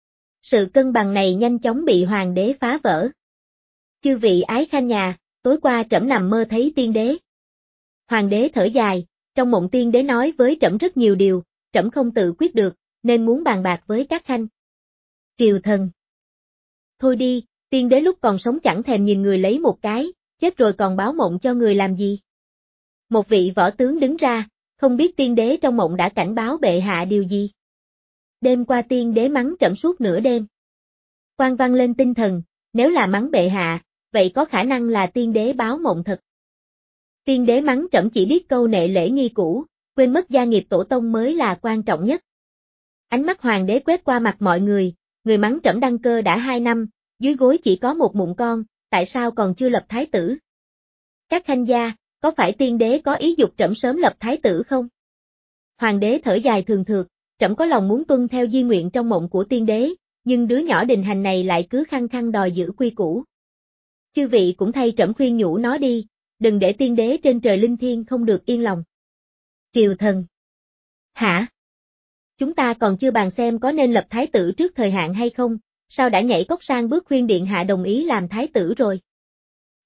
Sự cân bằng này nhanh chóng bị hoàng đế phá vỡ. Chư vị ái khanh nhà, tối qua trẫm nằm mơ thấy tiên đế. Hoàng đế thở dài, trong mộng tiên đế nói với trẫm rất nhiều điều, trẫm không tự quyết được, nên muốn bàn bạc với các khanh. Triều Thần. Thôi đi, tiên đế lúc còn sống chẳng thèm nhìn người lấy một cái, chết rồi còn báo mộng cho người làm gì. Một vị võ tướng đứng ra, không biết tiên đế trong mộng đã cảnh báo bệ hạ điều gì. Đêm qua tiên đế mắng trẫm suốt nửa đêm. Quan văn lên tinh thần, nếu là mắng bệ hạ, vậy có khả năng là tiên đế báo mộng thật. Tiên đế mắng trẫm chỉ biết câu nệ lễ nghi cũ, quên mất gia nghiệp tổ tông mới là quan trọng nhất. Ánh mắt hoàng đế quét qua mặt mọi người, người mắng trẫm đăng cơ đã hai năm, dưới gối chỉ có một mụn con, tại sao còn chưa lập thái tử? Các khanh gia, có phải tiên đế có ý dục trẫm sớm lập thái tử không? Hoàng đế thở dài thường thượt, trẫm có lòng muốn tuân theo di nguyện trong mộng của tiên đế, nhưng đứa nhỏ Đình Hành này lại cứ khăng khăng đòi giữ quy củ. Chư vị cũng thay trẫm khuyên nhủ nó đi, đừng để tiên đế trên trời linh thiêng không được yên lòng. Triều Thần. Hả? Chúng ta còn chưa bàn xem có nên lập thái tử trước thời hạn hay không, sao đã nhảy cốc sang bước khuyên điện hạ đồng ý làm thái tử rồi?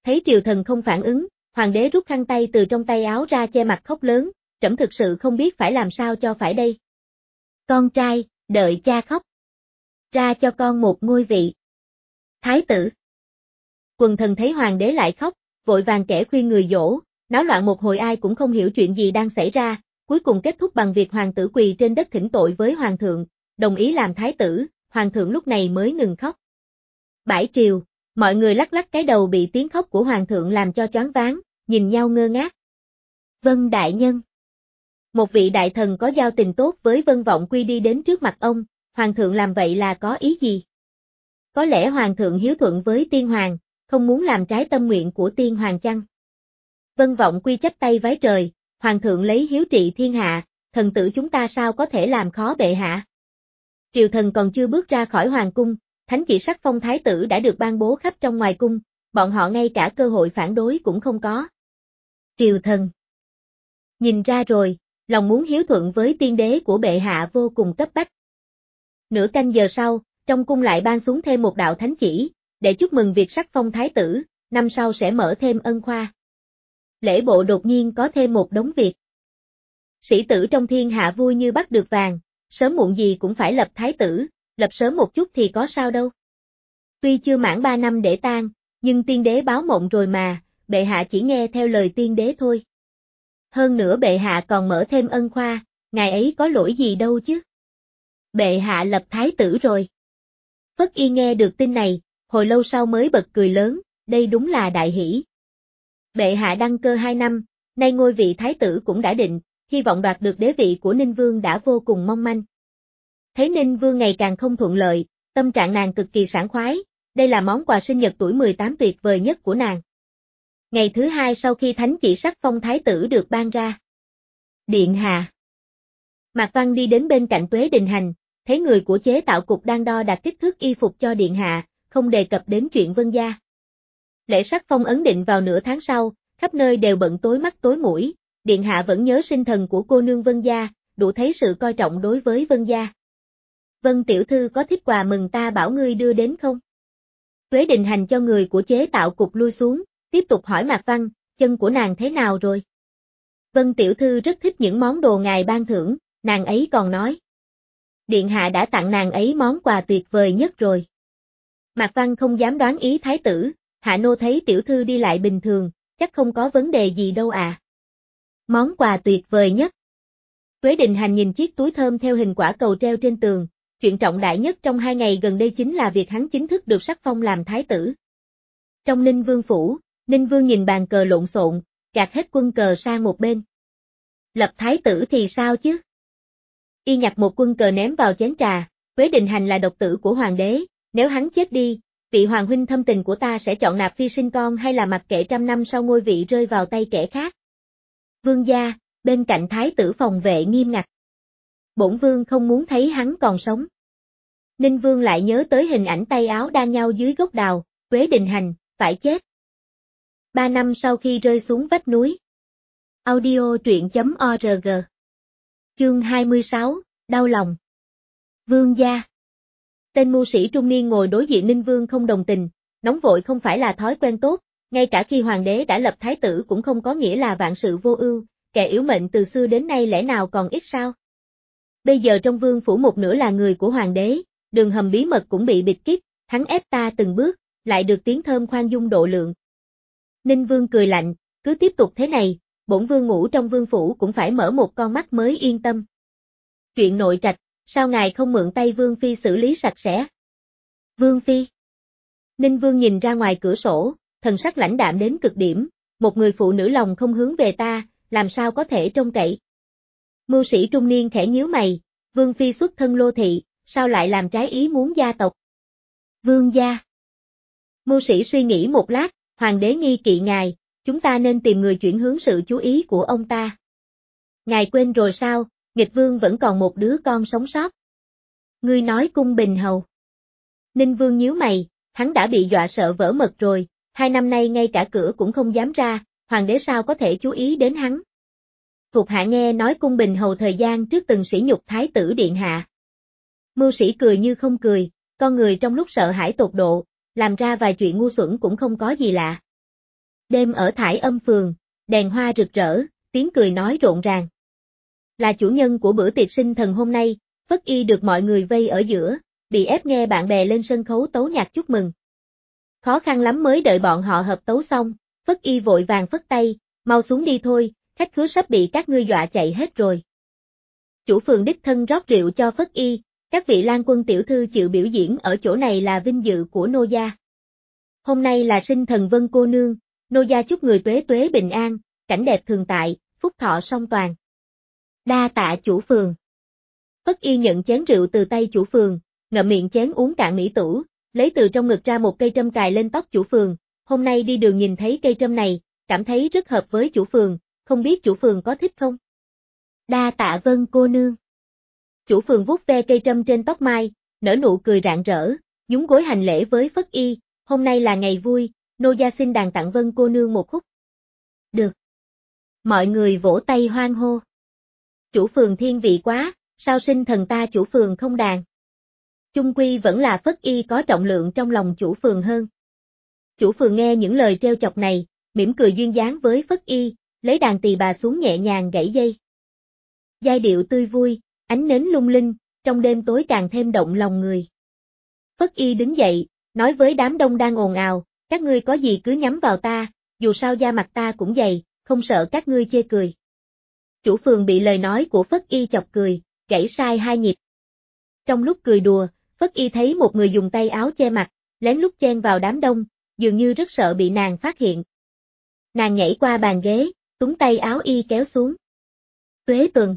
Thấy triều thần không phản ứng, hoàng đế rút khăn tay từ trong tay áo ra che mặt khóc lớn, trẫm thực sự không biết phải làm sao cho phải đây. Con trai, đợi cha khóc. Ra cho con một ngôi vị. Thái tử. Quần thần thấy hoàng đế lại khóc, vội vàng kẻ khuyên người dỗ, náo loạn một hồi ai cũng không hiểu chuyện gì đang xảy ra, cuối cùng kết thúc bằng việc hoàng tử quỳ trên đất thỉnh tội với hoàng thượng, đồng ý làm thái tử, hoàng thượng lúc này mới ngừng khóc. Bãi triều, mọi người lắc lắc cái đầu bị tiếng khóc của hoàng thượng làm cho choáng váng, nhìn nhau ngơ ngác. Vân đại nhân. Một vị đại thần có giao tình tốt với Vân Vọng Quy đi đến trước mặt ông, hoàng thượng làm vậy là có ý gì? Có lẽ hoàng thượng hiếu thuận với tiên hoàng, không muốn làm trái tâm nguyện của tiên hoàng chăng? Vân Vọng Quy chắp tay vái trời, hoàng thượng lấy hiếu trị thiên hạ, thần tử chúng ta sao có thể làm khó bệ hạ? Triều thần còn chưa bước ra khỏi hoàng cung, thánh chỉ sắc phong thái tử đã được ban bố khắp trong ngoài cung, bọn họ ngay cả cơ hội phản đối cũng không có. Triều thần nhìn ra rồi, lòng muốn hiếu thuận với tiên đế của bệ hạ vô cùng cấp bách. Nửa canh giờ sau, trong cung lại ban xuống thêm một đạo thánh chỉ, để chúc mừng việc sắc phong thái tử, năm sau sẽ mở thêm ân khoa. Lễ bộ đột nhiên có thêm một đống việc. Sĩ tử trong thiên hạ vui như bắt được vàng, sớm muộn gì cũng phải lập thái tử, lập sớm một chút thì có sao đâu. Tuy chưa mãn ba năm để tang, nhưng tiên đế báo mộng rồi mà, bệ hạ chỉ nghe theo lời tiên đế thôi. Hơn nữa bệ hạ còn mở thêm ân khoa, ngài ấy có lỗi gì đâu chứ. Bệ hạ lập thái tử rồi. Phất Y nghe được tin này, hồi lâu sau mới bật cười lớn, đây đúng là đại hỷ. Bệ hạ đăng cơ hai năm, nay ngôi vị thái tử cũng đã định, hy vọng đoạt được đế vị của Ninh Vương đã vô cùng mong manh. Thấy Ninh Vương ngày càng không thuận lợi, tâm trạng nàng cực kỳ sảng khoái, đây là món quà sinh nhật tuổi mười tám tuyệt vời nhất của nàng. Ngày thứ hai sau khi thánh chỉ sắc phong thái tử được ban ra. Điện hạ. Mạc Văn đi đến bên cạnh Tuế Đình Hành, thấy người của chế tạo cục đang đo đạc kích thước y phục cho điện hạ, không đề cập đến chuyện Vân gia. Lễ sắc phong ấn định vào nửa tháng sau, khắp nơi đều bận tối mắt tối mũi, điện hạ vẫn nhớ sinh thần của cô nương Vân gia, đủ thấy sự coi trọng đối với Vân gia. Vân tiểu thư có thích quà mừng ta bảo ngươi đưa đến không? Tuế Đình Hành cho người của chế tạo cục lui xuống, tiếp tục hỏi Mạc Văn, chân của nàng thế nào rồi? Vân tiểu thư rất thích những món đồ ngài ban thưởng, nàng ấy còn nói. Điện hạ đã tặng nàng ấy món quà tuyệt vời nhất rồi. Mạc Văn không dám đoán ý thái tử, hạ nô thấy tiểu thư đi lại bình thường, chắc không có vấn đề gì đâu à. Món quà tuyệt vời nhất. Tuế Đình Hành nhìn chiếc túi thơm theo hình quả cầu treo trên tường, chuyện trọng đại nhất trong hai ngày gần đây chính là việc hắn chính thức được sắc phong làm thái tử. Trong Ninh Vương phủ, Ninh Vương nhìn bàn cờ lộn xộn, gạt hết quân cờ sang một bên. Lập thái tử thì sao chứ? Y nhặt một quân cờ ném vào chén trà, Tuế Đình Hành là độc tử của hoàng đế, nếu hắn chết đi, vị hoàng huynh thâm tình của ta sẽ chọn nạp phi sinh con hay là mặc kệ trăm năm sau ngôi vị rơi vào tay kẻ khác. Vương gia, bên cạnh thái tử phòng vệ nghiêm ngặt. Bổn vương không muốn thấy hắn còn sống. Ninh Vương lại nhớ tới hình ảnh tay áo đan nhau dưới gốc đào, Tuế Đình Hành, phải chết. Ba năm sau khi rơi xuống vách núi. Audio truyện chấm org. Chương hai mươi sáu, đau lòng. Vương gia. Tên mưu sĩ trung niên ngồi đối diện Ninh Vương không đồng tình, nóng vội không phải là thói quen tốt, ngay cả khi hoàng đế đã lập thái tử cũng không có nghĩa là vạn sự vô ưu, kẻ yếu mệnh từ xưa đến nay lẽ nào còn ít sao? Bây giờ trong vương phủ một nửa là người của hoàng đế, đường hầm bí mật cũng bị bịt kín, hắn ép ta từng bước, lại được tiếng thơm khoan dung độ lượng. Ninh Vương cười lạnh, cứ tiếp tục thế này, bổn vương ngủ trong vương phủ cũng phải mở một con mắt mới yên tâm. Chuyện nội trạch, sao ngài không mượn tay Vương Phi xử lý sạch sẽ? Vương Phi. Ninh Vương nhìn ra ngoài cửa sổ, thần sắc lãnh đạm đến cực điểm, một người phụ nữ lòng không hướng về ta, làm sao có thể trông cậy? Mưu sĩ trung niên khẽ nhíu mày, Vương Phi xuất thân lô thị, sao lại làm trái ý muốn gia tộc? Vương gia. Mưu sĩ suy nghĩ một lát, hoàng đế nghi kỵ ngài, chúng ta nên tìm người chuyển hướng sự chú ý của ông ta. Ngài quên rồi sao, nghịch vương vẫn còn một đứa con sống sót. Ngươi nói cung bình hầu. Ninh Vương nhíu mày, hắn đã bị dọa sợ vỡ mật rồi, hai năm nay ngay cả cửa cũng không dám ra, hoàng đế sao có thể chú ý đến hắn. Thuộc hạ nghe nói cung bình hầu thời gian trước từng sỉ nhục thái tử điện hạ. Mưu sĩ cười như không cười, con người trong lúc sợ hãi tột độ, làm ra vài chuyện ngu xuẩn cũng không có gì lạ. Đêm ở Thải Âm phường, đèn hoa rực rỡ, tiếng cười nói rộn ràng. Là chủ nhân của bữa tiệc sinh thần hôm nay, Phất Y được mọi người vây ở giữa, bị ép nghe bạn bè lên sân khấu tấu nhạc chúc mừng. Khó khăn lắm mới đợi bọn họ hợp tấu xong, Phất Y vội vàng phất tay, mau xuống đi thôi, khách khứa sắp bị các ngươi dọa chạy hết rồi. Chủ phường đích thân rót rượu cho Phất Y, các vị lang quân tiểu thư chịu biểu diễn ở chỗ này là vinh dự của nô gia. Hôm nay là sinh thần Vân cô nương, nô gia chúc người tuế tuế bình an, cảnh đẹp thường tại, phúc thọ song toàn. Đa tạ chủ phường. Phất Y nhận chén rượu từ tay chủ phường, ngậm miệng chén uống cạn mỹ tủ, lấy từ trong ngực ra một cây trâm cài lên tóc chủ phường, hôm nay đi đường nhìn thấy cây trâm này, cảm thấy rất hợp với chủ phường, không biết chủ phường có thích không? Đa tạ Vân cô nương. Chủ phường vuốt ve cây trâm trên tóc mai, nở nụ cười rạng rỡ, nhún gối hành lễ với Phất Y, hôm nay là ngày vui, nô gia xin đàn tặng Vân cô nương một khúc. Được. Mọi người vỗ tay hoan hô. Chủ phường thiên vị quá, sao sinh thần ta chủ phường không đàn? Chung quy vẫn là Phất Y có trọng lượng trong lòng chủ phường hơn. Chủ phường nghe những lời trêu chọc này, mỉm cười duyên dáng với Phất Y, lấy đàn tỳ bà xuống nhẹ nhàng gãy dây. Giai điệu tươi vui, ánh nến lung linh, trong đêm tối càng thêm động lòng người. Phất Y đứng dậy, nói với đám đông đang ồn ào, các ngươi có gì cứ nhắm vào ta, dù sao da mặt ta cũng dày, không sợ các ngươi chê cười. Chủ phường bị lời nói của Phất Y chọc cười, gãy sai hai nhịp. Trong lúc cười đùa, Phất Y thấy một người dùng tay áo che mặt, lén lút chen vào đám đông, dường như rất sợ bị nàng phát hiện. Nàng nhảy qua bàn ghế, túm tay áo y kéo xuống. Tuế Tuần.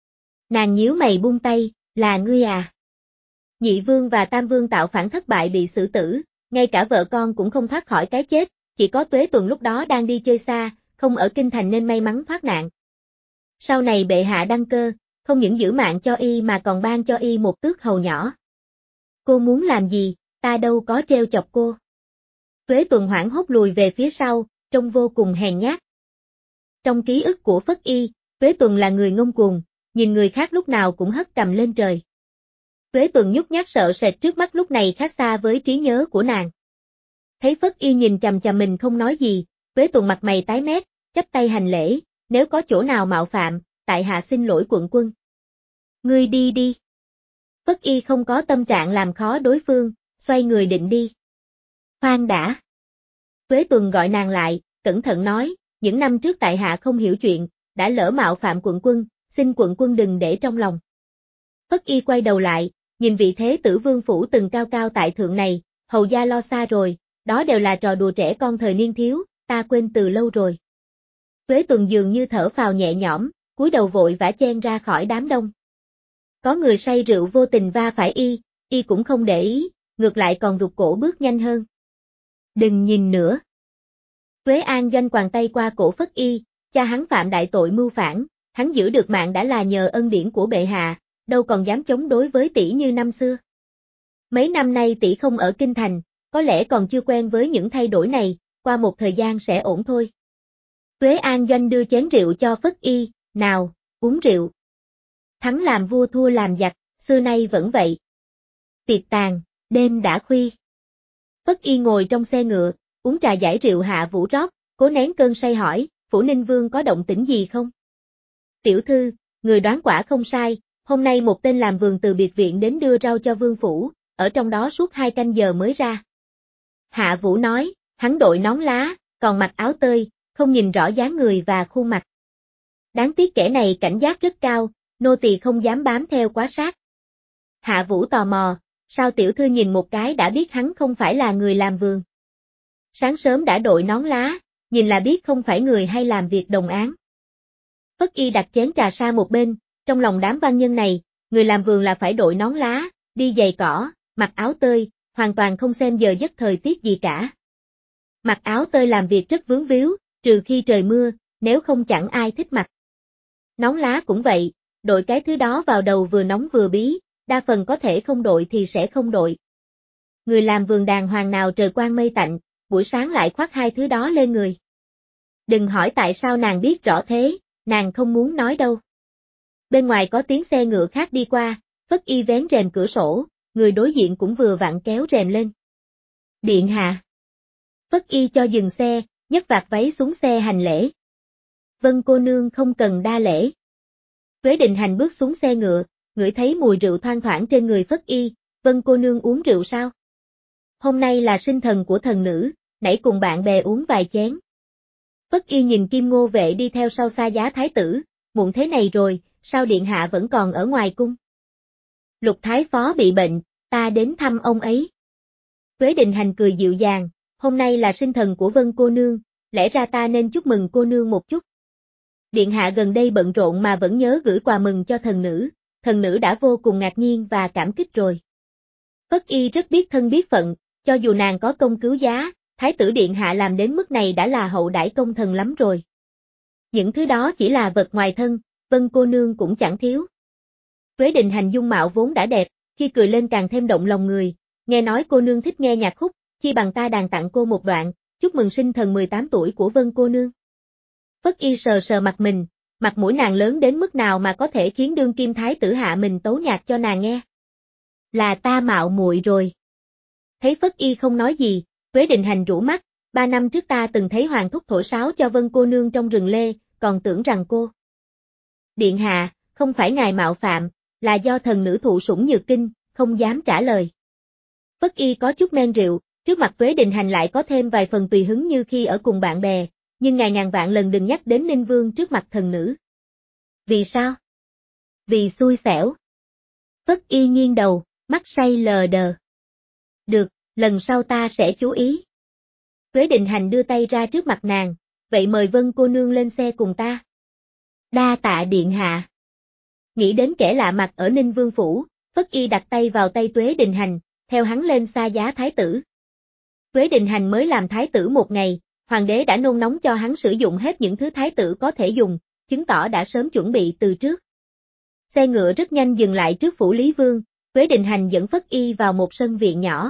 Nàng nhíu mày buông tay, là ngươi à? Nhị vương và tam vương tạo phản thất bại bị xử tử, ngay cả vợ con cũng không thoát khỏi cái chết, chỉ có Tuế Tuần lúc đó đang đi chơi xa, không ở kinh thành nên may mắn thoát nạn. Sau này bệ hạ đăng cơ, không những giữ mạng cho y mà còn ban cho y một tước hầu nhỏ. Cô muốn làm gì, ta đâu có trêu chọc cô. Tuế Tuần hoảng hốt lùi về phía sau, trông vô cùng hèn nhát. Trong ký ức của Phất Y, Tuế Tuần là người ngông cuồng, nhìn người khác lúc nào cũng hất cầm lên trời. Tuế Tuần nhút nhát sợ sệt trước mắt lúc này khác xa với trí nhớ của nàng. Thấy Phất Y nhìn chằm chằm mình không nói gì, Tuế Tuần mặt mày tái mét, chắp tay hành lễ, nếu có chỗ nào mạo phạm, tại hạ xin lỗi quận quân. Ngươi đi đi. Phất Y không có tâm trạng làm khó đối phương, xoay người định đi. Khoan đã. Tuế Tuần gọi nàng lại, cẩn thận nói, những năm trước tại hạ không hiểu chuyện, đã lỡ mạo phạm quận quân, xin quận quân đừng để trong lòng. Phất Y quay đầu lại, nhìn vị thế tử vương phủ từng cao cao tại thượng này, hầu gia lo xa rồi, đó đều là trò đùa trẻ con thời niên thiếu, ta quên từ lâu rồi. Tuế Tuần dường như thở phào nhẹ nhõm, cúi đầu vội vã chen ra khỏi đám đông. Có người say rượu vô tình va phải y, y cũng không để ý, ngược lại còn rụt cổ bước nhanh hơn. Đừng nhìn nữa. Tuế An Doanh quàng tay qua cổ Phất Y, cha hắn phạm đại tội mưu phản, hắn giữ được mạng đã là nhờ ân điển của bệ hạ, đâu còn dám chống đối với tỷ như năm xưa. Mấy năm nay tỷ không ở kinh thành, có lẽ còn chưa quen với những thay đổi này, qua một thời gian sẽ ổn thôi. Tuế An Doanh đưa chén rượu cho Phất Y, nào, uống rượu. Thắng làm vua thua làm giặc, xưa nay vẫn vậy. Tiệc tàn, đêm đã khuya. Phất Y ngồi trong xe ngựa, uống trà giải rượu Hạ Vũ rót, cố nén cơn say hỏi, Phủ Ninh Vương có động tĩnh gì không? Tiểu thư, người đoán quả không sai, hôm nay một tên làm vườn từ biệt viện đến đưa rau cho vương phủ, ở trong đó suốt hai canh giờ mới ra. Hạ Vũ nói, hắn đội nón lá, còn mặc áo tơi, không nhìn rõ dáng người và khuôn mặt. Đáng tiếc kẻ này cảnh giác rất cao, nô tỳ không dám bám theo quá sát. Hạ Vũ tò mò, sao tiểu thư nhìn một cái đã biết hắn không phải là người làm vườn? Sáng sớm đã đội nón lá, nhìn là biết không phải người hay làm việc đồng áng. Phất Y đặt chén trà sang một bên, trong lòng đám văn nhân này, người làm vườn là phải đội nón lá, đi giày cỏ, mặc áo tơi, hoàn toàn không xem giờ giấc thời tiết gì cả. Mặc áo tơi làm việc rất vướng víu, trừ khi trời mưa, nếu không chẳng ai thích mặc. Nón lá cũng vậy, đội cái thứ đó vào đầu vừa nóng vừa bí, đa phần có thể không đội thì sẽ không đội. Người làm vườn đàng hoàng nào trời quang mây tạnh, buổi sáng lại khoác hai thứ đó lên người. Đừng hỏi tại sao nàng biết rõ thế, nàng không muốn nói đâu. Bên ngoài có tiếng xe ngựa khác đi qua, Phất Y vén rèm cửa sổ, người đối diện cũng vừa vặn kéo rèm lên. Điện hạ. Phất Y cho dừng xe, nhấc vạt váy xuống xe hành lễ. Vân cô nương không cần đa lễ. Tuế Định Hành bước xuống xe ngựa, ngửi thấy mùi rượu thoang thoảng trên người Phất Y, Vân cô nương uống rượu sao? Hôm nay là sinh thần của thần nữ, nãy cùng bạn bè uống vài chén. Phất Y nhìn Kim Ngô vệ đi theo sau Xa Giá thái tử, muộn thế này rồi, sao điện hạ vẫn còn ở ngoài cung? Lục thái phó bị bệnh, ta đến thăm ông ấy. Tuế Định Hành cười dịu dàng, hôm nay là sinh thần của Vân cô nương, lẽ ra ta nên chúc mừng cô nương một chút. Điện hạ gần đây bận rộn mà vẫn nhớ gửi quà mừng cho thần nữ, thần nữ đã vô cùng ngạc nhiên và cảm kích rồi. Phất Y rất biết thân biết phận, cho dù nàng có công cứu giá, thái tử điện hạ làm đến mức này đã là hậu đãi công thần lắm rồi. Những thứ đó chỉ là vật ngoài thân, Vân cô nương cũng chẳng thiếu. Tuế Định Hành dung mạo vốn đã đẹp, khi cười lên càng thêm động lòng người, nghe nói cô nương thích nghe nhạc khúc, chi bằng ta đàn tặng cô một đoạn, chúc mừng sinh thần mười tám tuổi của Vân cô nương. Phất Y sờ sờ mặt mình, mặt mũi nàng lớn đến mức nào mà có thể khiến đương kim thái tử hạ mình tấu nhạc cho nàng nghe. Là ta mạo muội rồi. Thấy Phất Y không nói gì, Tuế Định Hành rũ mắt, ba năm trước ta từng thấy hoàng thúc thổi sáo cho Vân cô nương trong rừng lê, còn tưởng rằng cô. Điện hạ, không phải ngài mạo phạm, là do thần nữ thụ sủng nhược kinh, không dám trả lời. Phất Y có chút men rượu, trước mặt Tuế Định Hành lại có thêm vài phần tùy hứng như khi ở cùng bạn bè, nhưng ngài ngàn vạn lần đừng nhắc đến Ninh Vương trước mặt thần nữ. Vì sao? Vì xui xẻo. Phất Y nghiêng đầu, mắt say lờ đờ. Được, lần sau ta sẽ chú ý. Tuế Định Hành đưa tay ra trước mặt nàng, vậy mời Vân cô nương lên xe cùng ta. Đa tạ điện hạ. Nghĩ đến kẻ lạ mặt ở Ninh Vương phủ, Phất Y đặt tay vào tay Tuế Định Hành, theo hắn lên Xa Giá thái tử. Tuế Định Hành mới làm thái tử một ngày, hoàng đế đã nôn nóng cho hắn sử dụng hết những thứ thái tử có thể dùng, chứng tỏ đã sớm chuẩn bị từ trước. Xe ngựa rất nhanh dừng lại trước phủ Lý Vương, Tuế Định Hành dẫn Phất Y vào một sân viện nhỏ.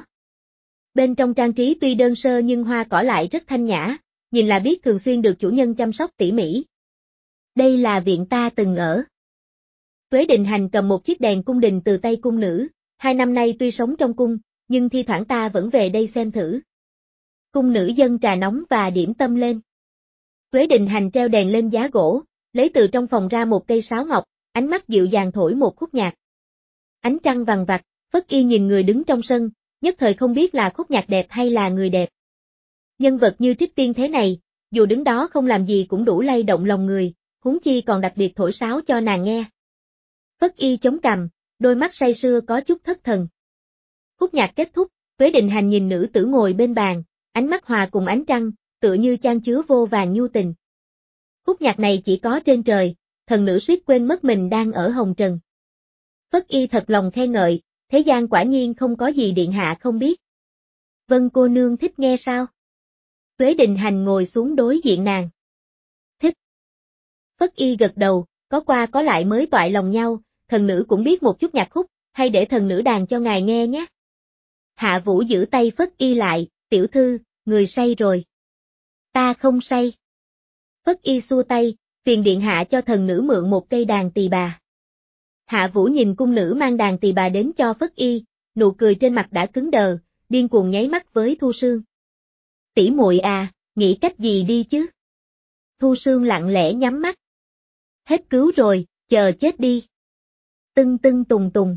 Bên trong trang trí tuy đơn sơ nhưng hoa cỏ lại rất thanh nhã, nhìn là biết thường xuyên được chủ nhân chăm sóc tỉ mỉ. Đây là viện ta từng ở. Tuế Định Hành cầm một chiếc đèn cung đình từ tay cung nữ, hai năm nay tuy sống trong cung, nhưng thi thoảng ta vẫn về đây xem thử. Cung nữ dâng trà nóng và điểm tâm lên. Tuế Định Hành treo đèn lên giá gỗ, lấy từ trong phòng ra một cây sáo ngọc, ánh mắt dịu dàng thổi một khúc nhạc. Ánh trăng vằng vặc, Phất Y nhìn người đứng trong sân, nhất thời không biết là khúc nhạc đẹp hay là người đẹp. Nhân vật như Trích Tiên thế này, dù đứng đó không làm gì cũng đủ lay động lòng người, huống chi còn đặc biệt thổi sáo cho nàng nghe. Phất Y chống cằm, đôi mắt say sưa có chút thất thần. Khúc nhạc kết thúc, Tuế Định Hành nhìn nữ tử ngồi bên bàn, ánh mắt hòa cùng ánh trăng, tựa như chan chứa vô vàn nhu tình. Khúc nhạc này chỉ có trên trời, thần nữ suýt quên mất mình đang ở hồng trần. Phất Y thật lòng khen ngợi, thế gian quả nhiên không có gì điện hạ không biết. Vân cô nương thích nghe sao? Tuế Định Hành ngồi xuống đối diện nàng. Thích. Phất Y gật đầu, có qua có lại mới toại lòng nhau, thần nữ cũng biết một chút nhạc khúc, hay để thần nữ đàn cho ngài nghe nhé. Hạ Vũ giữ tay Phất Y lại, tiểu thư, người say rồi. Ta không say. Phất Y xua tay, phiền điện hạ cho thần nữ mượn một cây đàn tỳ bà. Hạ Vũ nhìn cung nữ mang đàn tỳ bà đến cho Phất Y, nụ cười trên mặt đã cứng đờ, điên cuồng nháy mắt với Thu Sương. Tỷ muội à, nghĩ cách gì đi chứ? Thu Sương lặng lẽ nhắm mắt. Hết cứu rồi, chờ chết đi. Tưng tưng tùng tùng.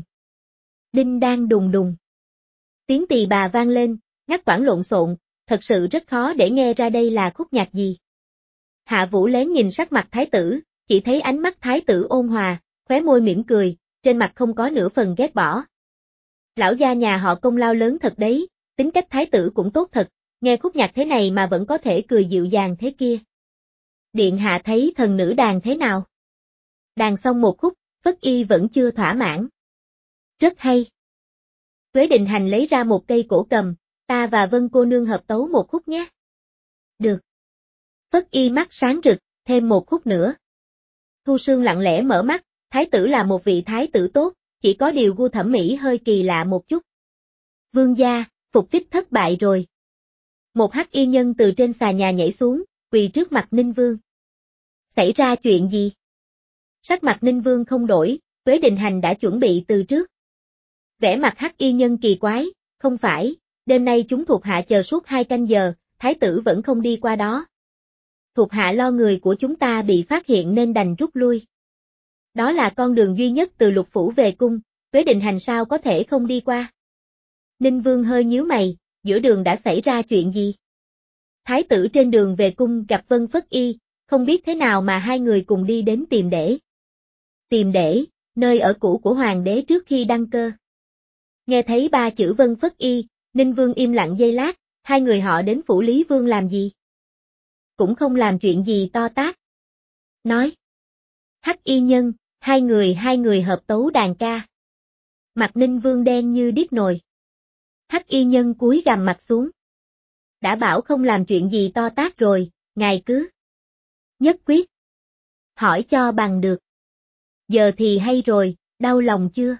Đinh đang đùng đùng. Tiếng tỳ bà vang lên, ngắt quãng lộn xộn, thật sự rất khó để nghe ra đây là khúc nhạc gì. Hạ Vũ lén nhìn sắc mặt thái tử, chỉ thấy ánh mắt thái tử ôn hòa, khóe môi mỉm cười, trên mặt không có nửa phần ghét bỏ. Lão gia nhà họ công lao lớn thật đấy, tính cách thái tử cũng tốt thật, nghe khúc nhạc thế này mà vẫn có thể cười dịu dàng thế kia. Điện hạ thấy thần nữ đàn thế nào? Đàn xong một khúc, Phất Y vẫn chưa thỏa mãn. Rất hay. Tuế Định Hành lấy ra một cây cổ cầm, ta và Vân cô nương hợp tấu một khúc nhé. Được. Phất Y mắt sáng rực, thêm một khúc nữa. Thu Sương lặng lẽ mở mắt, thái tử là một vị thái tử tốt, chỉ có điều gu thẩm mỹ hơi kỳ lạ một chút. Vương gia, phục kích thất bại rồi. Một hắc y nhân từ trên xà nhà nhảy xuống, quỳ trước mặt Ninh Vương. Xảy ra chuyện gì? Sắc mặt Ninh Vương không đổi, Tuế Định Hành đã chuẩn bị từ trước. Vẻ mặt hắc y nhân kỳ quái, không phải, đêm nay chúng thuộc hạ chờ suốt hai canh giờ, thái tử vẫn không đi qua đó, Thuộc hạ lo người của chúng ta bị phát hiện nên đành rút lui. Đó là con đường duy nhất từ Lục Phủ về cung, Tuế Định Hành sao có thể không đi qua. Ninh Vương hơi nhíu mày, giữa đường đã xảy ra chuyện gì? Thái tử trên đường về cung gặp Vân Phất Y, không biết thế nào mà hai người cùng đi đến Tiềm Đễ. Tiềm Đễ, nơi ở cũ của hoàng đế trước khi đăng cơ. Nghe thấy ba chữ Vân Phất Y, Ninh Vương im lặng giây lát, hai người họ đến phủ Lý Vương làm gì? Cũng không làm chuyện gì to tát. Nói. Hắc Y Nhân, hai người hai người hợp tấu đàn ca. Mặt Ninh Vương đen như điếc nồi. Hắc Y Nhân cúi gằm mặt xuống. Đã bảo không làm chuyện gì to tát rồi, ngài cứ nhất quyết. Hỏi cho bằng được. Giờ thì hay rồi, đau lòng chưa?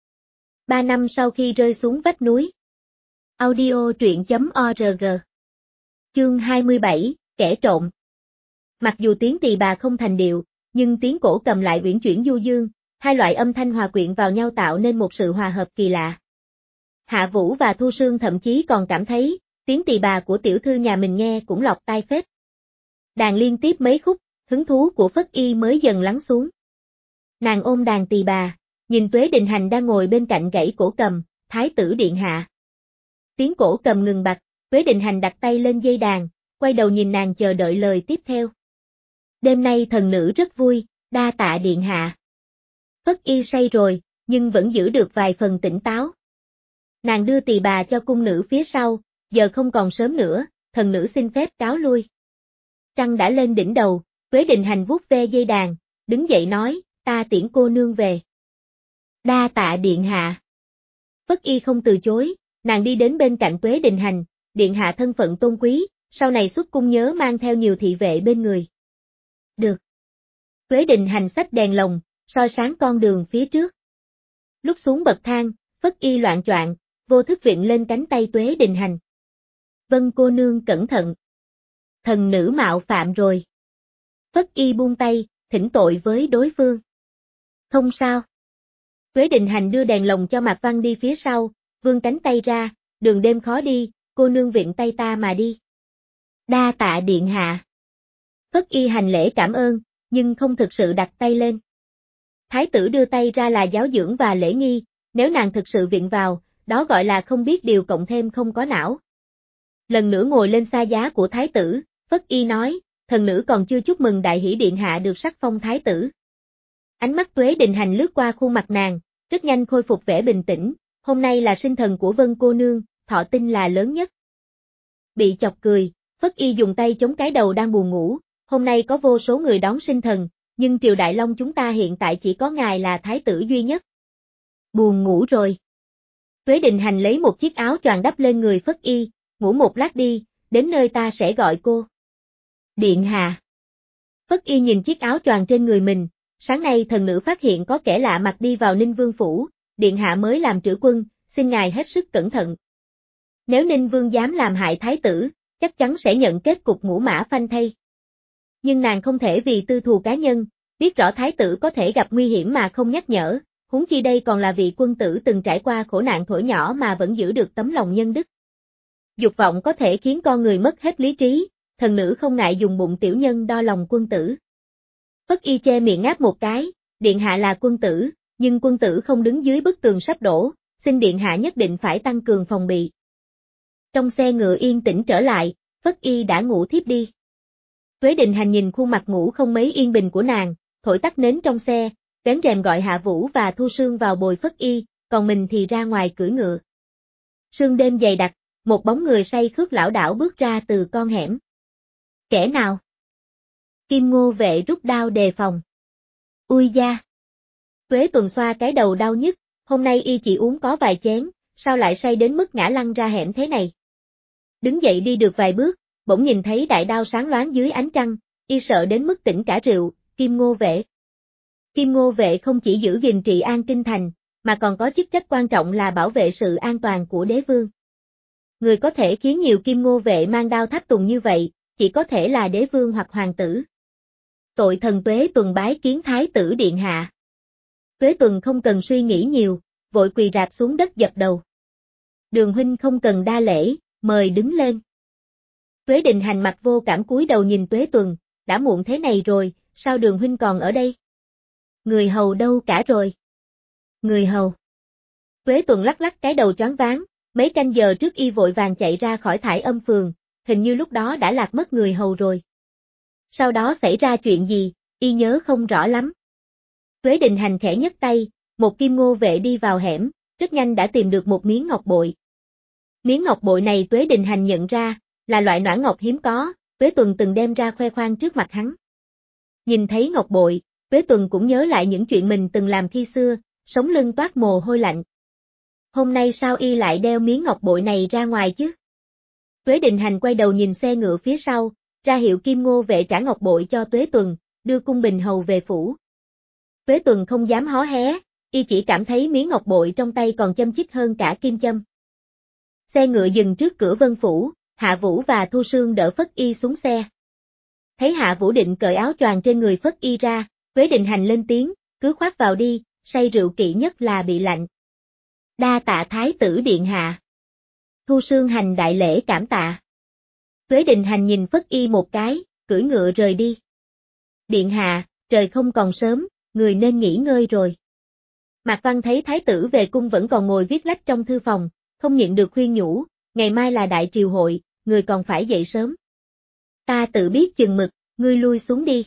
Ba năm sau khi rơi xuống vách núi. Audio truyện chấm org. Chương hai mươi bảy, kẻ trộm. Mặc dù tiếng tỳ bà không thành điệu, nhưng tiếng cổ cầm lại uyển chuyển du dương, hai loại âm thanh hòa quyện vào nhau tạo nên một sự hòa hợp kỳ lạ. Hạ Vũ và Thu Sương thậm chí còn cảm thấy, tiếng tỳ bà của tiểu thư nhà mình nghe cũng lọt tai phết. Đàn liên tiếp mấy khúc, hứng thú của Phất Y mới dần lắng xuống. Nàng ôm đàn tỳ bà, nhìn Tuế Định Hành đang ngồi bên cạnh gãy cổ cầm, thái tử điện hạ. Tiếng cổ cầm ngừng bặt, Tuế Định Hành đặt tay lên dây đàn, quay đầu nhìn nàng chờ đợi lời tiếp theo. Đêm nay thần nữ rất vui, đa tạ điện hạ. Phất Y say rồi, nhưng vẫn giữ được vài phần tỉnh táo. Nàng đưa tỳ bà cho cung nữ phía sau, giờ không còn sớm nữa, thần nữ xin phép cáo lui. Trăng đã lên đỉnh đầu, Tuế Định Hành vuốt ve dây đàn, đứng dậy nói, ta tiễn cô nương về. Đa tạ điện hạ. Phất Y không từ chối, nàng đi đến bên cạnh Tuế Định Hành, điện hạ thân phận tôn quý, sau này xuất cung nhớ mang theo nhiều thị vệ bên người. Được. Tuế Định Hành xách đèn lồng, soi sáng con đường phía trước. Lúc xuống bậc thang, Phất Y loạng choạng, vô thức vịn lên cánh tay Tuế Định Hành. Vân cô nương cẩn thận. Thần nữ mạo phạm rồi. Phất Y buông tay, thỉnh tội với đối phương. Không sao. Tuế Định Hành đưa đèn lồng cho Mạc Văn đi phía sau, vươn cánh tay ra, đường đêm khó đi, cô nương viện tay ta mà đi. Đa tạ điện hạ. Phất Y hành lễ cảm ơn, nhưng không thực sự đặt tay lên. Thái tử đưa tay ra là giáo dưỡng và lễ nghi, nếu nàng thực sự viện vào, đó gọi là không biết điều cộng thêm không có não. Lần nữa ngồi lên xa giá của thái tử, Phất Y nói, thần nữ còn chưa chúc mừng đại hỷ điện hạ được sắc phong thái tử. Ánh mắt Tuế Định Hành lướt qua khuôn mặt nàng, rất nhanh khôi phục vẻ bình tĩnh, hôm nay là sinh thần của Vân cô nương, thọ tinh là lớn nhất. Bị chọc cười, Phất Y dùng tay chống cái đầu đang buồn ngủ, hôm nay có vô số người đón sinh thần, nhưng triều Đại Long chúng ta hiện tại chỉ có ngài là thái tử duy nhất. Buồn ngủ rồi. Tuế Định Hành lấy một chiếc áo choàng đắp lên người Phất Y, ngủ một lát đi, đến nơi ta sẽ gọi cô. Điện hạ. Phất Y nhìn chiếc áo choàng trên người mình, sáng nay thần nữ phát hiện có kẻ lạ mặt đi vào Ninh Vương phủ, điện hạ mới làm trữ quân, xin ngài hết sức cẩn thận. Nếu Ninh Vương dám làm hại thái tử, chắc chắn sẽ nhận kết cục ngũ mã phanh thây. Nhưng nàng không thể vì tư thù cá nhân, biết rõ thái tử có thể gặp nguy hiểm mà không nhắc nhở, huống chi đây còn là vị quân tử từng trải qua khổ nạn thuở nhỏ mà vẫn giữ được tấm lòng nhân đức. Dục vọng có thể khiến con người mất hết lý trí, thần nữ không ngại dùng bụng tiểu nhân đo lòng quân tử. Phất Y che miệng ngáp một cái, điện hạ là quân tử, nhưng quân tử không đứng dưới bức tường sắp đổ, xin điện hạ nhất định phải tăng cường phòng bị. Trong xe ngựa yên tĩnh trở lại, Phất Y đã ngủ thiếp đi. Tuế Định Hành nhìn khuôn mặt ngủ không mấy yên bình của nàng, thổi tắt nến trong xe, vén rèm gọi Hạ Vũ và Thu Sương vào bồi Phất Y, còn mình thì ra ngoài cưỡi ngựa. Sương đêm dày đặc, một bóng người say khướt lảo đảo bước ra từ con hẻm. Kẻ nào? Kim Ngô vệ rút đao đề phòng. Ui da! Tuế Tuần xoa cái đầu đau nhức, hôm nay y chỉ uống có vài chén, sao lại say đến mức ngã lăn ra hẻm thế này? Đứng dậy đi được vài bước, bỗng nhìn thấy đại đao sáng loáng dưới ánh trăng, y sợ đến mức tỉnh cả rượu, Kim Ngô vệ. Kim Ngô vệ không chỉ giữ gìn trị an kinh thành, mà còn có chức trách quan trọng là bảo vệ sự an toàn của đế vương. Người có thể khiến nhiều Kim Ngô vệ mang đao tháp tùng như vậy, chỉ có thể là đế vương hoặc hoàng tử. Tội thần Tuế Tuần bái kiến thái tử điện hạ. Tuế Tuần không cần suy nghĩ nhiều, vội quỳ rạp xuống đất dập đầu. Đường huynh không cần đa lễ, mời đứng lên. Tuế Định Hành mặt vô cảm cúi đầu nhìn Tuế Tuần, đã muộn thế này rồi, sao Đường huynh còn ở đây? Người hầu đâu cả rồi? Người hầu. Tuế Tuần lắc lắc cái đầu choáng váng, mấy canh giờ trước y vội vàng chạy ra khỏi Thải Âm phường, hình như lúc đó đã lạc mất người hầu rồi. Sau đó xảy ra chuyện gì, y nhớ không rõ lắm. Tuế Đình Hành khẽ nhấc tay, một kim ngô vệ đi vào hẻm, rất nhanh đã tìm được một miếng ngọc bội. Miếng ngọc bội này Tuế Đình Hành nhận ra, là loại noãn ngọc hiếm có, Tuế Tuần từng đem ra khoe khoang trước mặt hắn. Nhìn thấy ngọc bội, Tuế Tuần cũng nhớ lại những chuyện mình từng làm khi xưa, sống lưng toát mồ hôi lạnh. Hôm nay sao y lại đeo miếng ngọc bội này ra ngoài chứ? Tuế Đình Hành quay đầu nhìn xe ngựa phía sau, ra hiệu Kim Ngô vệ trả ngọc bội cho Tuế Tuần, đưa cung bình hầu về phủ. Tuế Tuần không dám hó hé, y chỉ cảm thấy miếng ngọc bội trong tay còn châm chích hơn cả kim châm. Xe ngựa dừng trước cửa Vân Phủ, Hạ Vũ và Thu Sương đỡ Phất Y xuống xe. Thấy Hạ Vũ định cởi áo choàng trên người Phất Y ra, Tuế Đình Hành lên tiếng, cứ khoác vào đi, say rượu kỵ nhất là bị lạnh. Đa tạ Thái tử điện hạ. Thu Sương hành đại lễ cảm tạ. Tuế Đình Hành nhìn Phất Y một cái, cưỡi ngựa rời đi. Điện hạ, trời không còn sớm, người nên nghỉ ngơi rồi. Mạc Văn thấy Thái tử về cung vẫn còn ngồi viết lách trong thư phòng, không nhịn được khuyên nhủ, ngày mai là đại triều hội, người còn phải dậy sớm. Ta tự biết chừng mực, ngươi lui xuống đi.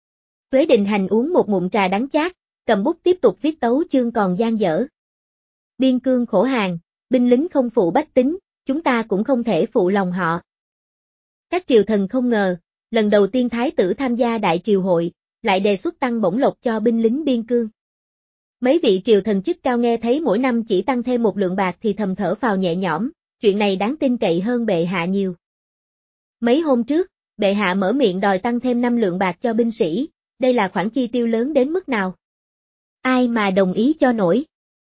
Tuế Đình Hành uống một ngụm trà đắng chát, cầm bút tiếp tục viết tấu chương còn dang dở. Biên cương khổ hàn, binh lính không phụ bách tính, chúng ta cũng không thể phụ lòng họ. Các triều thần không ngờ, lần đầu tiên Thái tử tham gia đại triều hội, lại đề xuất tăng bổng lộc cho binh lính biên cương. Mấy vị triều thần chức cao nghe thấy mỗi năm chỉ tăng thêm một lượng bạc thì thầm thở phào nhẹ nhõm, chuyện này đáng tin cậy hơn bệ hạ nhiều. Mấy hôm trước, bệ hạ mở miệng đòi tăng thêm năm lượng bạc cho binh sĩ, đây là khoản chi tiêu lớn đến mức nào? Ai mà đồng ý cho nổi?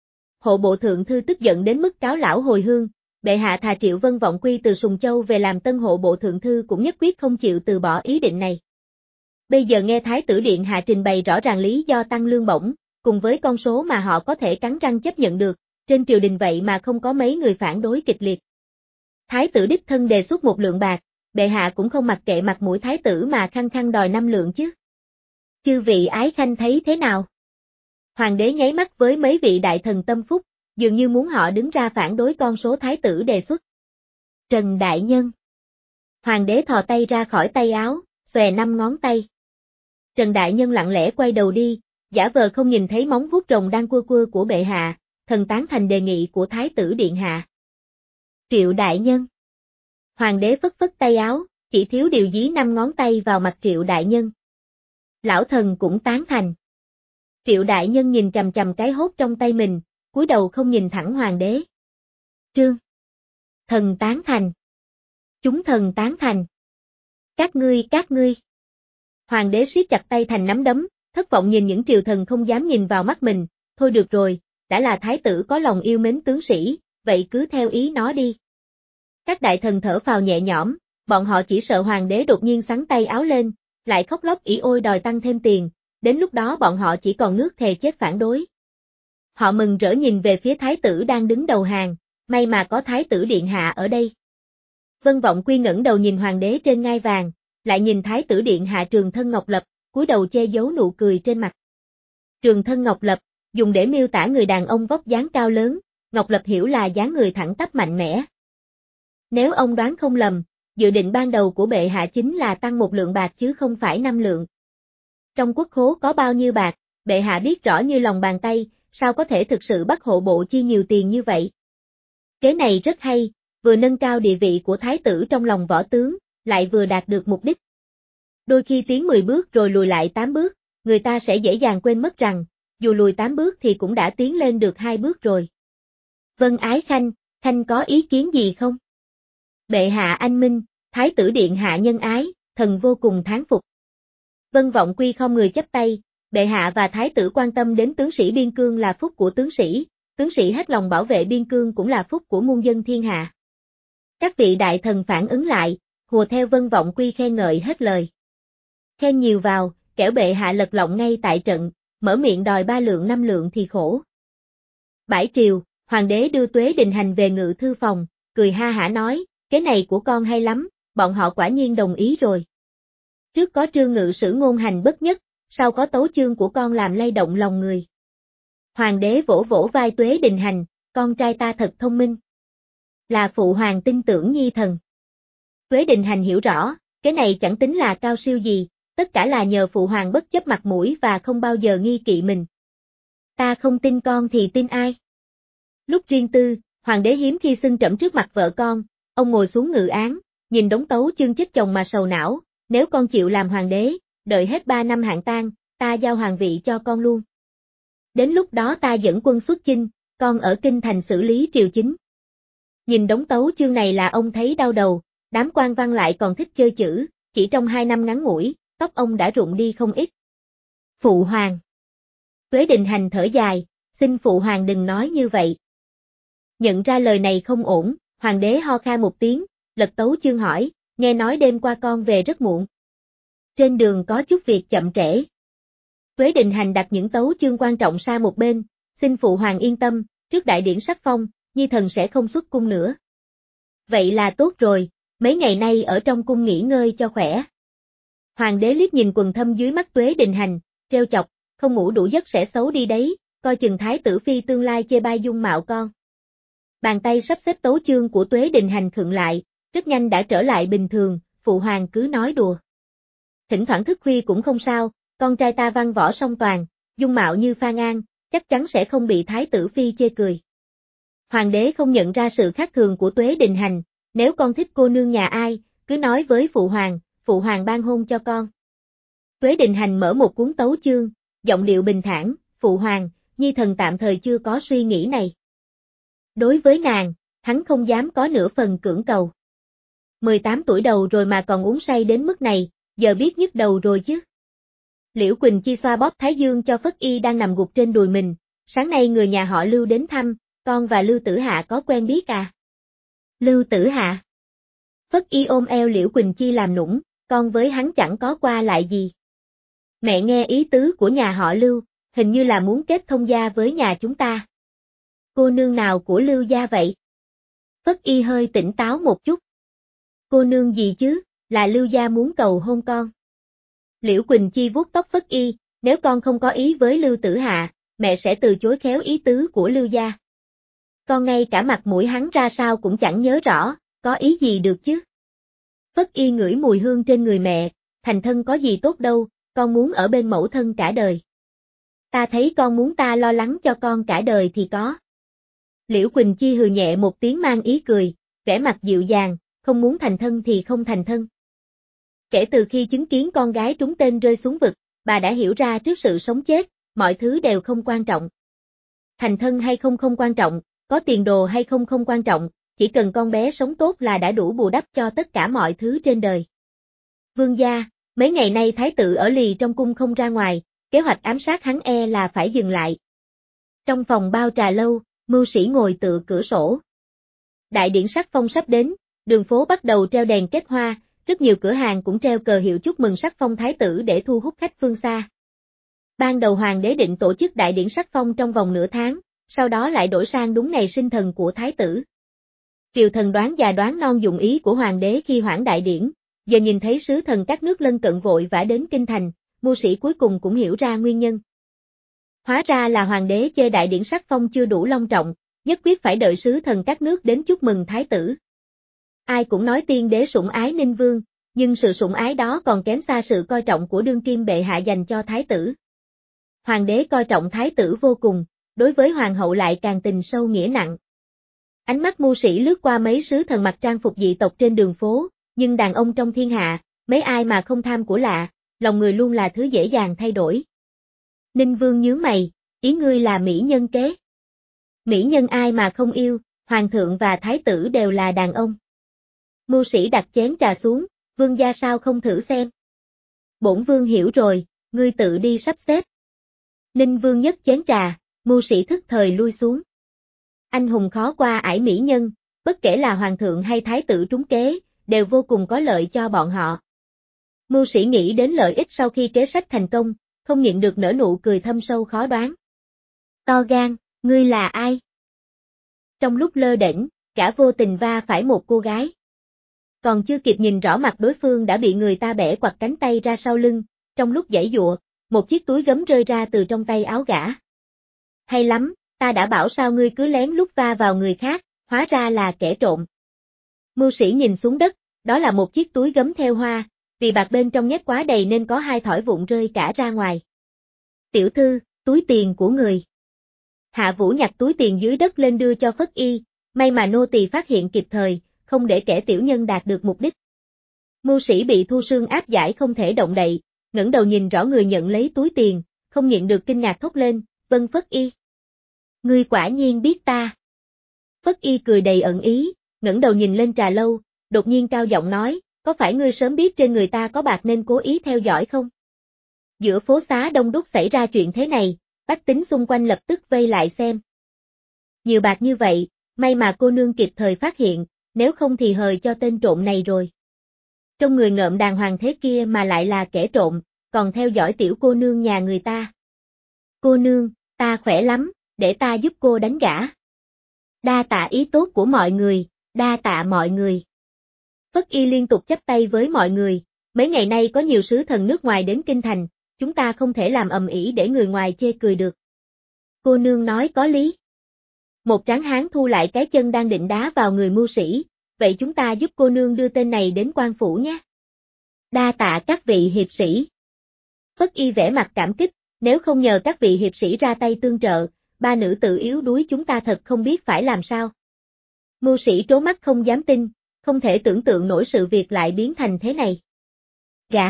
Hộ bộ thượng thư tức giận đến mức cáo lão hồi hương, bệ hạ thà Triệu Vân Vọng Quy từ Sùng Châu về làm tân hộ bộ thượng thư cũng nhất quyết không chịu từ bỏ ý định này. Bây giờ nghe Thái tử điện hạ trình bày rõ ràng lý do tăng lương bổng, cùng với con số mà họ có thể cắn răng chấp nhận được, trên triều đình vậy mà không có mấy người phản đối kịch liệt. Thái tử đích thân đề xuất một lượng bạc, bệ hạ cũng không mặc kệ mặt mũi thái tử mà khăng khăng đòi năm lượng chứ. Chư vị ái khanh thấy thế nào? Hoàng đế nháy mắt với mấy vị đại thần tâm phúc, dường như muốn họ đứng ra phản đối con số thái tử đề xuất. Trần Đại Nhân. Hoàng đế thò tay ra khỏi tay áo, xòe năm ngón tay. Trần Đại Nhân lặng lẽ quay đầu đi, giả vờ không nhìn thấy móng vuốt rồng đang cua cua của bệ hạ, thần tán thành đề nghị của thái tử điện hạ. Triệu Đại Nhân. Hoàng đế phất phất tay áo, chỉ thiếu điều dí năm ngón tay vào mặt Triệu Đại Nhân. Lão thần cũng tán thành. Triệu Đại Nhân nhìn chằm chằm cái hốt trong tay mình, cúi đầu không nhìn thẳng hoàng đế. Trương. Thần tán thành. Chúng thần tán thành. Các ngươi các ngươi. Hoàng đế siết chặt tay thành nắm đấm, thất vọng nhìn những triều thần không dám nhìn vào mắt mình, thôi được rồi, đã là thái tử có lòng yêu mến tướng sĩ, vậy cứ theo ý nó đi. Các đại thần thở phào nhẹ nhõm, bọn họ chỉ sợ hoàng đế đột nhiên xắn tay áo lên, lại khóc lóc ỉ ôi đòi tăng thêm tiền, đến lúc đó bọn họ chỉ còn nước thề chết phản đối. Họ mừng rỡ nhìn về phía thái tử đang đứng đầu hàng, may mà có thái tử điện hạ ở đây. Vân Vọng Quy ngẩng đầu nhìn hoàng đế trên ngai vàng, lại nhìn thái tử điện hạ Trường Thân Ngọc Lập, cúi đầu che giấu nụ cười trên mặt. Trường Thân Ngọc Lập, dùng để miêu tả người đàn ông vóc dáng cao lớn, Ngọc Lập hiểu là dáng người thẳng tắp mạnh mẽ. Nếu ông đoán không lầm, dự định ban đầu của bệ hạ chính là tăng một lượng bạc chứ không phải năm lượng. Trong quốc khố có bao nhiêu bạc, bệ hạ biết rõ như lòng bàn tay, sao có thể thực sự bắt hộ bộ chi nhiều tiền như vậy? Kế này rất hay, vừa nâng cao địa vị của thái tử trong lòng võ tướng, lại vừa đạt được mục đích. Đôi khi tiến mười bước rồi lùi lại tám bước, người ta sẽ dễ dàng quên mất rằng, dù lùi tám bước thì cũng đã tiến lên được hai bước rồi. Vân Ái Khanh, Khanh có ý kiến gì không? Bệ hạ anh minh, thái tử điện hạ nhân ái, thần vô cùng thán phục. Vân Vọng Quy không người chắp tay, bệ hạ và thái tử quan tâm đến tướng sĩ biên cương là phúc của tướng sĩ, tướng sĩ hết lòng bảo vệ biên cương cũng là phúc của muôn dân thiên hạ. Các vị đại thần phản ứng lại, hùa theo Vân Vọng Quy khen ngợi hết lời. Khen nhiều vào, kẻo bệ hạ lật lọng ngay tại trận, mở miệng đòi ba lượng năm lượng thì khổ. Bãi triều, hoàng đế đưa Tuế Đình Hành về ngự thư phòng, cười ha hả nói, cái này của con hay lắm, bọn họ quả nhiên đồng ý rồi. Trước có Trương Ngự Sử ngôn hành bất nhất, sau có tấu chương của con làm lay động lòng người. Hoàng đế vỗ vỗ vai Tuế Đình Hành, con trai ta thật thông minh. Là phụ hoàng tin tưởng nhi thần. Tuế Đình Hành hiểu rõ, cái này chẳng tính là cao siêu gì, tất cả là nhờ phụ hoàng bất chấp mặt mũi và không bao giờ nghi kỵ mình. Ta không tin con thì tin ai? Lúc riêng tư, hoàng đế hiếm khi xưng trẫm trước mặt vợ con, ông ngồi xuống ngự án, nhìn đống tấu chương chết chồng mà sầu não, nếu con chịu làm hoàng đế, đợi hết ba năm hạn tang, ta giao hoàng vị cho con luôn. Đến lúc đó ta dẫn quân xuất chinh, con ở kinh thành xử lý triều chính. Nhìn đống tấu chương này là ông thấy đau đầu, đám quan văn lại còn thích chơi chữ, chỉ trong hai năm ngắn ngủi, tóc ông đã rụng đi không ít. Phụ hoàng. Tuế Đình Hành thở dài, xin phụ hoàng đừng nói như vậy. Nhận ra lời này không ổn, hoàng đế ho khan một tiếng, lật tấu chương hỏi, nghe nói đêm qua con về rất muộn. Trên đường có chút việc chậm trễ. Tuế Đình Hành đặt những tấu chương quan trọng sang một bên, xin phụ hoàng yên tâm, trước đại điển sắc phong, nhi thần sẽ không xuất cung nữa. Vậy là tốt rồi, mấy ngày nay ở trong cung nghỉ ngơi cho khỏe. Hoàng đế liếc nhìn quần thâm dưới mắt Tuế Đình Hành, trêu chọc, không ngủ đủ giấc sẽ xấu đi đấy, coi chừng thái tử phi tương lai chê bai dung mạo con. Bàn tay sắp xếp tấu chương của Tuế Đình Hành khựng lại, rất nhanh đã trở lại bình thường, phụ hoàng cứ nói đùa. Thỉnh thoảng thức khuya cũng không sao, con trai ta văn võ song toàn, dung mạo như Phan An, chắc chắn sẽ không bị thái tử phi chê cười. Hoàng đế không nhận ra sự khác thường của Tuế Đình Hành, nếu con thích cô nương nhà ai, cứ nói với phụ hoàng, phụ hoàng ban hôn cho con. Tuế Đình Hành mở một cuốn tấu chương, giọng điệu bình thản, phụ hoàng, nhi thần tạm thời chưa có suy nghĩ này. Đối với nàng, hắn không dám có nửa phần cưỡng cầu. mười tám tuổi đầu rồi mà còn uống say đến mức này, giờ biết nhức đầu rồi chứ. Liễu Quỳnh Chi xoa bóp thái dương cho Phất Y đang nằm gục trên đùi mình, sáng nay người nhà họ Lưu đến thăm, con và Lưu Tử Hạ có quen biết à? Lưu Tử Hạ. Phất Y ôm eo Liễu Quỳnh Chi làm nũng, con với hắn chẳng có qua lại gì. Mẹ nghe ý tứ của nhà họ Lưu, hình như là muốn kết thông gia với nhà chúng ta. Cô nương nào của Lưu gia vậy? Phất Y hơi tỉnh táo một chút. Cô nương gì chứ, là Lưu gia muốn cầu hôn con. Liễu Quỳnh Chi vuốt tóc Phất Y, nếu con không có ý với Lưu Tử Hạ, mẹ sẽ từ chối khéo ý tứ của Lưu gia. Con ngay cả mặt mũi hắn ra sao cũng chẳng nhớ rõ, có ý gì được chứ. Phất Y ngửi mùi hương trên người mẹ, thành thân có gì tốt đâu, con muốn ở bên mẫu thân cả đời. Ta thấy con muốn ta lo lắng cho con cả đời thì có. Liễu Quỳnh Chi hừ nhẹ một tiếng mang ý cười, vẻ mặt dịu dàng, không muốn thành thân thì không thành thân. Kể từ khi chứng kiến con gái trúng tên rơi xuống vực, bà đã hiểu ra trước sự sống chết, mọi thứ đều không quan trọng. Thành thân hay không không quan trọng, có tiền đồ hay không không quan trọng, chỉ cần con bé sống tốt là đã đủ bù đắp cho tất cả mọi thứ trên đời. Vương gia, mấy ngày nay thái tử ở lì trong cung không ra ngoài, kế hoạch ám sát hắn e là phải dừng lại. Trong phòng bao trà lâu, mưu sĩ ngồi tựa cửa sổ. Đại điển sắc phong sắp đến, đường phố bắt đầu treo đèn kết hoa, rất nhiều cửa hàng cũng treo cờ hiệu chúc mừng sắc phong thái tử để thu hút khách phương xa. Ban đầu hoàng đế định tổ chức đại điển sắc phong trong vòng nửa tháng, sau đó lại đổi sang đúng ngày sinh thần của thái tử. Triều thần đoán già đoán non dụng ý của hoàng đế khi hoãn đại điển, giờ nhìn thấy sứ thần các nước lân cận vội vã đến kinh thành, mưu sĩ cuối cùng cũng hiểu ra nguyên nhân. Hóa ra là hoàng đế chê đại điển sắc phong chưa đủ long trọng, nhất quyết phải đợi sứ thần các nước đến chúc mừng thái tử. Ai cũng nói tiên đế sủng ái Ninh Vương, nhưng sự sủng ái đó còn kém xa sự coi trọng của đương kim bệ hạ dành cho thái tử. Hoàng đế coi trọng thái tử vô cùng, đối với hoàng hậu lại càng tình sâu nghĩa nặng. Ánh mắt mưu sĩ lướt qua mấy sứ thần mặc trang phục dị tộc trên đường phố, nhưng đàn ông trong thiên hạ, mấy ai mà không tham của lạ, lòng người luôn là thứ dễ dàng thay đổi. Ninh Vương nhướng mày, ý ngươi là mỹ nhân kế. Mỹ nhân ai mà không yêu, hoàng thượng và thái tử đều là đàn ông. Mưu sĩ đặt chén trà xuống, vương gia sao không thử xem. Bổn vương hiểu rồi, ngươi tự đi sắp xếp. Ninh Vương nhấc chén trà, mưu sĩ thức thời lui xuống. Anh hùng khó qua ải mỹ nhân, bất kể là hoàng thượng hay thái tử trúng kế, đều vô cùng có lợi cho bọn họ. Mưu sĩ nghĩ đến lợi ích sau khi kế sách thành công, không nhịn được nở nụ cười thâm sâu khó đoán. To gan, ngươi là ai? Trong lúc lơ đễnh, cả vô tình va phải một cô gái. Còn chưa kịp nhìn rõ mặt đối phương đã bị người ta bẻ quặt cánh tay ra sau lưng, trong lúc giãy giụa, một chiếc túi gấm rơi ra từ trong tay áo gã. Hay lắm, ta đã bảo sao ngươi cứ lén lút va vào người khác, hóa ra là kẻ trộm. Mưu sĩ nhìn xuống đất, đó là một chiếc túi gấm theo hoa, vì bạc bên trong nhét quá đầy nên có hai thỏi vụn rơi cả ra ngoài. Tiểu thư, túi tiền của người. Hạ Vũ nhặt túi tiền dưới đất lên đưa cho Phất Y, may mà nô tỳ phát hiện kịp thời, không để kẻ tiểu nhân đạt được mục đích. Mưu sĩ bị thu xương áp giải không thể động đậy, ngẩng đầu nhìn rõ người nhận lấy túi tiền, không nhịn được kinh ngạc thốt lên, vâng Phất Y. Ngươi quả nhiên biết ta. Phất Y cười đầy ẩn ý, ngẩng đầu nhìn lên trà lâu, đột nhiên cao giọng nói, có phải ngươi sớm biết trên người ta có bạc nên cố ý theo dõi không? Giữa phố xá đông đúc xảy ra chuyện thế này, bách tính xung quanh lập tức vây lại xem. Nhiều bạc như vậy, may mà cô nương kịp thời phát hiện, nếu không thì hời cho tên trộm này rồi. Trong người ngợm đàng hoàng thế kia mà lại là kẻ trộm, còn theo dõi tiểu cô nương nhà người ta. Cô nương, ta khỏe lắm, để ta giúp cô đánh gã. Đa tạ ý tốt của mọi người, đa tạ mọi người. Phất Y liên tục chắp tay với mọi người, mấy ngày nay có nhiều sứ thần nước ngoài đến kinh thành, chúng ta không thể làm ầm ĩ để người ngoài chê cười được. Cô nương nói có lý. Một tráng hán thu lại cái chân đang định đá vào người mưu sĩ, vậy chúng ta giúp cô nương đưa tên này đến quan phủ nhé. Đa tạ các vị hiệp sĩ. Phất Y vẻ mặt cảm kích, nếu không nhờ các vị hiệp sĩ ra tay tương trợ, ba nữ tử yếu đuối chúng ta thật không biết phải làm sao. Mưu sĩ trố mắt không dám tin, không thể tưởng tượng nổi sự việc lại biến thành thế này. Gã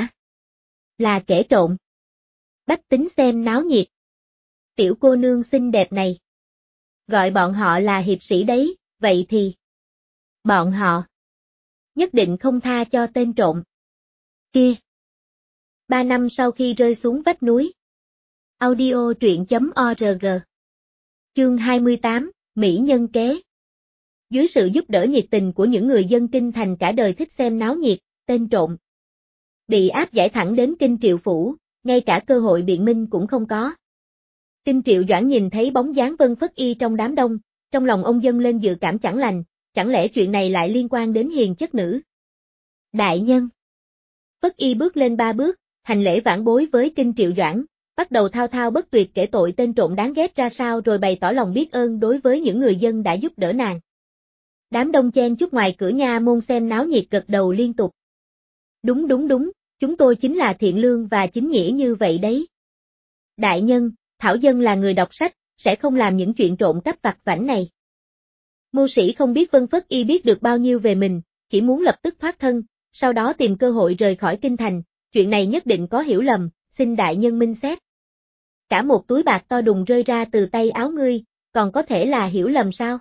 là kẻ trộm. Bách tính xem náo nhiệt. Tiểu cô nương xinh đẹp này. Gọi bọn họ là hiệp sĩ đấy, vậy thì bọn họ nhất định không tha cho tên trộm kia. Ba năm sau khi rơi xuống vách núi. Audio truyện chấm org. Chương hai mươi tám, Mỹ nhân kế. Dưới sự giúp đỡ nhiệt tình của những người dân kinh thành cả đời thích xem náo nhiệt, tên trộm bị áp giải thẳng đến Kinh Triệu Phủ, ngay cả cơ hội biện minh cũng không có. Kinh Triệu Doãn nhìn thấy bóng dáng Vân Phất Y trong đám đông, trong lòng ông dâng lên dự cảm chẳng lành, chẳng lẽ chuyện này lại liên quan đến hiền chất nữ. Đại nhân. Phất Y bước lên ba bước, hành lễ vãn bối với Kinh Triệu Doãn, bắt đầu thao thao bất tuyệt kể tội tên trộm đáng ghét ra sao rồi bày tỏ lòng biết ơn đối với những người dân đã giúp đỡ nàng. Đám đông chen chúc ngoài cửa nha môn xem náo nhiệt gật đầu liên tục. Đúng đúng đúng, chúng tôi chính là thiện lương và chính nghĩa như vậy đấy. Đại nhân, Thảo Dân là người đọc sách, sẽ không làm những chuyện trộm cắp vặt vãnh này. Mưu sĩ không biết Vân Phất Y biết được bao nhiêu về mình, chỉ muốn lập tức thoát thân, sau đó tìm cơ hội rời khỏi kinh thành, chuyện này nhất định có hiểu lầm, xin đại nhân minh xét. Cả một túi bạc to đùng rơi ra từ tay áo ngươi, còn có thể là hiểu lầm sao?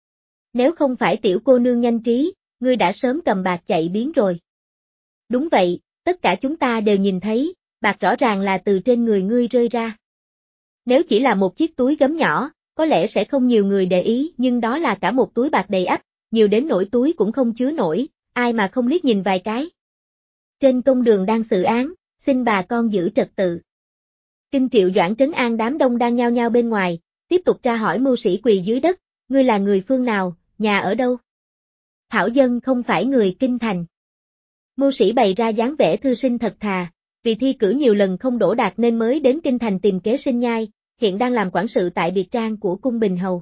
Nếu không phải tiểu cô nương nhanh trí, ngươi đã sớm cầm bạc chạy biến rồi. Đúng vậy, tất cả chúng ta đều nhìn thấy, bạc rõ ràng là từ trên người ngươi rơi ra. Nếu chỉ là một chiếc túi gấm nhỏ, có lẽ sẽ không nhiều người để ý, nhưng đó là cả một túi bạc đầy ắp, nhiều đến nỗi túi cũng không chứa nổi, ai mà không liếc nhìn vài cái. Trên công đường đang xử án, xin bà con giữ trật tự. Kinh Triệu Doãn trấn an đám đông đang nhao nhao bên ngoài, tiếp tục tra hỏi mưu sĩ quỳ dưới đất, ngươi là người phương nào, nhà ở đâu? Thảo Dân không phải người kinh thành. Mưu sĩ bày ra dáng vẻ thư sinh thật thà, vì thi cử nhiều lần không đỗ đạt nên mới đến kinh thành tìm kế sinh nhai, hiện đang làm quản sự tại biệt trang của cung Bình Hầu.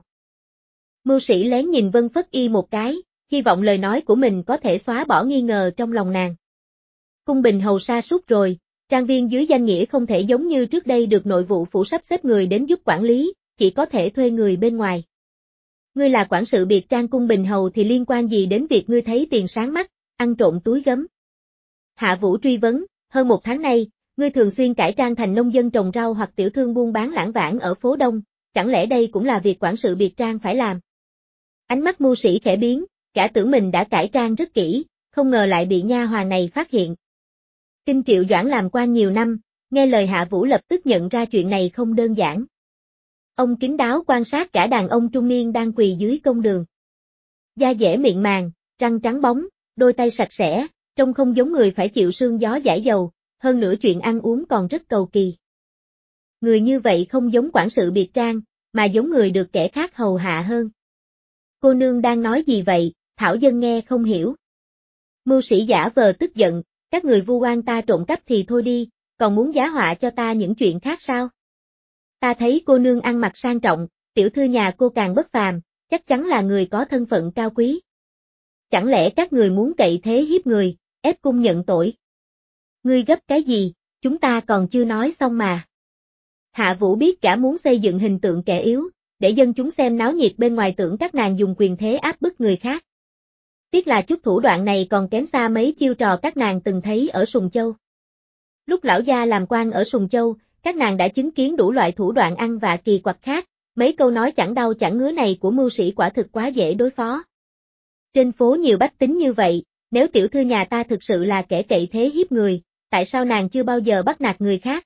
Mưu sĩ lén nhìn Vân Phất Y một cái, hy vọng lời nói của mình có thể xóa bỏ nghi ngờ trong lòng nàng. Cung Bình Hầu sa sút rồi, trang viên dưới danh nghĩa không thể giống như trước đây được nội vụ phủ sắp xếp người đến giúp quản lý, chỉ có thể thuê người bên ngoài. Ngươi là quản sự biệt trang cung Bình Hầu thì liên quan gì đến việc ngươi thấy tiền sáng mắt, ăn trộm túi gấm? Hạ Vũ truy vấn, hơn một tháng nay, ngươi thường xuyên cải trang thành nông dân trồng rau hoặc tiểu thương buôn bán lãng vãng ở phố Đông, chẳng lẽ đây cũng là việc quản sự biệt trang phải làm? Ánh mắt mưu sĩ khẽ biến, cả tưởng mình đã cải trang rất kỹ, không ngờ lại bị nha hoàn này phát hiện. Kinh Triệu Doãn làm quan nhiều năm, nghe lời Hạ Vũ lập tức nhận ra chuyện này không đơn giản. Ông kín đáo quan sát cả đàn ông trung niên đang quỳ dưới công đường. Da dẻ mịn màng, răng trắng bóng, đôi tay sạch sẽ, trông không giống người phải chịu sương gió dãi dầu, hơn nữa chuyện ăn uống còn rất cầu kỳ. Người như vậy không giống quản sự biệt trang, mà giống người được kẻ khác hầu hạ hơn. Cô nương đang nói gì vậy, Thảo Dân nghe không hiểu. Mưu sĩ giả vờ tức giận, các người vu oan ta trộm cắp thì thôi đi, còn muốn giá họa cho ta những chuyện khác sao? Ta thấy cô nương ăn mặc sang trọng, tiểu thư nhà cô càng bất phàm, chắc chắn là người có thân phận cao quý. Chẳng lẽ các người muốn cậy thế hiếp người, ép cung nhận tội? Ngươi gấp cái gì, chúng ta còn chưa nói xong mà. Hạ Vũ biết gã muốn xây dựng hình tượng kẻ yếu, để dân chúng xem náo nhiệt bên ngoài tưởng các nàng dùng quyền thế áp bức người khác. Tiếc là chút thủ đoạn này còn kém xa mấy chiêu trò các nàng từng thấy ở Sùng Châu. Lúc lão gia làm quan ở Sùng Châu, các nàng đã chứng kiến đủ loại thủ đoạn ăn vạ kỳ quặc khác, mấy câu nói chẳng đau chẳng ngứa này của mưu sĩ quả thực quá dễ đối phó. Trên phố nhiều bách tính như vậy, nếu tiểu thư nhà ta thực sự là kẻ cậy thế hiếp người, tại sao nàng chưa bao giờ bắt nạt người khác?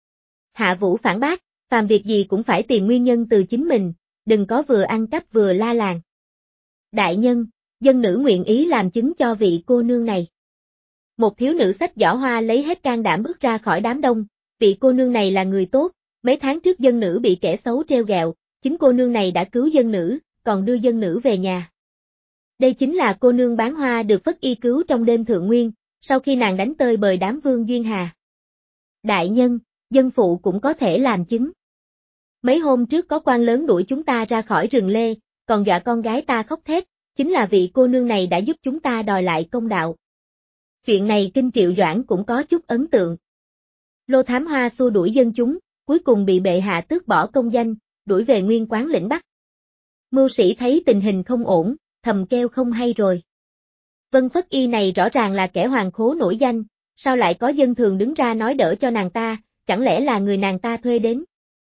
Hạ Vũ phản bác, phàm việc gì cũng phải tìm nguyên nhân từ chính mình, đừng có vừa ăn cắp vừa la làng. Đại nhân, dân nữ nguyện ý làm chứng cho vị cô nương này. Một thiếu nữ xách giỏ hoa lấy hết can đảm bước ra khỏi đám đông, vị cô nương này là người tốt, mấy tháng trước dân nữ bị kẻ xấu treo gẹo, chính cô nương này đã cứu dân nữ, còn đưa dân nữ về nhà. Đây chính là cô nương bán hoa được Phất Y cứu trong đêm thượng nguyên, sau khi nàng đánh tơi bời đám Vương Duyên Hà. Đại nhân, dân phụ cũng có thể làm chứng. Mấy hôm trước có quan lớn đuổi chúng ta ra khỏi rừng lê, còn dọa con gái ta khóc thét, chính là vị cô nương này đã giúp chúng ta đòi lại công đạo. Chuyện này Kinh Triệu Doãn cũng có chút ấn tượng. Lô Thám Hoa xua đuổi dân chúng, cuối cùng bị bệ hạ tước bỏ công danh, đuổi về nguyên quán lĩnh Bắc. Mưu sĩ thấy tình hình không ổn, thầm kêu không hay rồi. Vân Phất Y này rõ ràng là kẻ hoàng khố nổi danh, sao lại có dân thường đứng ra nói đỡ cho nàng ta, chẳng lẽ là người nàng ta thuê đến?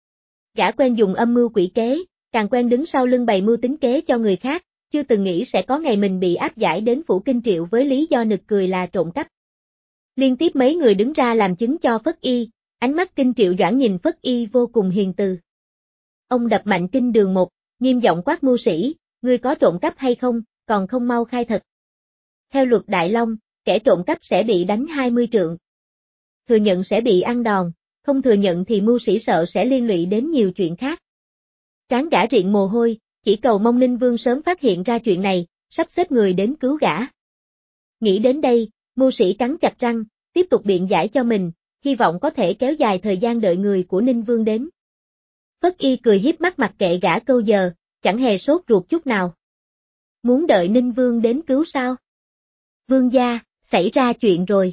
Gã quen dùng âm mưu quỷ kế, càng quen đứng sau lưng bày mưu tính kế cho người khác, chưa từng nghĩ sẽ có ngày mình bị áp giải đến phủ Kinh Triệu với lý do nực cười là trộm cắp. Liên tiếp mấy người đứng ra làm chứng cho Phất Y, ánh mắt Kinh Triệu Doãn nhìn Phất Y vô cùng hiền từ. Ông đập mạnh kinh đường một, nghiêm giọng quát mưu sĩ, ngươi có trộm cắp hay không, còn không mau khai thật. Theo luật Đại Long, kẻ trộm cắp sẽ bị đánh hai mươi trượng. Thừa nhận sẽ bị ăn đòn, không thừa nhận thì mưu sĩ sợ sẽ liên lụy đến nhiều chuyện khác. Trán gã riện mồ hôi, chỉ cầu mong Ninh Vương sớm phát hiện ra chuyện này, sắp xếp người đến cứu gã. Nghĩ đến đây, mưu sĩ cắn chặt răng, tiếp tục biện giải cho mình, hy vọng có thể kéo dài thời gian đợi người của Ninh Vương đến. Phất Y cười hiếp mắt mặc kệ gã câu giờ, chẳng hề sốt ruột chút nào. Muốn đợi Ninh Vương đến cứu sao? Vương gia, xảy ra chuyện rồi.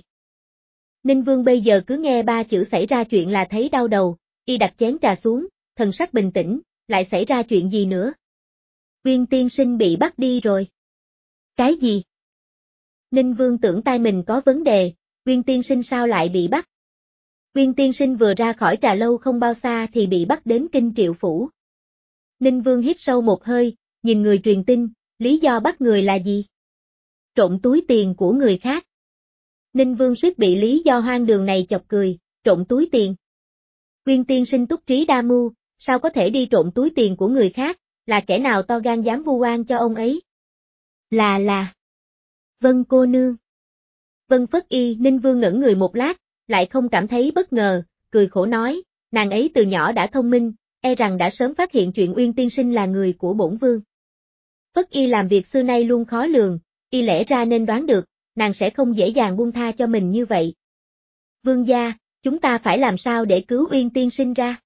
Ninh Vương bây giờ cứ nghe ba chữ xảy ra chuyện là thấy đau đầu, y đặt chén trà xuống, thần sắc bình tĩnh, lại xảy ra chuyện gì nữa? Uyên tiên sinh bị bắt đi rồi. Cái gì? Ninh Vương tưởng tai mình có vấn đề, Uyên tiên sinh sao lại bị bắt? Uyên tiên sinh vừa ra khỏi trà lâu không bao xa thì bị bắt đến Kinh Triệu phủ. Ninh Vương hít sâu một hơi, nhìn người truyền tin, lý do bắt người là gì? Trộm túi tiền của người khác. Ninh Vương suýt bị lý do hoang đường này chọc cười, trộm túi tiền. Uyên tiên sinh túc trí đa mưu, sao có thể đi trộm túi tiền của người khác, là kẻ nào to gan dám vu oan cho ông ấy? Là là. Vân cô nương. Vân Phất Y. Ninh Vương ngẩn người một lát, lại không cảm thấy bất ngờ, cười khổ nói, nàng ấy từ nhỏ đã thông minh, e rằng đã sớm phát hiện chuyện Uyên tiên sinh là người của bổn vương. Phất Y làm việc xưa nay luôn khó lường, y lẽ ra nên đoán được, nàng sẽ không dễ dàng buông tha cho mình như vậy. Vương gia, chúng ta phải làm sao để cứu Uyên tiên sinh ra?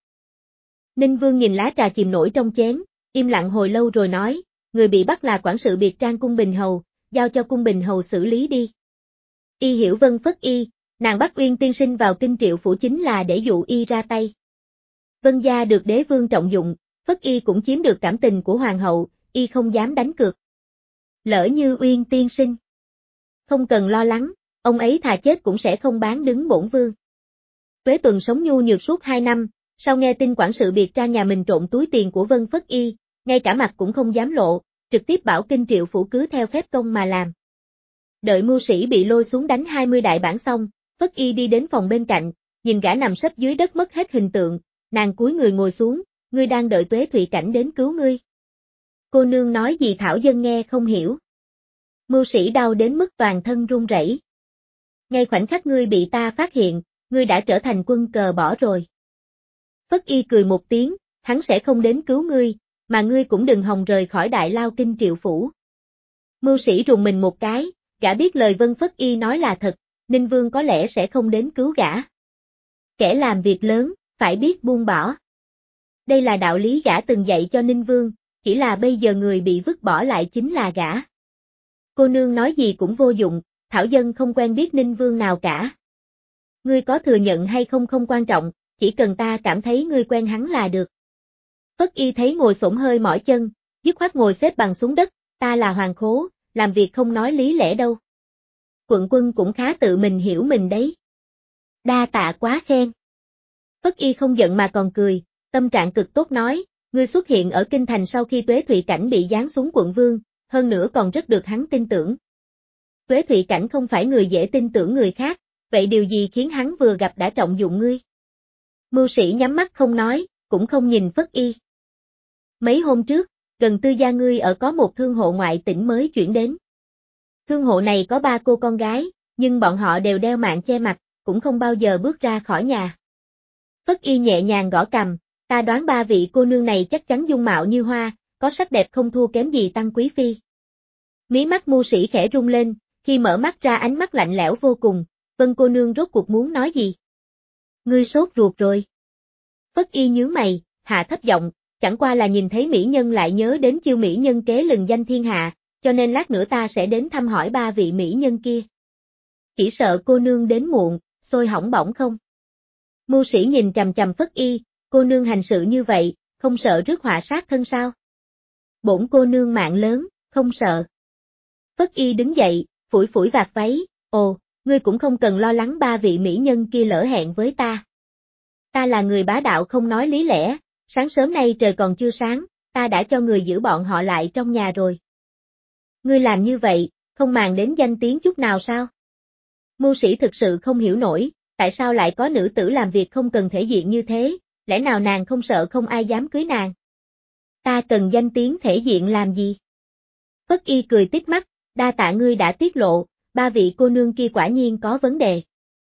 Ninh Vương nhìn lá trà chìm nổi trong chén, im lặng hồi lâu rồi nói, người bị bắt là quản sự biệt trang cung Bình Hầu, giao cho cung Bình Hầu xử lý đi. Y hiểu Vân Phất Y, nàng bắt Uyên tiên sinh vào Kinh Triệu phủ chính là để dụ y ra tay. Vân gia được đế vương trọng dụng, Phất Y cũng chiếm được cảm tình của hoàng hậu, y không dám đánh cược. Lỡ như Uyên tiên sinh. Không cần lo lắng, ông ấy thà chết cũng sẽ không bán đứng bổn vương. Tuế Tuần sống nhu nhược suốt hai năm, sau nghe tin quản sự biệt trang nhà mình trộm túi tiền của Vân Phất Y, ngay cả mặt cũng không dám lộ, trực tiếp bảo Kinh Triệu phủ cứ theo phép công mà làm. Đợi mưu sĩ bị lôi xuống đánh hai mươi đại bản xong, Phất Y đi đến phòng bên cạnh, nhìn gã nằm sấp dưới đất mất hết hình tượng, nàng cúi người ngồi xuống, ngươi đang đợi Tuế Thụy Cảnh đến cứu ngươi. Cô nương nói gì Thảo dân nghe không hiểu. Mưu sĩ đau đến mức toàn thân run rẩy. Ngay khoảnh khắc ngươi bị ta phát hiện, ngươi đã trở thành quân cờ bỏ rồi. Phất Y cười một tiếng, hắn sẽ không đến cứu ngươi, mà ngươi cũng đừng hòng rời khỏi đại lao Kinh Triệu phủ. Mưu sĩ rùng mình một cái, gã biết lời Vân Phất Y nói là thật, Ninh Vương có lẽ sẽ không đến cứu gã. Kẻ làm việc lớn, phải biết buông bỏ. Đây là đạo lý gã từng dạy cho Ninh Vương, chỉ là bây giờ người bị vứt bỏ lại chính là gã. Cô nương nói gì cũng vô dụng, thảo dân không quen biết Ninh Vương nào cả. Ngươi có thừa nhận hay không không quan trọng, chỉ cần ta cảm thấy ngươi quen hắn là được. Phất Y thấy ngồi xổm hơi mỏi chân, dứt khoát ngồi xếp bằng xuống đất, ta là hoàng khố, làm việc không nói lý lẽ đâu. Quận quân cũng khá tự mình hiểu mình đấy. Đa tạ quá khen. Phất Y không giận mà còn cười, tâm trạng cực tốt nói, ngươi xuất hiện ở kinh thành sau khi Tuế Thụy Cảnh bị giáng xuống quận vương, hơn nữa còn rất được hắn tin tưởng. Tuế Thụy Cảnh không phải người dễ tin tưởng người khác, vậy điều gì khiến hắn vừa gặp đã trọng dụng ngươi? Mưu sĩ nhắm mắt không nói, cũng không nhìn Phất Y. Mấy hôm trước, gần tư gia ngươi ở có một thương hộ ngoại tỉnh mới chuyển đến. Thương hộ này có ba cô con gái, nhưng bọn họ đều đeo mạng che mặt, cũng không bao giờ bước ra khỏi nhà. Phất Y nhẹ nhàng gõ cằm, ta đoán ba vị cô nương này chắc chắn dung mạo như hoa, có sắc đẹp không thua kém gì Tăng Quý Phi. Mí mắt mưu sĩ khẽ rung lên, khi mở mắt ra ánh mắt lạnh lẽo vô cùng, Vân cô nương rốt cuộc muốn nói gì? Ngươi sốt ruột rồi. Phất Y nhướng mày, hạ thấp giọng, chẳng qua là nhìn thấy mỹ nhân lại nhớ đến chiêu mỹ nhân kế lừng danh thiên hạ, cho nên lát nữa ta sẽ đến thăm hỏi ba vị mỹ nhân kia. Chỉ sợ cô nương đến muộn, xôi hỏng bỏng không? Mưu sĩ nhìn chằm chằm Phất Y, cô nương hành sự như vậy, không sợ rước họa sát thân sao? Bổn cô nương mạng lớn, không sợ. Phất Y đứng dậy, phủi phủi vạt váy, ồ, ngươi cũng không cần lo lắng ba vị mỹ nhân kia lỡ hẹn với ta. Ta là người bá đạo không nói lý lẽ, sáng sớm nay trời còn chưa sáng, ta đã cho người giữ bọn họ lại trong nhà rồi. Ngươi làm như vậy, không màng đến danh tiếng chút nào sao? Mưu sĩ thực sự không hiểu nổi, tại sao lại có nữ tử làm việc không cần thể diện như thế, lẽ nào nàng không sợ không ai dám cưới nàng? Ta cần danh tiếng thể diện làm gì? Phất Y cười tít mắt, đa tạ ngươi đã tiết lộ, ba vị cô nương kia quả nhiên có vấn đề.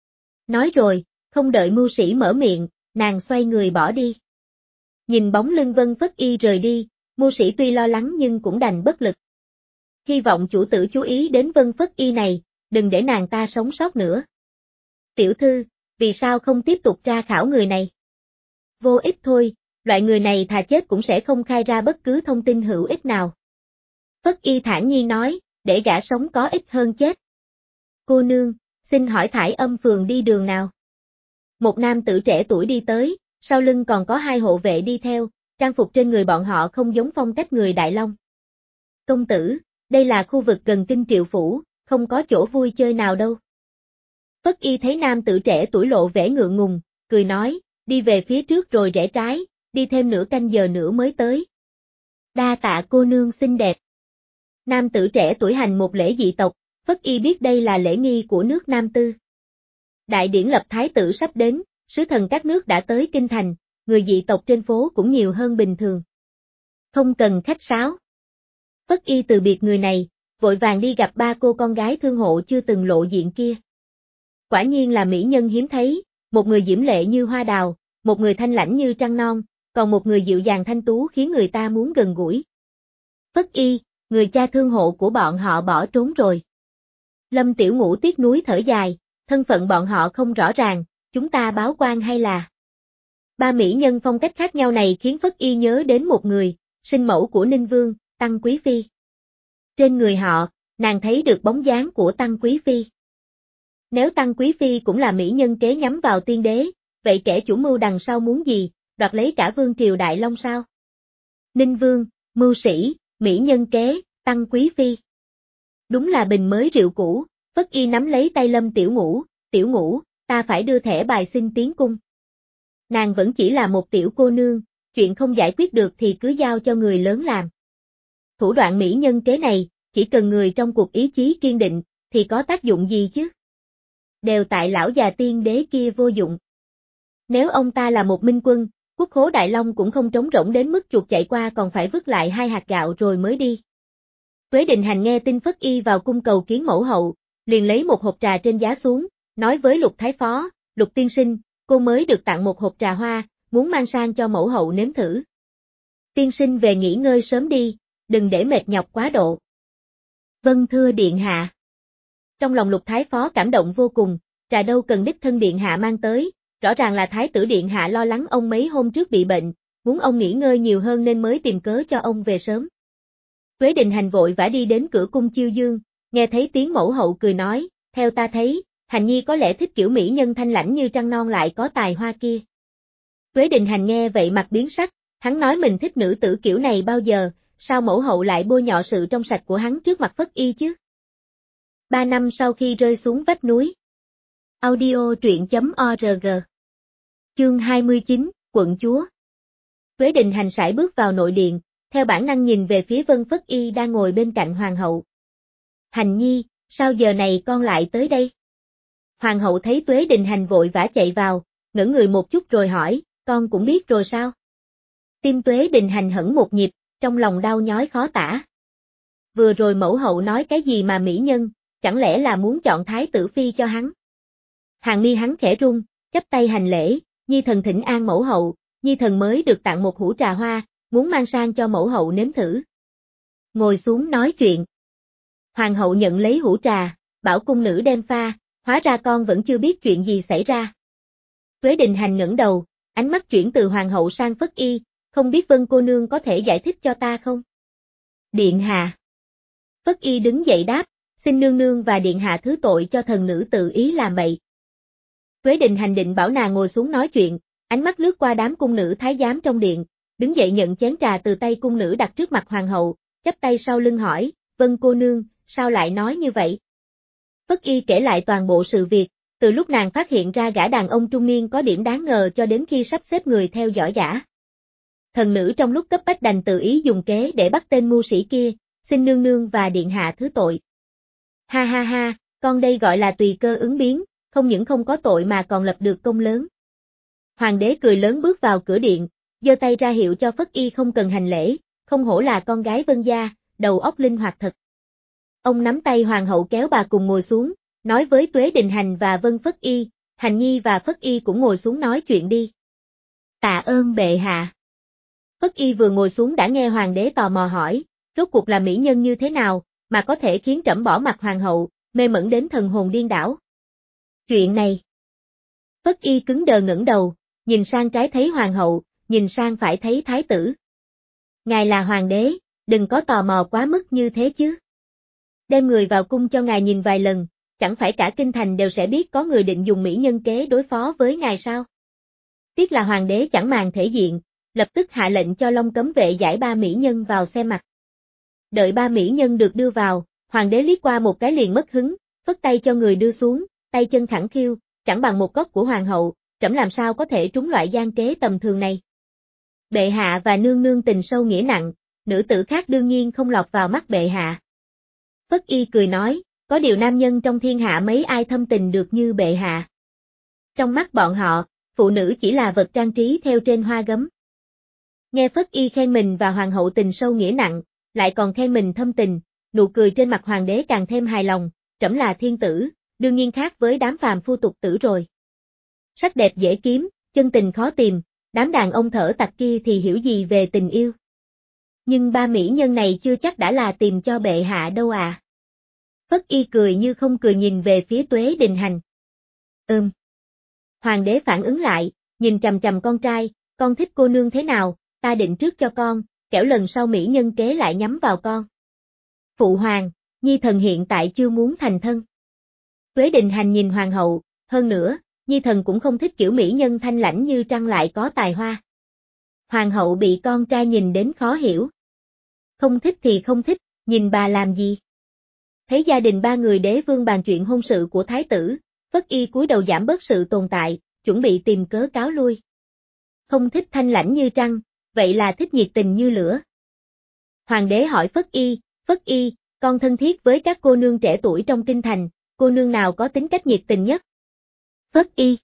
Nói rồi, không đợi mưu sĩ mở miệng, nàng xoay người bỏ đi. Nhìn bóng lưng Vân Phất Y rời đi, mưu sĩ tuy lo lắng nhưng cũng đành bất lực. Hy vọng chủ tử chú ý đến Vân Phất Y này, đừng để nàng ta sống sót nữa. Tiểu thư, vì sao không tiếp tục tra khảo người này? Vô ích thôi, loại người này thà chết cũng sẽ không khai ra bất cứ thông tin hữu ích nào. Phất Y thản nhiên nói, để gã sống có ích hơn chết. Cô nương, xin hỏi Thải Âm phường đi đường nào? Một nam tử trẻ tuổi đi tới, sau lưng còn có hai hộ vệ đi theo, trang phục trên người bọn họ không giống phong cách người Đại Long. Công tử, đây là khu vực gần kinh Triệu Phủ, không có chỗ vui chơi nào đâu. Phất Y thấy nam tử trẻ tuổi lộ vẻ ngượng ngùng, cười nói, đi về phía trước rồi rẽ trái, đi thêm nửa canh giờ nữa mới tới. Đa tạ cô nương xinh đẹp. Nam tử trẻ tuổi hành một lễ dị tộc, Phất Y biết đây là lễ nghi của nước Nam Tư. Đại điển lập thái tử sắp đến, sứ thần các nước đã tới kinh thành, người dị tộc trên phố cũng nhiều hơn bình thường. Không cần khách sáo. Phất Y từ biệt người này, vội vàng đi gặp ba cô con gái thương hộ chưa từng lộ diện kia. Quả nhiên là mỹ nhân hiếm thấy, một người diễm lệ như hoa đào, một người thanh lãnh như trăng non, còn một người dịu dàng thanh tú khiến người ta muốn gần gũi. Phất Y, người cha thương hộ của bọn họ bỏ trốn rồi. Lâm Tiểu Ngũ tiếc nuối thở dài, thân phận bọn họ không rõ ràng, chúng ta báo quan hay là... Ba mỹ nhân phong cách khác nhau này khiến Phất Y nhớ đến một người, sinh mẫu của Ninh Vương, Tăng Quý Phi. Trên người họ, nàng thấy được bóng dáng của Tăng Quý Phi. Nếu Tăng Quý Phi cũng là mỹ nhân kế nhắm vào tiên đế, vậy kẻ chủ mưu đằng sau muốn gì, đoạt lấy cả vương triều Đại Long sao? Ninh Vương, mưu sĩ, mỹ nhân kế, Tăng Quý Phi. Đúng là bình mới rượu cũ, Phất Y nắm lấy tay Lâm Tiểu Ngũ, Tiểu Ngũ, ta phải đưa thẻ bài xin tiến cung. Nàng vẫn chỉ là một tiểu cô nương, chuyện không giải quyết được thì cứ giao cho người lớn làm. Thủ đoạn mỹ nhân kế này, chỉ cần người trong cuộc ý chí kiên định, thì có tác dụng gì chứ? Đều tại lão già tiên đế kia vô dụng. Nếu ông ta là một minh quân, quốc khố Đại Long cũng không trống rỗng đến mức chuột chạy qua còn phải vứt lại hai hạt gạo rồi mới đi. Tuế Định Hành nghe tin Phất Y vào cung cầu kiến mẫu hậu, liền lấy một hộp trà trên giá xuống, nói với Lục Thái Phó, Lục tiên sinh, cô mới được tặng một hộp trà hoa, muốn mang sang cho mẫu hậu nếm thử. Tiên sinh về nghỉ ngơi sớm đi, đừng để mệt nhọc quá độ. Vâng thưa điện hạ. Trong lòng Lục Thái Phó cảm động vô cùng, trà đâu cần đích thân điện hạ mang tới, rõ ràng là thái tử điện hạ lo lắng ông mấy hôm trước bị bệnh, muốn ông nghỉ ngơi nhiều hơn nên mới tìm cớ cho ông về sớm. Tuế Đình Hành vội vã đi đến cửa cung chiêu dương, nghe thấy tiếng mẫu hậu cười nói, theo ta thấy, Hành nhi có lẽ thích kiểu mỹ nhân thanh lãnh như trăng non lại có tài hoa kia. Tuế Đình Hành nghe vậy mặt biến sắc, hắn nói mình thích nữ tử kiểu này bao giờ, sao mẫu hậu lại bôi nhọ sự trong sạch của hắn trước mặt Phất Y chứ? Ba năm sau khi rơi xuống vách núi. Audio truyện chấm org. Chương hai mươi chín, quận chúa. Tuế Đình Hành sải bước vào nội điện, theo bản năng nhìn về phía Vân Phất Y đang ngồi bên cạnh hoàng hậu. Hành nhi, sao giờ này con lại tới đây? Hoàng hậu thấy Tuế Đình Hành vội vã chạy vào, ngẩn người một chút rồi hỏi, con cũng biết rồi sao? Tim Tuế Đình Hành hẫng một nhịp, trong lòng đau nhói khó tả. Vừa rồi mẫu hậu nói cái gì mà mỹ nhân, chẳng lẽ là muốn chọn thái tử phi cho hắn? Hàng mi hắn khẽ rung, chắp tay hành lễ, nhi thần thỉnh an mẫu hậu, nhi thần mới được tặng một hũ trà hoa, muốn mang sang cho mẫu hậu nếm thử. Ngồi xuống nói chuyện. Hoàng hậu nhận lấy hũ trà, bảo cung nữ đem pha, hóa ra con vẫn chưa biết chuyện gì xảy ra. Tuế Đình Hành ngẩng đầu, ánh mắt chuyển từ hoàng hậu sang Phất Y, không biết Vân cô nương có thể giải thích cho ta không? Điện hạ. Phất Y đứng dậy đáp, xin nương nương và điện hạ thứ tội cho thần nữ tự ý làm bậy. Tuế Đình Hành định bảo nàng ngồi xuống nói chuyện, ánh mắt lướt qua đám cung nữ thái giám trong điện, đứng dậy nhận chén trà từ tay cung nữ đặt trước mặt hoàng hậu, chắp tay sau lưng hỏi, Vân cô nương, sao lại nói như vậy? Phất Y kể lại toàn bộ sự việc, từ lúc nàng phát hiện ra gã đàn ông trung niên có điểm đáng ngờ cho đến khi sắp xếp người theo dõi gã. Thần nữ trong lúc cấp bách đành tự ý dùng kế để bắt tên mưu sĩ kia, xin nương nương và điện hạ thứ tội. Ha ha ha, con đây gọi là tùy cơ ứng biến, không những không có tội mà còn lập được công lớn. Hoàng đế cười lớn bước vào cửa điện, giơ tay ra hiệu cho Phất Y không cần hành lễ, không hổ là con gái Vân gia, đầu óc linh hoạt thật. Ông nắm tay hoàng hậu kéo bà cùng ngồi xuống, nói với Tuế Đình Hành và Vân Phất Y, Hành nhi và Phất Y cũng ngồi xuống nói chuyện đi. Tạ ơn bệ hạ. Phất Y vừa ngồi xuống đã nghe hoàng đế tò mò hỏi, rốt cuộc là mỹ nhân như thế nào, mà có thể khiến trẫm bỏ mặt hoàng hậu, mê mẩn đến thần hồn điên đảo. Chuyện này. Phất Y cứng đờ ngẩng đầu, nhìn sang trái thấy hoàng hậu, nhìn sang phải thấy thái tử. Ngài là hoàng đế, đừng có tò mò quá mức như thế chứ. Đem người vào cung cho ngài nhìn vài lần, chẳng phải cả kinh thành đều sẽ biết có người định dùng mỹ nhân kế đối phó với ngài sao? Tiếc là hoàng đế chẳng màng thể diện, lập tức hạ lệnh cho Long Cấm vệ giải ba mỹ nhân vào xem mặt. Đợi ba mỹ nhân được đưa vào, hoàng đế liếc qua một cái liền mất hứng, phất tay cho người đưa xuống, tay chân thẳng khiêu, chẳng bằng một góc của hoàng hậu, trẫm làm sao có thể trúng loại gian kế tầm thường này. Bệ hạ và nương nương tình sâu nghĩa nặng, nữ tử khác đương nhiên không lọt vào mắt bệ hạ. Phất Y cười nói, có điều nam nhân trong thiên hạ mấy ai thâm tình được như bệ hạ. Trong mắt bọn họ, phụ nữ chỉ là vật trang trí theo trên hoa gấm. Nghe Phất Y khen mình và hoàng hậu tình sâu nghĩa nặng, lại còn khen mình thâm tình, nụ cười trên mặt hoàng đế càng thêm hài lòng, trẫm là thiên tử, đương nhiên khác với đám phàm phu tục tử rồi. Sắc đẹp dễ kiếm, chân tình khó tìm, đám đàn ông thở tặc kia thì hiểu gì về tình yêu. Nhưng ba mỹ nhân này chưa chắc đã là tìm cho bệ hạ đâu à. Phất Y cười như không cười nhìn về phía Tuế Đình Hành. Ừm. Hoàng đế phản ứng lại, nhìn chằm chằm con trai, con thích cô nương thế nào, ta định trước cho con, kẻo lần sau mỹ nhân kế lại nhắm vào con. Phụ hoàng, nhi thần hiện tại chưa muốn thành thân. Tuế Đình Hành nhìn hoàng hậu, hơn nữa, nhi thần cũng không thích kiểu mỹ nhân thanh lãnh như trăng lại có tài hoa. Hoàng hậu bị con trai nhìn đến khó hiểu. Không thích thì không thích, nhìn bà làm gì? Thấy gia đình ba người đế vương bàn chuyện hôn sự của thái tử, Phất Y cúi đầu giảm bớt sự tồn tại, chuẩn bị tìm cớ cáo lui. Không thích thanh lãnh như trăng, vậy là thích nhiệt tình như lửa. Hoàng đế hỏi Phất Y, Phất Y, con thân thiết với các cô nương trẻ tuổi trong kinh thành, cô nương nào có tính cách nhiệt tình nhất? Phất Y.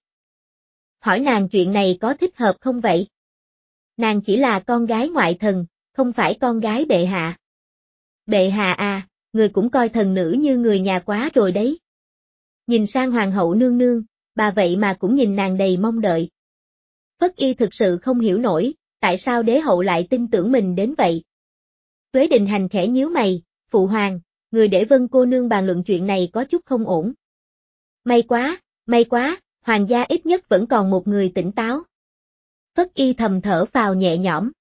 Hỏi nàng chuyện này có thích hợp không vậy? Nàng chỉ là con gái ngoại thần, không phải con gái bệ hạ. Bệ hạ à, người cũng coi thần nữ như người nhà quá rồi đấy. Nhìn sang hoàng hậu nương nương, bà vậy mà cũng nhìn nàng đầy mong đợi. Phất Y thực sự không hiểu nổi, tại sao đế hậu lại tin tưởng mình đến vậy. Tuế Đình Hành khẽ nhíu mày, phụ hoàng, người để Vân cô nương bàn luận chuyện này có chút không ổn. May quá, may quá, hoàng gia ít nhất vẫn còn một người tỉnh táo. Phất Y thầm thở phào nhẹ nhõm.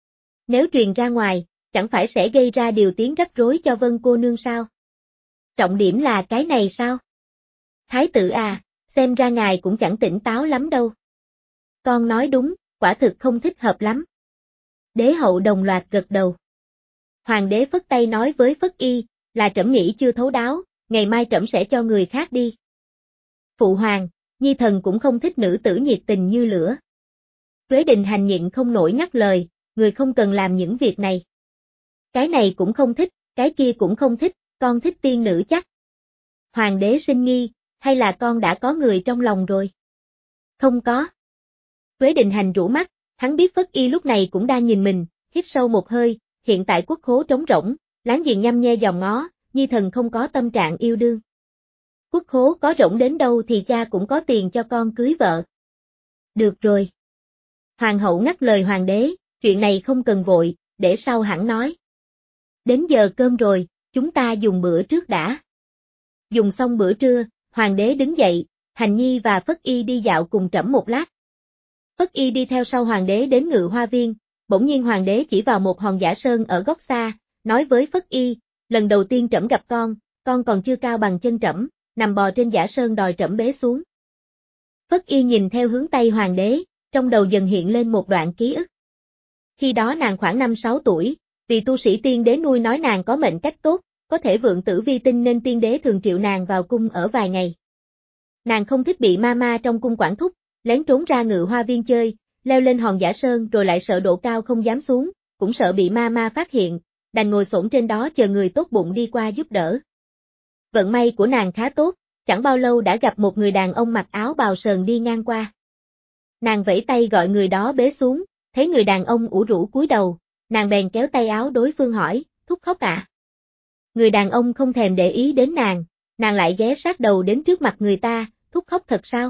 Nếu truyền ra ngoài, chẳng phải sẽ gây ra điều tiếng rắc rối cho Vân cô nương sao? Trọng điểm là cái này sao? Thái tử à, xem ra ngài cũng chẳng tỉnh táo lắm đâu. Con nói đúng, quả thực không thích hợp lắm. Đế hậu đồng loạt gật đầu. Hoàng đế phất tay nói với Phất Y, là trẫm nghĩ chưa thấu đáo, ngày mai trẫm sẽ cho người khác đi. Phụ hoàng, nhi thần cũng không thích nữ tử nhiệt tình như lửa. Tuế Đình Hành nhịn không nổi ngắt lời, người không cần làm những việc này. Cái này cũng không thích, cái kia cũng không thích, con thích tiên nữ chắc. Hoàng đế sinh nghi, hay là con đã có người trong lòng rồi? Không có. Tuế Đình Hành rũ mắt, hắn biết Phất Y lúc này cũng đang nhìn mình, hít sâu một hơi, hiện tại quốc khố trống rỗng, láng giềng nhăm nhe dòm ngó, nhi thần không có tâm trạng yêu đương. Quốc khố có rỗng đến đâu thì cha cũng có tiền cho con cưới vợ. Được rồi. Hoàng hậu ngắt lời hoàng đế, chuyện này không cần vội, để sau hẳn nói. Đến giờ cơm rồi, chúng ta dùng bữa trước đã. Dùng xong bữa trưa, hoàng đế đứng dậy, Hành Nhi và Phất Y đi dạo cùng trẫm một lát. Phất Y đi theo sau hoàng đế đến Ngự Hoa Viên, bỗng nhiên hoàng đế chỉ vào một hòn giả sơn ở góc xa, nói với Phất Y, lần đầu tiên trẫm gặp con, con còn chưa cao bằng chân trẫm, nằm bò trên giả sơn đòi trẫm bế xuống. Phất Y nhìn theo hướng tay hoàng đế, trong đầu dần hiện lên một đoạn ký ức. Khi đó nàng khoảng năm sáu tuổi, vì tu sĩ tiên đế nuôi nói nàng có mệnh cách tốt, có thể vượng tử vi tinh nên tiên đế thường triệu nàng vào cung ở vài ngày. Nàng không thích bị ma ma trong cung quản thúc, lén trốn ra Ngự Hoa Viên chơi, leo lên hòn giả sơn rồi lại sợ độ cao không dám xuống, cũng sợ bị ma ma phát hiện, đành ngồi xổm trên đó chờ người tốt bụng đi qua giúp đỡ. Vận may của nàng khá tốt, chẳng bao lâu đã gặp một người đàn ông mặc áo bào sờn đi ngang qua. Nàng vẫy tay gọi người đó bế xuống, thấy người đàn ông ủ rũ cúi đầu, nàng bèn kéo tay áo đối phương hỏi, thúc khóc à? Người đàn ông không thèm để ý đến nàng, nàng lại ghé sát đầu đến trước mặt người ta, thúc khóc thật sao?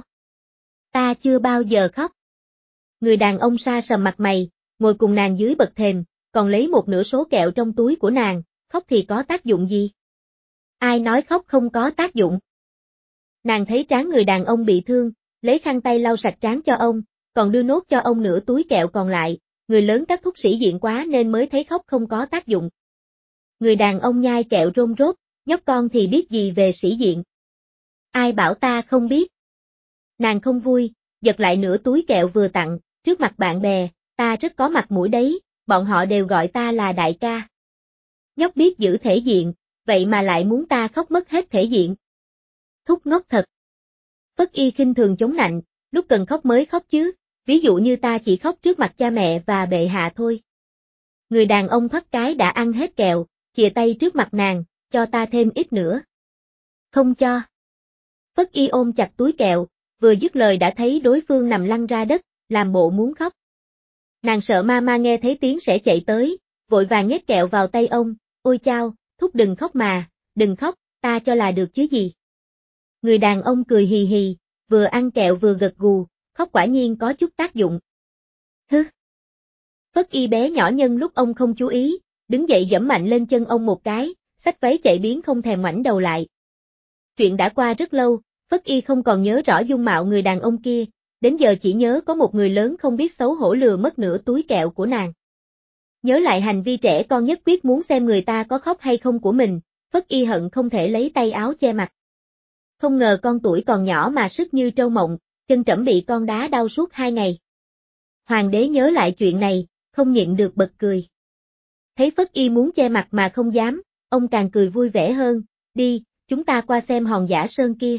Ta chưa bao giờ khóc. Người đàn ông sa sầm mặt mày, ngồi cùng nàng dưới bậc thềm, còn lấy một nửa số kẹo trong túi của nàng, khóc thì có tác dụng gì? Ai nói khóc không có tác dụng? Nàng thấy trán người đàn ông bị thương, lấy khăn tay lau sạch trán cho ông, còn đưa nốt cho ông nửa túi kẹo còn lại, người lớn các thuốc sĩ diện quá nên mới thấy khóc không có tác dụng. Người đàn ông nhai kẹo rôm rốt, nhóc con thì biết gì về sĩ diện. Ai bảo ta không biết? Nàng không vui, giật lại nửa túi kẹo vừa tặng, trước mặt bạn bè, ta rất có mặt mũi đấy, bọn họ đều gọi ta là đại ca. Nhóc biết giữ thể diện, vậy mà lại muốn ta khóc mất hết thể diện. Thúc ngốc thật. Phất Y khinh thường chống nạnh, lúc cần khóc mới khóc chứ, ví dụ như ta chỉ khóc trước mặt cha mẹ và bệ hạ thôi. Người đàn ông thoát cái đã ăn hết kẹo, chìa tay trước mặt nàng, cho ta thêm ít nữa. Không cho. Phất Y ôm chặt túi kẹo, vừa dứt lời đã thấy đối phương nằm lăn ra đất, làm bộ muốn khóc. Nàng sợ ma ma nghe thấy tiếng sẽ chạy tới, vội vàng nhét kẹo vào tay ông, ôi chao, thúc đừng khóc mà, đừng khóc, ta cho là được chứ gì. Người đàn ông cười hì hì, vừa ăn kẹo vừa gật gù, khóc quả nhiên có chút tác dụng. Hứ. Phất Y bé nhỏ nhân lúc ông không chú ý, đứng dậy giẫm mạnh lên chân ông một cái, xách váy chạy biến không thèm ngoảnh đầu lại. Chuyện đã qua rất lâu, Phất Y không còn nhớ rõ dung mạo người đàn ông kia, đến giờ chỉ nhớ có một người lớn không biết xấu hổ lừa mất nửa túi kẹo của nàng. Nhớ lại hành vi trẻ con nhất quyết muốn xem người ta có khóc hay không của mình, Phất Y hận không thể lấy tay áo che mặt. Không ngờ con tuổi còn nhỏ mà sức như trâu mộng, chân trẫm bị con đá đau suốt hai ngày. Hoàng đế nhớ lại chuyện này, không nhịn được bật cười. Thấy Phất Y muốn che mặt mà không dám, ông càng cười vui vẻ hơn, đi, chúng ta qua xem hòn giả sơn kia.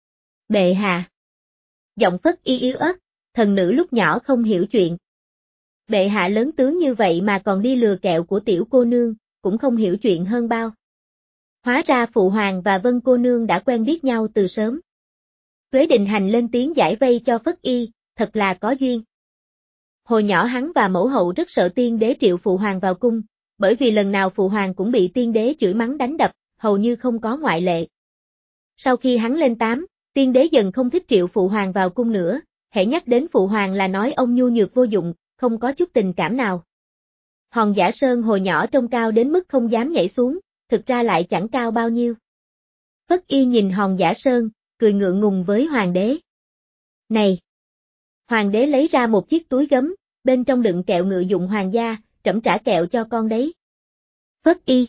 Bệ hạ. Giọng Phất Y yếu ớt, thần nữ lúc nhỏ không hiểu chuyện. Bệ hạ lớn tướng như vậy mà còn đi lừa kẹo của tiểu cô nương, cũng không hiểu chuyện hơn bao. Hóa ra phụ hoàng và Vân cô nương đã quen biết nhau từ sớm. Tuế Đình Hành lên tiếng giải vây cho Phất Y, thật là có duyên. Hồi nhỏ hắn và mẫu hậu rất sợ tiên đế triệu phụ hoàng vào cung, bởi vì lần nào phụ hoàng cũng bị tiên đế chửi mắng đánh đập, hầu như không có ngoại lệ. Sau khi hắn lên tám, tiên đế dần không thích triệu phụ hoàng vào cung nữa, hễ nhắc đến phụ hoàng là nói ông nhu nhược vô dụng, không có chút tình cảm nào. Hòn giả sơn hồi nhỏ trông cao đến mức không dám nhảy xuống, thực ra lại chẳng cao bao nhiêu. Phất Y nhìn Hòn Giả Sơn, cười ngượng ngùng với hoàng đế. Này! Hoàng đế lấy ra một chiếc túi gấm, bên trong đựng kẹo ngự dụng hoàng gia, trẫm trả kẹo cho con đấy. Phất Y.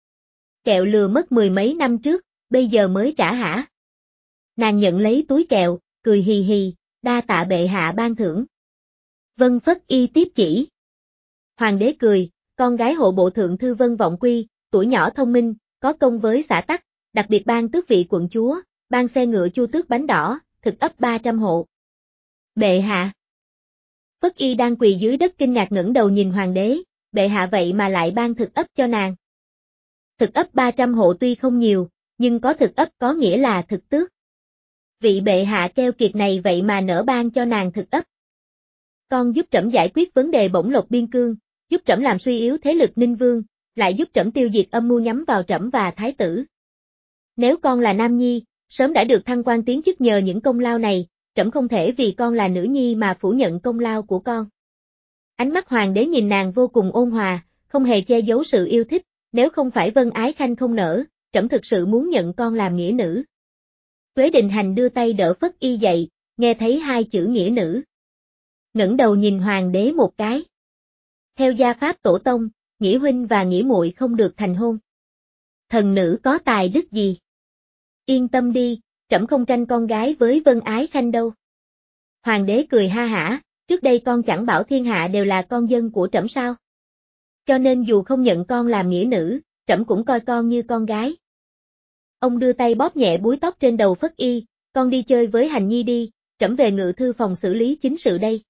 Kẹo lừa mất mười mấy năm trước, bây giờ mới trả hả? Nàng nhận lấy túi kẹo, cười hì hì, đa tạ bệ hạ ban thưởng. Vân Phất Y tiếp chỉ. Hoàng đế cười, con gái hộ bộ thượng thư Vân Vọng Quy, tuổi nhỏ thông minh, có công với xã tắc, đặc biệt ban tước vị quận chúa, ban xe ngựa chu tước bánh đỏ, thực ấp ba trăm hộ. Bệ hạ. Phất Y đang quỳ dưới đất kinh ngạc ngẩng đầu nhìn hoàng đế, bệ hạ vậy mà lại ban thực ấp cho nàng. Thực ấp ba trăm hộ tuy không nhiều, nhưng có thực ấp có nghĩa là thực tước. Vị bệ hạ keo kiệt này vậy mà nỡ ban cho nàng thực ấp. Con giúp trẫm giải quyết vấn đề bổng lộc biên cương, giúp trẫm làm suy yếu thế lực Ninh Vương, lại giúp trẫm tiêu diệt âm mưu nhắm vào trẫm và thái tử. Nếu con là nam nhi, sớm đã được thăng quan tiến chức nhờ những công lao này, trẫm không thể vì con là nữ nhi mà phủ nhận công lao của con. Ánh mắt hoàng đế nhìn nàng vô cùng ôn hòa, không hề che giấu sự yêu thích, nếu không phải Vân Ái Khanh không nỡ, trẫm thực sự muốn nhận con làm nghĩa nữ. Tuế Định Hành đưa tay đỡ Phất Y dậy, nghe thấy hai chữ nghĩa nữ. Ngẩng đầu nhìn hoàng đế một cái. Theo gia pháp tổ tông, nghĩa huynh và nghĩa muội không được thành hôn. Thần nữ có tài đức gì? Yên tâm đi, trẫm không tranh con gái với Vân Ái Khanh đâu. Hoàng đế cười ha hả, trước đây con chẳng bảo thiên hạ đều là con dân của trẫm sao? Cho nên dù không nhận con làm nghĩa nữ, trẫm cũng coi con như con gái. Ông đưa tay bóp nhẹ búi tóc trên đầu Phất Y, con đi chơi với Hành Nhi đi, trẫm về ngự thư phòng xử lý chính sự đây.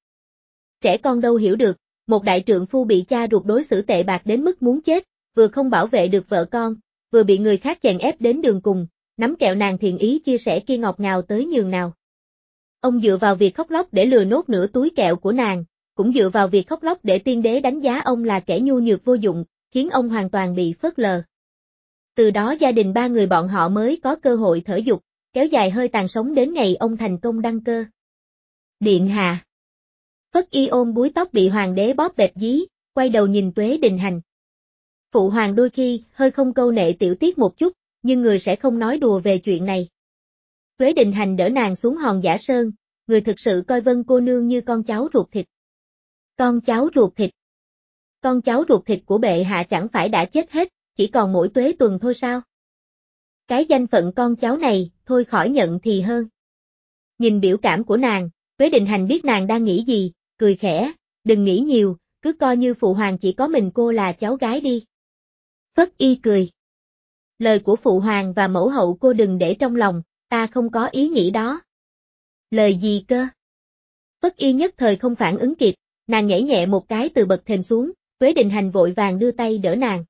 Trẻ con đâu hiểu được, một đại trượng phu bị cha ruột đối xử tệ bạc đến mức muốn chết, vừa không bảo vệ được vợ con, vừa bị người khác chèn ép đến đường cùng, nắm kẹo nàng thiện ý chia sẻ kia ngọt ngào tới nhường nào. Ông dựa vào việc khóc lóc để lừa nốt nửa túi kẹo của nàng, cũng dựa vào việc khóc lóc để tiên đế đánh giá ông là kẻ nhu nhược vô dụng, khiến ông hoàn toàn bị phớt lờ. Từ đó gia đình ba người bọn họ mới có cơ hội thở dục, kéo dài hơi tàn sống đến ngày ông thành công đăng cơ. Điện hạ. Phất Y ôm búi tóc bị hoàng đế bóp bẹp dí, quay đầu nhìn Tuế Định Hành. Phụ hoàng đôi khi hơi không câu nệ tiểu tiết một chút, nhưng người sẽ không nói đùa về chuyện này. Tuế Định Hành đỡ nàng xuống Hòn Giả Sơn, người thực sự coi Vân cô nương như con cháu ruột thịt. Con cháu ruột thịt. Con cháu ruột thịt của bệ hạ chẳng phải đã chết hết, chỉ còn mỗi Tuế Tuần thôi sao? Cái danh phận con cháu này, thôi khỏi nhận thì hơn. Nhìn biểu cảm của nàng, Tuế Định Hành biết nàng đang nghĩ gì, cười khẽ, đừng nghĩ nhiều, cứ coi như phụ hoàng chỉ có mình cô là cháu gái đi. Phất Y cười. Lời của phụ hoàng và mẫu hậu cô đừng để trong lòng, ta không có ý nghĩ đó. Lời gì cơ? Phất Y nhất thời không phản ứng kịp, nàng nhảy nhẹ một cái từ bậc thềm xuống, Tuế Định Hành vội vàng đưa tay đỡ nàng.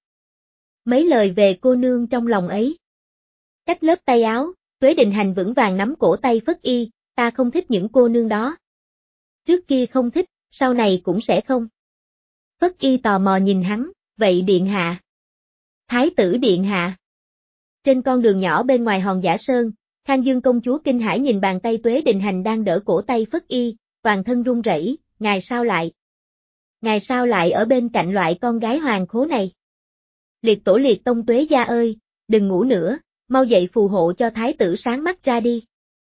Mấy lời về cô nương trong lòng ấy. Cách lớp tay áo, Tuế Định Hành vững vàng nắm cổ tay Phất Y, ta không thích những cô nương đó. Trước kia không thích, sau này cũng sẽ không. Phất Y tò mò nhìn hắn, vậy điện hạ. Thái tử điện hạ. Trên con đường nhỏ bên ngoài Hòn Giả Sơn, Khang Dương công chúa kinh hãi nhìn bàn tay Tuế Định Hành đang đỡ cổ tay Phất Y, toàn thân run rẩy, ngài sao lại? Ngài sao lại ở bên cạnh loại con gái hoàng khố này? Liệt tổ liệt tông Tuế gia ơi, đừng ngủ nữa, mau dậy phù hộ cho thái tử sáng mắt ra đi.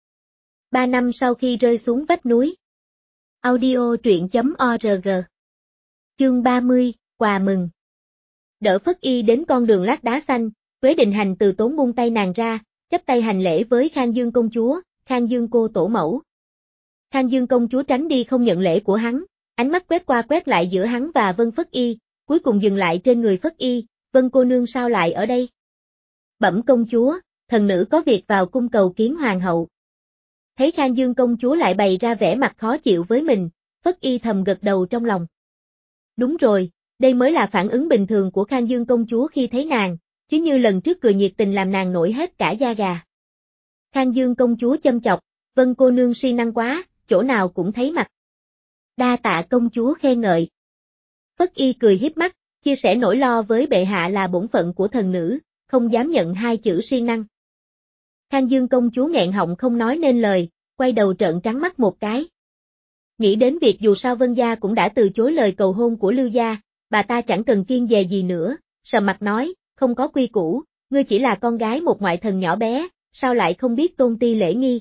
Ba năm sau khi rơi xuống vách núi. Audio truyện chấm org. Chương ba mươi, quà mừng. Đỡ Phất Y đến con đường lát đá xanh, Tuế Định Hành từ tốn buông tay nàng ra, chắp tay hành lễ với Khang Dương công chúa, Khang Dương cô tổ mẫu. Khang Dương công chúa tránh đi không nhận lễ của hắn, ánh mắt quét qua quét lại giữa hắn và Vân Phất Y, cuối cùng dừng lại trên người Phất Y, Vân cô nương sao lại ở đây? Bẩm công chúa, thần nữ có việc vào cung cầu kiến hoàng hậu. Thấy Khang Dương công chúa lại bày ra vẻ mặt khó chịu với mình, Phất Y thầm gật đầu trong lòng. Đúng rồi, đây mới là phản ứng bình thường của Khang Dương công chúa khi thấy nàng, chứ như lần trước cười nhiệt tình làm nàng nổi hết cả da gà. Khang Dương công chúa châm chọc, Vân cô nương siêng năng quá, chỗ nào cũng thấy mặt. Đa tạ công chúa khen ngợi. Phất Y cười hiếp mắt, chia sẻ nỗi lo với bệ hạ là bổn phận của thần nữ, không dám nhận hai chữ siêng năng. Khang Dương công chúa nghẹn họng không nói nên lời, quay đầu trợn trắng mắt một cái. Nghĩ đến việc dù sao Vân gia cũng đã từ chối lời cầu hôn của Lưu gia, bà ta chẳng cần kiêng dè gì nữa, sầm mặt nói, không có quy củ, ngươi chỉ là con gái một ngoại thần nhỏ bé, sao lại không biết tôn ti lễ nghi?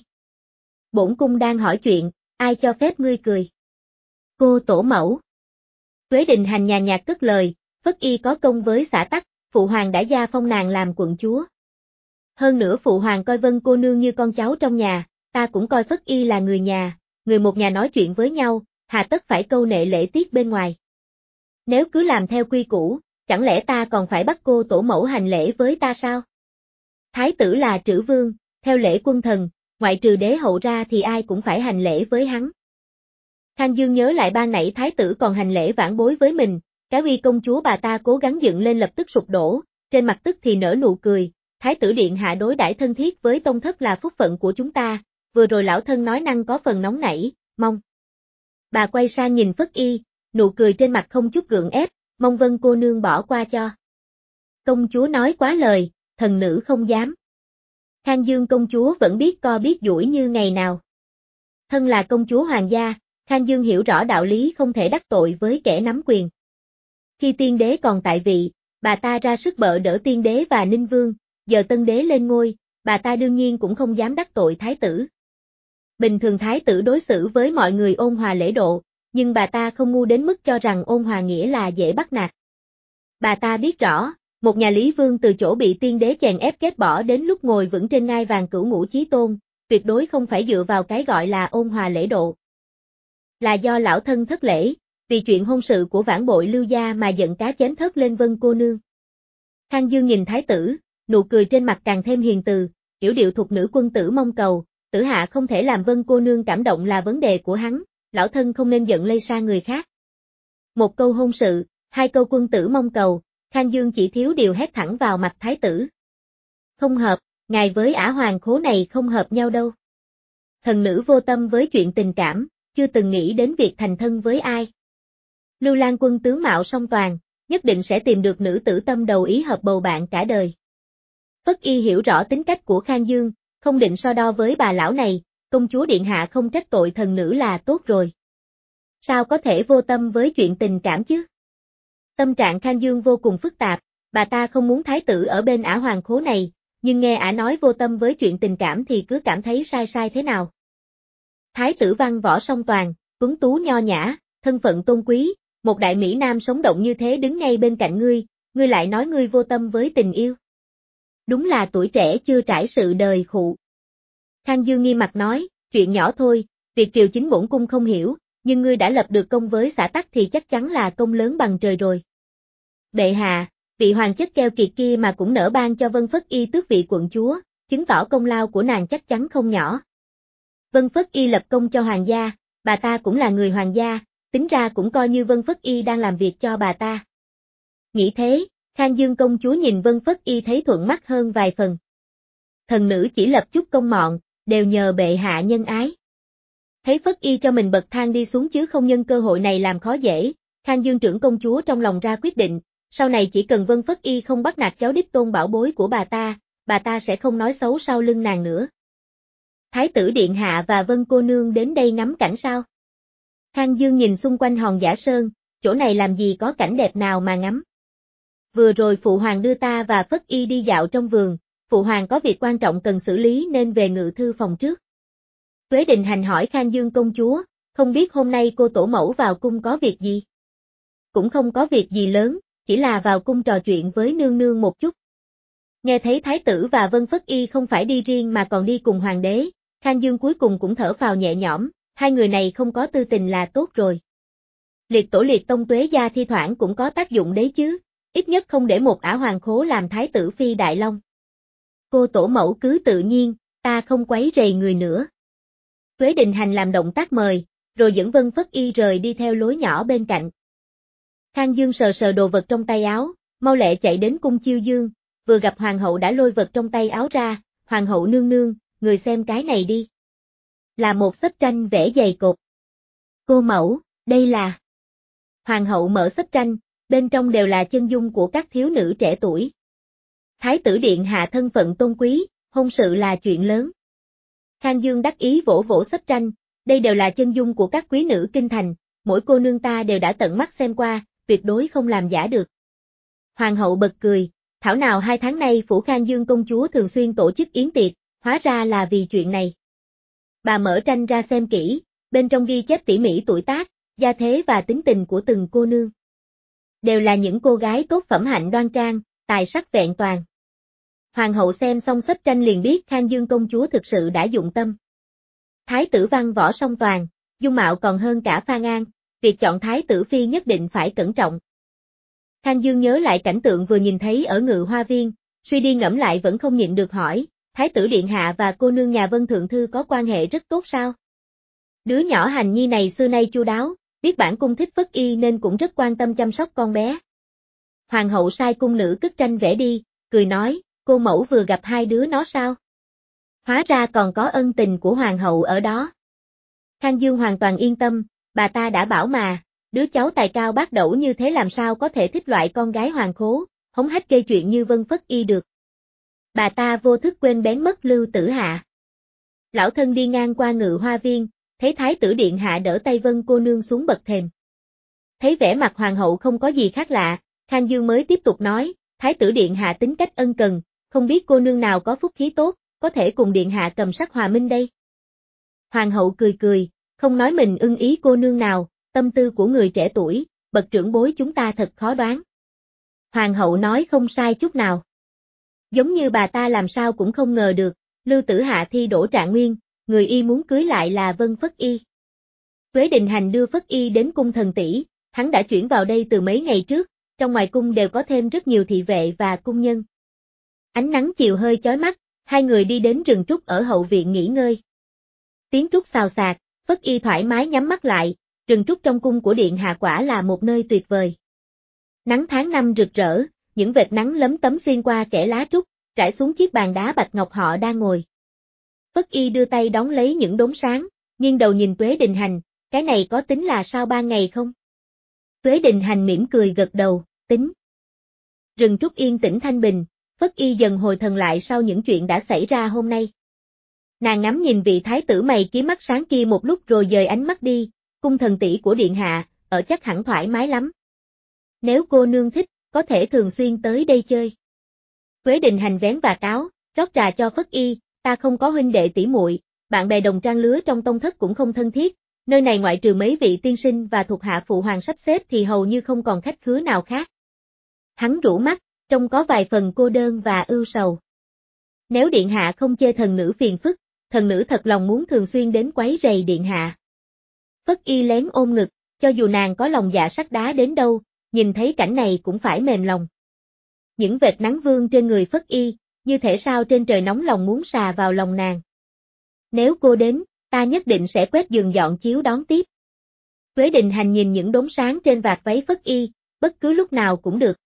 Bổn cung đang hỏi chuyện, ai cho phép ngươi cười? Cô tổ mẫu. Tuế Đình Hành nhàn nhạt cất lời, Phất Y có công với xã tắc, phụ hoàng đã gia phong nàng làm quận chúa. Hơn nữa phụ hoàng coi Vân cô nương như con cháu trong nhà, ta cũng coi Phất Y là người nhà, người một nhà nói chuyện với nhau, hà tất phải câu nệ lễ tiết bên ngoài. Nếu cứ làm theo quy củ, chẳng lẽ ta còn phải bắt cô tổ mẫu hành lễ với ta sao? Thái tử là trữ vương, theo lễ quân thần, ngoại trừ đế hậu ra thì ai cũng phải hành lễ với hắn. Khang Dương nhớ lại ban nãy thái tử còn hành lễ vãn bối với mình, cái uy công chúa bà ta cố gắng dựng lên lập tức sụp đổ, trên mặt tức thì nở nụ cười, thái tử điện hạ đối đãi thân thiết với tông thất là phúc phận của chúng ta, vừa rồi lão thân nói năng có phần nóng nảy, mong. Bà quay sang nhìn Phất Y, nụ cười trên mặt không chút gượng ép, mong Vân cô nương bỏ qua cho. Công chúa nói quá lời, thần nữ không dám. Khang Dương công chúa vẫn biết co biết duỗi như ngày nào. Thân là công chúa hoàng gia, Khang Dương hiểu rõ đạo lý không thể đắc tội với kẻ nắm quyền. Khi tiên đế còn tại vị, bà ta ra sức bợ đỡ tiên đế và ninh vương, giờ tân đế lên ngôi, bà ta đương nhiên cũng không dám đắc tội thái tử. Bình thường thái tử đối xử với mọi người ôn hòa lễ độ, nhưng bà ta không ngu đến mức cho rằng ôn hòa nghĩa là dễ bắt nạt. Bà ta biết rõ, một nhà Lý Vương từ chỗ bị tiên đế chèn ép ghét bỏ đến lúc ngồi vững trên ngai vàng cửu ngũ chí tôn, tuyệt đối không phải dựa vào cái gọi là ôn hòa lễ độ. Là do lão thân thất lễ, vì chuyện hôn sự của vãn bội Lưu gia mà giận cá chém thớt lên Vân cô nương. Khang Dương nhìn thái tử, nụ cười trên mặt càng thêm hiền từ, yểu điệu thục nữ quân tử mong cầu, tử hạ không thể làm Vân cô nương cảm động là vấn đề của hắn, lão thân không nên giận lây sang người khác. Một câu hôn sự, hai câu quân tử mong cầu, Khang Dương chỉ thiếu điều hét thẳng vào mặt thái tử. Không hợp, ngài với ả hoàng khố này không hợp nhau đâu. Thần nữ vô tâm với chuyện tình cảm, chưa từng nghĩ đến việc thành thân với ai. Lưu Lan quân tướng mạo song toàn, nhất định sẽ tìm được nữ tử tâm đầu ý hợp bầu bạn cả đời. Phất Y hiểu rõ tính cách của Khang Dương, không định so đo với bà lão này, công chúa điện hạ không trách tội thần nữ là tốt rồi. Sao có thể vô tâm với chuyện tình cảm chứ? Tâm trạng Khang Dương vô cùng phức tạp, bà ta không muốn thái tử ở bên ả hoàng khố này, nhưng nghe ả nói vô tâm với chuyện tình cảm thì cứ cảm thấy sai sai thế nào. Thái tử văn võ song toàn, tuấn tú nho nhã, thân phận tôn quý, một đại mỹ nam sống động như thế đứng ngay bên cạnh ngươi, ngươi lại nói ngươi vô tâm với tình yêu. Đúng là tuổi trẻ chưa trải sự đời khụ. Khang Dương nghiêm mặt nói, chuyện nhỏ thôi, việc triều chính bổn cung không hiểu, nhưng ngươi đã lập được công với xã tắc thì chắc chắn là công lớn bằng trời rồi. Bệ hạ, vị hoàng chất keo kiệt kia mà cũng nỡ ban cho Vân Phất Y tước vị quận chúa, chứng tỏ công lao của nàng chắc chắn không nhỏ. Vân Phất Y lập công cho hoàng gia, bà ta cũng là người hoàng gia, tính ra cũng coi như Vân Phất Y đang làm việc cho bà ta. Nghĩ thế, Khang Dương công chúa nhìn Vân Phất Y thấy thuận mắt hơn vài phần. Thần nữ chỉ lập chút công mọn, đều nhờ bệ hạ nhân ái. Thấy Phất Y cho mình bậc thang đi xuống chứ không nhân cơ hội này làm khó dễ, Khang Dương trưởng công chúa trong lòng ra quyết định, sau này chỉ cần Vân Phất Y không bắt nạt cháu đích tôn bảo bối của bà ta, bà ta sẽ không nói xấu sau lưng nàng nữa. Thái tử điện hạ và Vân cô nương đến đây ngắm cảnh sao? Khang Dương nhìn xung quanh hòn Giả Sơn, chỗ này làm gì có cảnh đẹp nào mà ngắm. Vừa rồi phụ hoàng đưa ta và Phất Y đi dạo trong vườn, phụ hoàng có việc quan trọng cần xử lý nên về ngự thư phòng trước. Tuế Đình Hành hỏi Khang Dương công chúa, không biết hôm nay cô tổ mẫu vào cung có việc gì? Cũng không có việc gì lớn, chỉ là vào cung trò chuyện với nương nương một chút. Nghe thấy thái tử và Vân Phất Y không phải đi riêng mà còn đi cùng hoàng đế, Khang Dương cuối cùng cũng thở phào nhẹ nhõm, hai người này không có tư tình là tốt rồi. Liệt tổ liệt tông tuế gia thi thoảng cũng có tác dụng đấy chứ, ít nhất không để một ả hoàng khố làm thái tử phi đại long. Cô tổ mẫu cứ tự nhiên, ta không quấy rầy người nữa. Tuế Đình Hành làm động tác mời, rồi dẫn Vân Phất Y rời đi theo lối nhỏ bên cạnh. Khang Dương sờ sờ đồ vật trong tay áo, mau lẹ chạy đến cung chiêu dương, vừa gặp hoàng hậu đã lôi vật trong tay áo ra, hoàng hậu nương nương, người xem cái này đi. Là một xếp tranh vẽ dày cột. Cô mẫu, đây là... Hoàng hậu mở xếp tranh, bên trong đều là chân dung của các thiếu nữ trẻ tuổi. Thái tử điện hạ thân phận tôn quý, hôn sự là chuyện lớn. Khang Dương đắc ý vỗ vỗ xếp tranh, đây đều là chân dung của các quý nữ kinh thành, mỗi cô nương ta đều đã tận mắt xem qua, tuyệt đối không làm giả được. Hoàng hậu bật cười, Thảo nào hai tháng nay Phủ Khang Dương công chúa thường xuyên tổ chức yến tiệc, hóa ra là vì chuyện này. Bà mở tranh ra xem kỹ, bên trong ghi chép tỉ mỉ tuổi tác, gia thế và tính tình của từng cô nương. Đều là những cô gái tốt phẩm hạnh đoan trang, tài sắc vẹn toàn. Hoàng hậu xem xong xếp tranh liền biết Khang Dương công chúa thực sự đã dụng tâm. Thái tử văn võ song toàn, dung mạo còn hơn cả Phan An, việc chọn thái tử phi nhất định phải cẩn trọng. Khang Dương nhớ lại cảnh tượng vừa nhìn thấy ở Ngự Hoa Viên, suy đi ngẫm lại vẫn không nhịn được hỏi, thái tử điện hạ và cô nương nhà Vân Thượng Thư có quan hệ rất tốt sao? Đứa nhỏ Hành Nhi này xưa nay chu đáo, biết bản cung thích Phất Y nên cũng rất quan tâm chăm sóc con bé. Hoàng hậu sai cung nữ cất tranh vẽ đi, cười nói, cô mẫu vừa gặp hai đứa nó sao? Hóa ra còn có ân tình của hoàng hậu ở đó. Khang Dương hoàn toàn yên tâm, bà ta đã bảo mà, đứa cháu tài cao bác đẩu như thế làm sao có thể thích loại con gái hoàng khố, hống hách gây chuyện như Vân Phất Y được. Bà ta vô thức quên bén mất Lưu Tử Hạ. Lão thân đi ngang qua Ngự Hoa Viên, thấy thái tử điện hạ đỡ tay Vân cô nương xuống bậc thềm. Thấy vẻ mặt hoàng hậu không có gì khác lạ, Khang Dương mới tiếp tục nói, thái tử điện hạ tính cách ân cần, không biết cô nương nào có phúc khí tốt, có thể cùng điện hạ cầm sắc hòa minh đây. Hoàng hậu cười cười, không nói mình ưng ý cô nương nào, tâm tư của người trẻ tuổi, bậc trưởng bối chúng ta thật khó đoán. Hoàng hậu nói không sai chút nào. Giống như bà ta làm sao cũng không ngờ được, Lưu Tử Hạ thi đỗ trạng nguyên, người y muốn cưới lại là Vân Phất Y. Tuế Đình Hành đưa Phất Y đến cung thần tỷ, hắn đã chuyển vào đây từ mấy ngày trước, trong ngoài cung đều có thêm rất nhiều thị vệ và cung nhân. Ánh nắng chiều hơi chói mắt, hai người đi đến rừng trúc ở hậu viện nghỉ ngơi. Tiếng trúc xào xạc, Phất Y thoải mái nhắm mắt lại, rừng trúc trong cung của điện hạ quả là một nơi tuyệt vời. Nắng tháng năm rực rỡ, những vệt nắng lấm tấm xuyên qua kẽ lá trúc, trải xuống chiếc bàn đá bạch ngọc họ đang ngồi. Phất Y đưa tay đón lấy những đốm sáng, nghiêng đầu nhìn Tuế Đình Hành, cái này có tính là sao ban ngày không? Tuế Đình Hành mỉm cười gật đầu, tính. Rừng trúc yên tĩnh thanh bình, Phất Y dần hồi thần lại sau những chuyện đã xảy ra hôm nay. Nàng ngắm nhìn vị thái tử mày kiếm mắt sáng kia một lúc rồi dời ánh mắt đi, cung thần tỷ của điện hạ, ở chắc hẳn thoải mái lắm. Nếu cô nương thích, có thể thường xuyên tới đây chơi. Tuế Đình Hành vén vạt áo, rót trà cho Phất Y, ta không có huynh đệ tỷ muội, bạn bè đồng trang lứa trong tông thất cũng không thân thiết, nơi này ngoại trừ mấy vị tiên sinh và thuộc hạ phụ hoàng sắp xếp thì hầu như không còn khách khứa nào khác. Hắn rũ mắt, trông có vài phần cô đơn và ưu sầu. Nếu điện hạ không chê thần nữ phiền phức, thần nữ thật lòng muốn thường xuyên đến quấy rầy điện hạ. Phất Y lén ôm ngực, cho dù nàng có lòng dạ sắt đá đến đâu, nhìn thấy cảnh này cũng phải mềm lòng. Những vệt nắng vương trên người Phất Y, như thể sao trên trời nóng lòng muốn xà vào lòng nàng. Nếu cô đến, ta nhất định sẽ quét giường dọn chiếu đón tiếp. Tuế Đình Hành nhìn những đốm sáng trên vạt váy Phất Y, bất cứ lúc nào cũng được.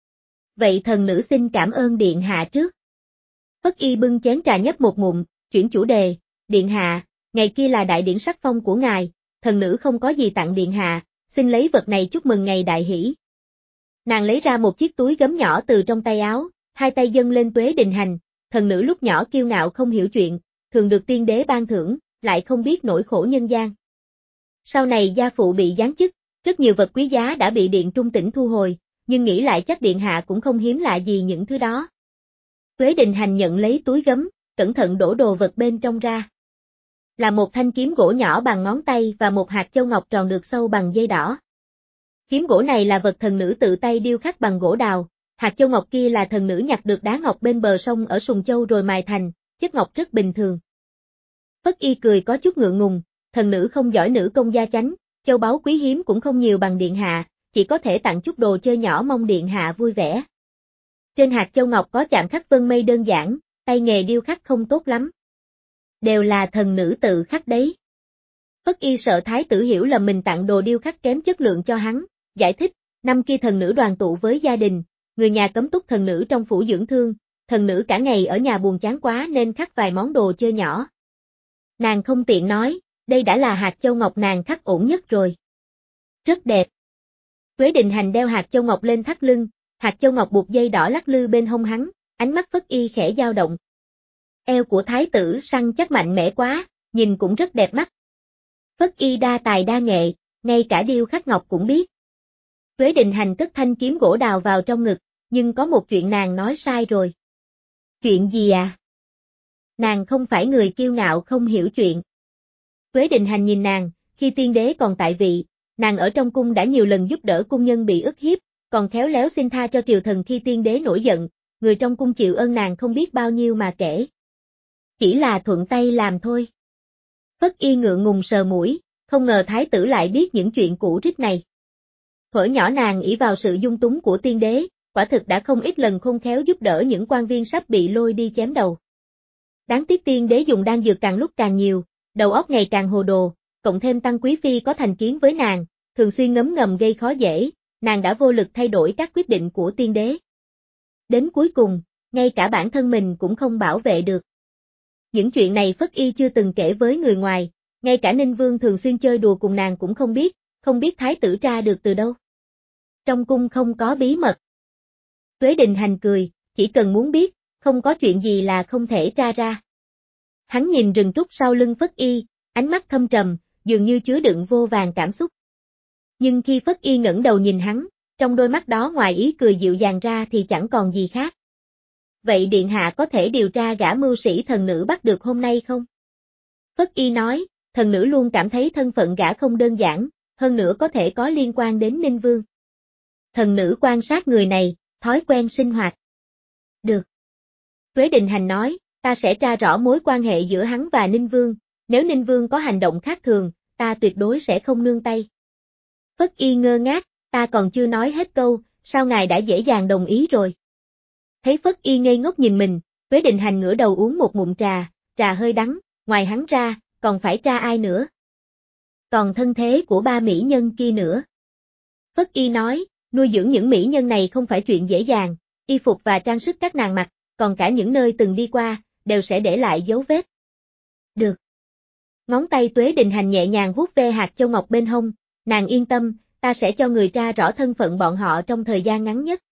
Vậy thần nữ xin cảm ơn điện hạ trước. Phất Y bưng chén trà nhấp một ngụm, chuyển chủ đề, điện hạ, ngày kia là đại điển sắc phong của ngài, thần nữ không có gì tặng điện hạ, xin lấy vật này chúc mừng ngày đại hỷ. Nàng lấy ra một chiếc túi gấm nhỏ từ trong tay áo, hai tay dâng lên Tuế Đình Hành, thần nữ lúc nhỏ kiêu ngạo không hiểu chuyện, thường được tiên đế ban thưởng, lại không biết nỗi khổ nhân gian. Sau này gia phụ bị giáng chức, rất nhiều vật quý giá đã bị điện trung tỉnh thu hồi, nhưng nghĩ lại chắc điện hạ cũng không hiếm lạ gì những thứ đó. Tuế Đình Hành nhận lấy túi gấm, cẩn thận đổ đồ vật bên trong ra. Là một thanh kiếm gỗ nhỏ bằng ngón tay và một hạt châu ngọc tròn được sâu bằng dây đỏ. Kiếm gỗ này là vật thần nữ tự tay điêu khắc bằng gỗ đào, hạt châu ngọc kia là thần nữ nhặt được đá ngọc bên bờ sông ở Sùng Châu rồi mài thành, chất ngọc rất bình thường. Phất Y cười có chút ngượng ngùng, thần nữ không giỏi nữ công gia chánh, châu báu quý hiếm cũng không nhiều bằng điện hạ, chỉ có thể tặng chút đồ chơi nhỏ mong điện hạ vui vẻ. Trên hạt châu ngọc có chạm khắc vân mây đơn giản, tay nghề điêu khắc không tốt lắm. Đều là thần nữ tự khắc đấy. Phất Y sợ thái tử hiểu lầm mình tặng đồ điêu khắc kém chất lượng cho hắn, giải thích, năm kia thần nữ đoàn tụ với gia đình, người nhà cấm túc thần nữ trong phủ dưỡng thương, thần nữ cả ngày ở nhà buồn chán quá nên khắc vài món đồ chơi nhỏ. Nàng không tiện nói, đây đã là hạt châu ngọc nàng khắc ổn nhất rồi. Rất đẹp. Tuế Đình Hành đeo hạt châu ngọc lên thắt lưng, hạt châu ngọc buộc dây đỏ lắc lư bên hông hắn, ánh mắt Phất Y khẽ dao động. Eo của thái tử săn chắc mạnh mẽ quá, nhìn cũng rất đẹp mắt. Phất Y đa tài đa nghệ, ngay cả điêu khắc ngọc cũng biết. Tuế Đình Hành cất thanh kiếm gỗ đào vào trong ngực, nhưng có một chuyện nàng nói sai rồi. Chuyện gì à? Nàng không phải người kiêu ngạo không hiểu chuyện. Tuế Định Hành nhìn nàng, khi tiên đế còn tại vị, nàng ở trong cung đã nhiều lần giúp đỡ cung nhân bị ức hiếp, còn khéo léo xin tha cho triều thần khi tiên đế nổi giận, người trong cung chịu ơn nàng không biết bao nhiêu mà kể. Chỉ là thuận tay làm thôi. Phất Y ngượng ngùng sờ mũi, không ngờ thái tử lại biết những chuyện cũ rích này. Thuở nhỏ nàng ỷ vào sự dung túng của tiên đế, quả thực đã không ít lần khôn khéo giúp đỡ những quan viên sắp bị lôi đi chém đầu. Đáng tiếc tiên đế dùng đan dược càng lúc càng nhiều, đầu óc ngày càng hồ đồ, cộng thêm Tăng Quý Phi có thành kiến với nàng, thường xuyên ngấm ngầm gây khó dễ, nàng đã vô lực thay đổi các quyết định của tiên đế. Đến cuối cùng, ngay cả bản thân mình cũng không bảo vệ được. Những chuyện này Phất Y chưa từng kể với người ngoài, ngay cả Ninh Vương thường xuyên chơi đùa cùng nàng cũng không biết, không biết thái tử tra được từ đâu. Trong cung không có bí mật. Tuế Định Hành cười, chỉ cần muốn biết, không có chuyện gì là không thể tra ra. Hắn nhìn rừng trúc sau lưng Phất Y, ánh mắt thâm trầm, dường như chứa đựng vô vàn cảm xúc. Nhưng khi Phất Y ngẩng đầu nhìn hắn, trong đôi mắt đó ngoài ý cười dịu dàng ra thì chẳng còn gì khác. Vậy điện hạ có thể điều tra gã mưu sĩ thần nữ bắt được hôm nay không? Phất Y nói, thần nữ luôn cảm thấy thân phận gã không đơn giản, hơn nữa có thể có liên quan đến Ninh Vương. Thần nữ quan sát người này, thói quen sinh hoạt. Được. Tuế Định Hành nói, ta sẽ tra rõ mối quan hệ giữa hắn và Ninh Vương, nếu Ninh Vương có hành động khác thường, ta tuyệt đối sẽ không nương tay. Phất Y ngơ ngác, ta còn chưa nói hết câu, sao ngài đã dễ dàng đồng ý rồi? Thấy Phất Y ngây ngốc nhìn mình, Tuế Định Hành ngửa đầu uống một ngụm trà, trà hơi đắng, ngoài hắn ra, còn phải tra ai nữa? Còn thân thế của ba mỹ nhân kia nữa. Phất Y nói, nuôi dưỡng những mỹ nhân này không phải chuyện dễ dàng, y phục và trang sức các nàng mặc, còn cả những nơi từng đi qua, đều sẽ để lại dấu vết. Được. Ngón tay Tuế Định Hành nhẹ nhàng vuốt ve hạt châu ngọc bên hông, nàng yên tâm, ta sẽ cho người tra rõ thân phận bọn họ trong thời gian ngắn nhất.